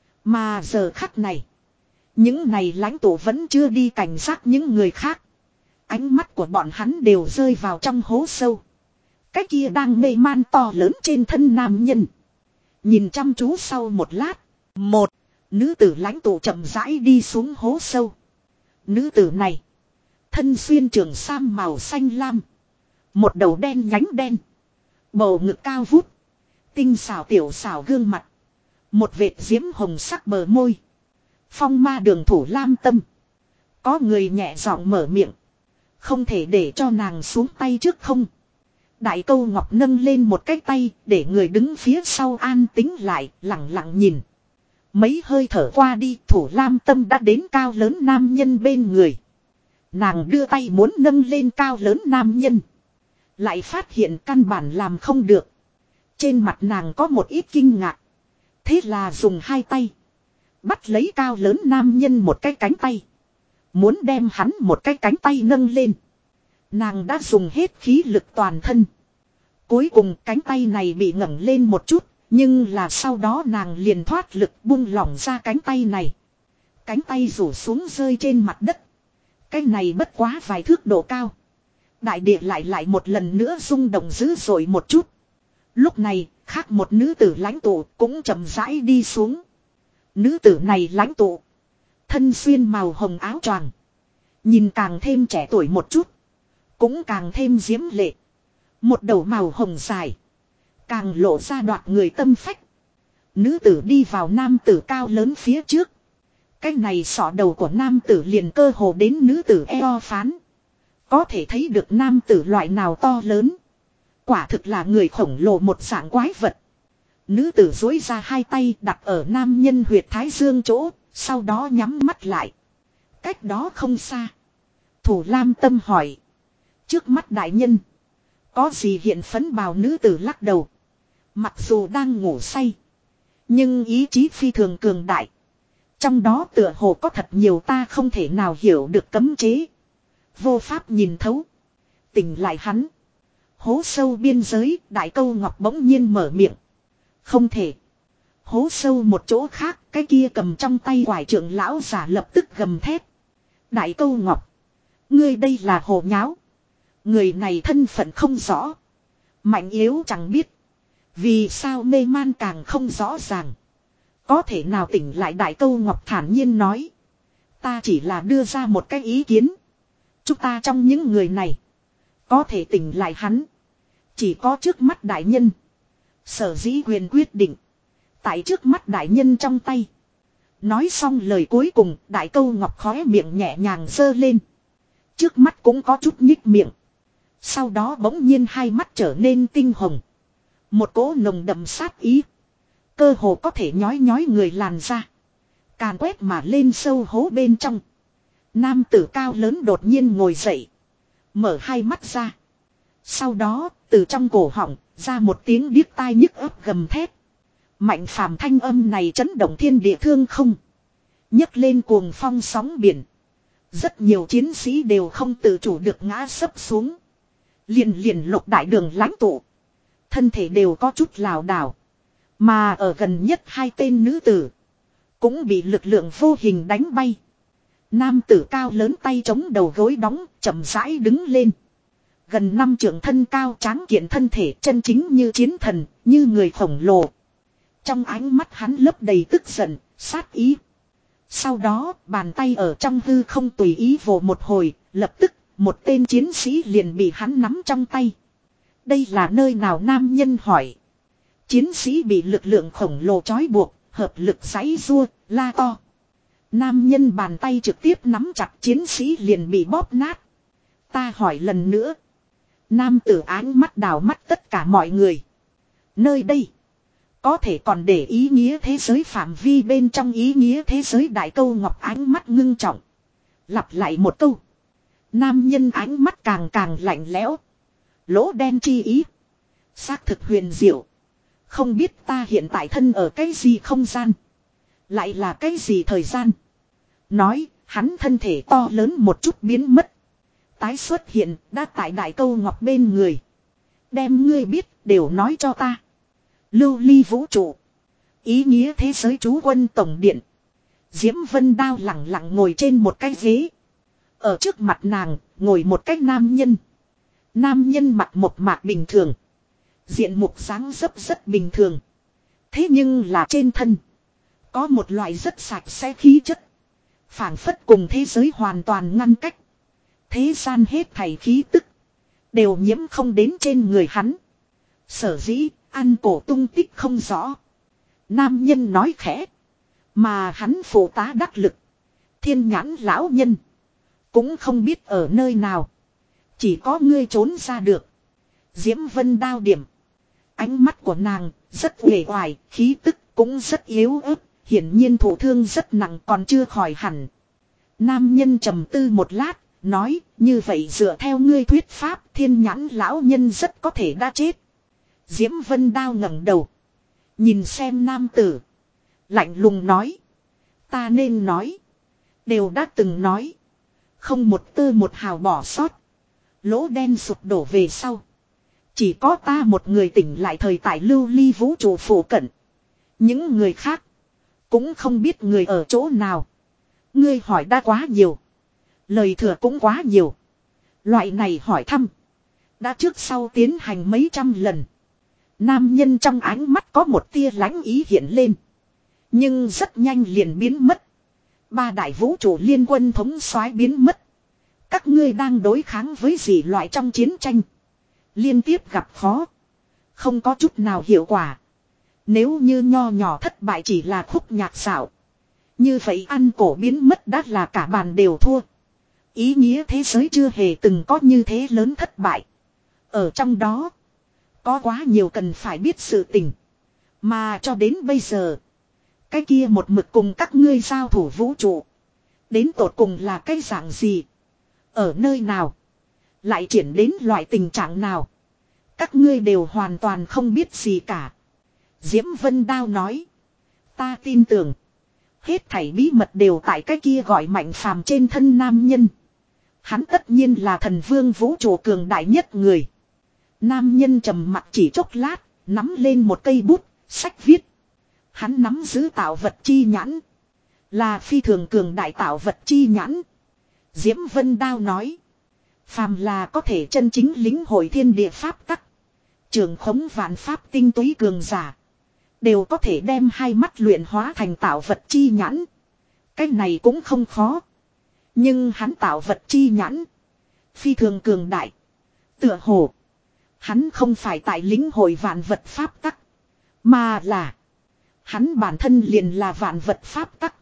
Mà giờ khắc này. Những này lãnh tụ vẫn chưa đi cảnh giác những người khác. Ánh mắt của bọn hắn đều rơi vào trong hố sâu. Cái kia đang mê man to lớn trên thân nam nhân. Nhìn chăm chú sau một lát. Một. Nữ tử lãnh tụ chậm rãi đi xuống hố sâu. Nữ tử này. Thân xuyên trường sam màu xanh lam. Một đầu đen nhánh đen. Bầu ngực cao vút. Tinh xảo tiểu xảo gương mặt. Một vệt diễm hồng sắc bờ môi. Phong ma đường thủ lam tâm. Có người nhẹ giọng mở miệng. Không thể để cho nàng xuống tay trước không. Đại câu ngọc nâng lên một cái tay. Để người đứng phía sau an tính lại. Lặng lặng nhìn. Mấy hơi thở qua đi. Thủ lam tâm đã đến cao lớn nam nhân bên người. Nàng đưa tay muốn nâng lên cao lớn nam nhân. Lại phát hiện căn bản làm không được. Trên mặt nàng có một ít kinh ngạc. Thế là dùng hai tay. Bắt lấy cao lớn nam nhân một cái cánh tay. Muốn đem hắn một cái cánh tay nâng lên. Nàng đã dùng hết khí lực toàn thân. Cuối cùng cánh tay này bị ngẩng lên một chút. Nhưng là sau đó nàng liền thoát lực buông lỏng ra cánh tay này. Cánh tay rủ xuống rơi trên mặt đất. Cái này bất quá vài thước độ cao. Đại địa lại lại một lần nữa rung động dữ dội một chút. Lúc này, khác một nữ tử lãnh tụ cũng chậm rãi đi xuống. Nữ tử này lãnh tụ. Thân xuyên màu hồng áo choàng. Nhìn càng thêm trẻ tuổi một chút. Cũng càng thêm diễm lệ. Một đầu màu hồng dài. Càng lộ ra đoạt người tâm phách. Nữ tử đi vào nam tử cao lớn phía trước. Cái này sọ đầu của nam tử liền cơ hồ đến nữ tử eo phán. Có thể thấy được nam tử loại nào to lớn. Quả thực là người khổng lồ một dạng quái vật. Nữ tử duỗi ra hai tay đặt ở nam nhân huyệt thái dương chỗ. Sau đó nhắm mắt lại. Cách đó không xa. Thủ lam tâm hỏi. Trước mắt đại nhân. Có gì hiện phấn bào nữ tử lắc đầu. Mặc dù đang ngủ say. Nhưng ý chí phi thường cường đại. Trong đó tựa hồ có thật nhiều ta không thể nào hiểu được cấm chế. Vô pháp nhìn thấu. Tỉnh lại hắn. Hố sâu biên giới, Đại Câu Ngọc bỗng nhiên mở miệng. Không thể. Hố sâu một chỗ khác, cái kia cầm trong tay quải trưởng lão giả lập tức gầm thét. Đại Câu Ngọc. Ngươi đây là hồ nháo. Người này thân phận không rõ. Mạnh yếu chẳng biết. Vì sao mê man càng không rõ ràng. Có thể nào tỉnh lại Đại Câu Ngọc thản nhiên nói. Ta chỉ là đưa ra một cái ý kiến. Chúng ta trong những người này. Có thể tỉnh lại hắn. Chỉ có trước mắt đại nhân. Sở dĩ quyền quyết định. Tại trước mắt đại nhân trong tay. Nói xong lời cuối cùng, Đại Câu Ngọc khóe miệng nhẹ nhàng giơ lên. Trước mắt cũng có chút nhích miệng. Sau đó bỗng nhiên hai mắt trở nên tinh hồng. Một cỗ nồng đậm sát ý. Cơ hồ có thể nhói nhói người làn ra. Càn quét mà lên sâu hố bên trong. Nam tử cao lớn đột nhiên ngồi dậy. Mở hai mắt ra. Sau đó, từ trong cổ họng, ra một tiếng điếc tai nhức ấp gầm thét. Mạnh phàm thanh âm này chấn động thiên địa thương không. Nhấc lên cuồng phong sóng biển. Rất nhiều chiến sĩ đều không tự chủ được ngã sấp xuống. Liền liền lục đại đường lãnh tụ. Thân thể đều có chút lảo đảo. Mà ở gần nhất hai tên nữ tử. Cũng bị lực lượng vô hình đánh bay. Nam tử cao lớn tay chống đầu gối đóng, chậm rãi đứng lên. Gần năm trượng thân cao tráng kiện thân thể chân chính như chiến thần, như người khổng lồ. Trong ánh mắt hắn lấp đầy tức giận, sát ý. Sau đó, bàn tay ở trong hư không tùy ý vồ một hồi, lập tức, một tên chiến sĩ liền bị hắn nắm trong tay. Đây là nơi nào nam nhân hỏi. Chiến sĩ bị lực lượng khổng lồ trói buộc, hợp lực giãy giụa, la to. Nam nhân bàn tay trực tiếp nắm chặt chiến sĩ liền bị bóp nát. Ta hỏi lần nữa. Nam tử ánh mắt đào mắt tất cả mọi người. Nơi đây. Có thể còn để ý nghĩa thế giới phạm vi bên trong ý nghĩa thế giới Đại Câu Ngọc ánh mắt ngưng trọng. Lặp lại một câu. Nam nhân ánh mắt càng càng lạnh lẽo. Lỗ đen chi ý. Xác thực huyền diệu. Không biết ta hiện tại thân ở cái gì không gian. Lại là cái gì thời gian. Nói hắn thân thể to lớn một chút biến mất. Tái xuất hiện đã tại Đại Câu Ngọc bên người. Đem ngươi biết đều nói cho ta. Lưu ly vũ trụ. Ý nghĩa thế giới trú quân tổng điện. Diễm Vân Đao lặng lặng ngồi trên một cái ghế. Ở trước mặt nàng ngồi một cái nam nhân. Nam nhân mặc một mạc bình thường. Diện mục dáng dấp rất bình thường. Thế nhưng là trên thân. Có một loại rất sạch sẽ khí chất. Phảng phất cùng thế giới hoàn toàn ngăn cách. Thế gian hết thảy khí tức. Đều nhiễm không đến trên người hắn. Sở dĩ ăn cổ tung tích không rõ. Nam nhân nói khẽ. Mà hắn phụ tá đắc lực. Thiên nhãn lão nhân. Cũng không biết ở nơi nào. Chỉ có ngươi trốn ra được. Diễm Vân Đao điểm. Ánh mắt của nàng rất uể oải, khí tức cũng rất yếu ớt. Hiển nhiên thổ thương rất nặng còn chưa khỏi hẳn. Nam nhân trầm tư một lát. Nói như vậy dựa theo ngươi thuyết pháp thiên nhãn lão nhân rất có thể đã chết. Diễm Vân Đao ngẩng đầu. Nhìn xem nam tử. Lạnh lùng nói. Ta nên nói. Đều đã từng nói. Không một tơ một hào bỏ sót. Lỗ đen sụp đổ về sau. Chỉ có ta một người tỉnh lại thời tại lưu ly vũ trụ phủ cận. Những người khác. Cũng không biết người ở chỗ nào. Ngươi hỏi đã quá nhiều. Lời thừa cũng quá nhiều. Loại này hỏi thăm. Đã trước sau tiến hành mấy trăm lần. Nam nhân trong ánh mắt có một tia lãnh ý hiện lên. Nhưng rất nhanh liền biến mất. Ba đại vũ trụ liên quân thống soái biến mất. Các ngươi đang đối kháng với gì loại trong chiến tranh. Liên tiếp gặp khó. Không có chút nào hiệu quả. Nếu như nho nhỏ thất bại chỉ là khúc nhạc xạo. Như vậy ăn cổ biến mất đã là cả bàn đều thua. Ý nghĩa thế giới chưa hề từng có như thế lớn thất bại. Ở trong đó. Có quá nhiều cần phải biết sự tình. Mà cho đến bây giờ. Cái kia một mực cùng các ngươi giao thủ vũ trụ. Đến tột cùng là cái dạng gì. Ở nơi nào. Lại triển đến loại tình trạng nào. Các ngươi đều hoàn toàn không biết gì cả. Diễm Vân Đao nói. Ta tin tưởng. Hết thảy bí mật đều tại cái kia gọi Mạnh Phàm trên thân nam nhân. Hắn tất nhiên là thần vương vũ trụ cường đại nhất người. Nam nhân trầm mặc chỉ chốc lát, nắm lên một cây bút, sách viết. Hắn nắm giữ tạo vật chi nhãn. Là phi thường cường đại tạo vật chi nhãn. Diễm Vân Đao nói. Phàm là có thể chân chính lĩnh hội thiên địa pháp tắc. Trường khống vạn pháp tinh túy cường giả. Đều có thể đem hai mắt luyện hóa thành tạo vật chi nhãn. Cái này cũng không khó. Nhưng hắn tạo vật chi nhãn. Phi thường cường đại. Tựa hồ. Hắn không phải tại lĩnh hội vạn vật pháp tắc. Mà là. Hắn bản thân liền là vạn vật pháp tắc.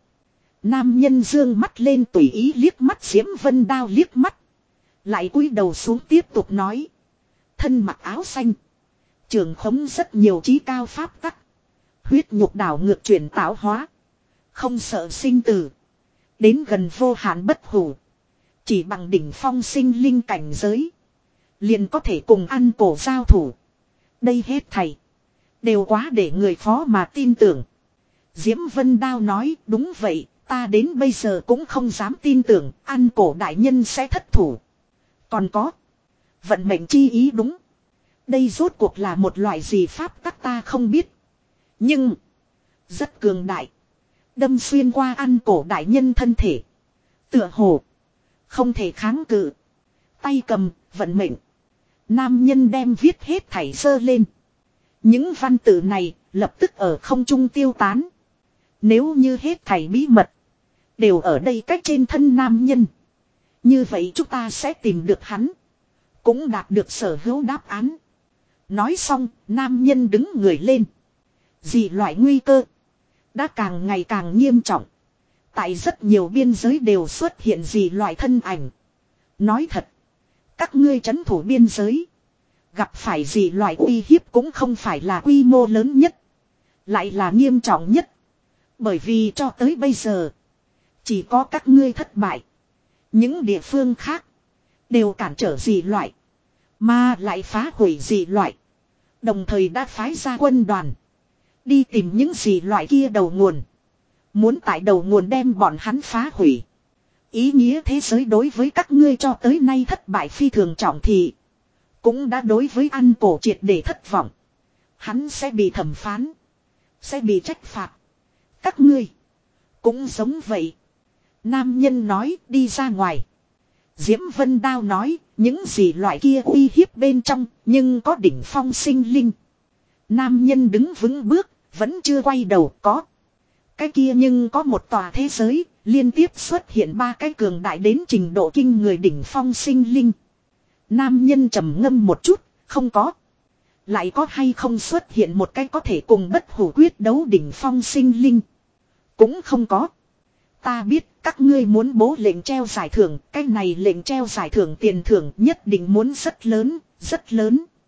Nam nhân dương mắt lên tùy ý liếc mắt Diễm Vân Đao liếc mắt. Lại cúi đầu xuống tiếp tục nói. Thân mặc áo xanh. Trường khống rất nhiều trí cao pháp tắc. Huyết nhục đảo ngược chuyển tạo hóa. Không sợ sinh tử. Đến gần vô hạn bất hủ. Chỉ bằng đỉnh phong sinh linh cảnh giới. Liền có thể cùng ăn cổ giao thủ. Đây hết thầy. Đều quá để người khó mà tin tưởng. Diễm Vân Đao nói đúng vậy. Ta đến bây giờ cũng không dám tin tưởng. Ăn cổ đại nhân sẽ thất thủ. Còn có. Vận mệnh chi ý đúng. Đây rốt cuộc là một loại gì pháp tắc ta không biết. Nhưng. Rất cường đại. Đâm xuyên qua ăn cổ đại nhân thân thể. Tựa hồ. Không thể kháng cự. Tay cầm, vận mệnh. Nam nhân đem viết hết thảy sơ lên. Những văn tự này lập tức ở không trung tiêu tán. Nếu như hết thảy bí mật. Đều ở đây cách trên thân nam nhân. Như vậy chúng ta sẽ tìm được hắn. Cũng đạt được sở hữu đáp án. Nói xong, nam nhân đứng người lên. Dị loại nguy cơ. Đã càng ngày càng nghiêm trọng. Tại rất nhiều biên giới đều xuất hiện dị loại thân ảnh. Nói thật. Các ngươi trấn thủ biên giới. Gặp phải dị loại uy hiếp cũng không phải là quy mô lớn nhất. Lại là nghiêm trọng nhất. Bởi vì cho tới bây giờ. Chỉ có các ngươi thất bại. Những địa phương khác. Đều cản trở dị loại. Mà lại phá hủy dị loại. Đồng thời đã phái ra quân đoàn. Đi tìm những dị loại kia đầu nguồn. Muốn tại đầu nguồn đem bọn hắn phá hủy. Ý nghĩa thế giới đối với các ngươi cho tới nay thất bại phi thường trọng thị. Cũng đã đối với ăn cổ triệt để thất vọng. Hắn sẽ bị thẩm phán. Sẽ bị trách phạt. Các ngươi. Cũng giống vậy. Nam nhân nói đi ra ngoài. Diễm Vân Đao nói những gì loại kia uy hiếp bên trong nhưng có đỉnh phong sinh linh. Nam nhân đứng vững bước. Vẫn chưa quay đầu có. Cái kia nhưng có một tòa thế giới. Liên tiếp xuất hiện ba cái cường đại đến trình độ kinh người đỉnh phong sinh linh. Nam nhân trầm ngâm một chút. Không có. Lại có hay không xuất hiện một cái có thể cùng bất hủ quyết đấu đỉnh phong sinh linh. Cũng không có. Ta biết các ngươi muốn bố lệnh treo giải thưởng. Cái này lệnh treo giải thưởng tiền thưởng nhất định muốn rất lớn, rất lớn.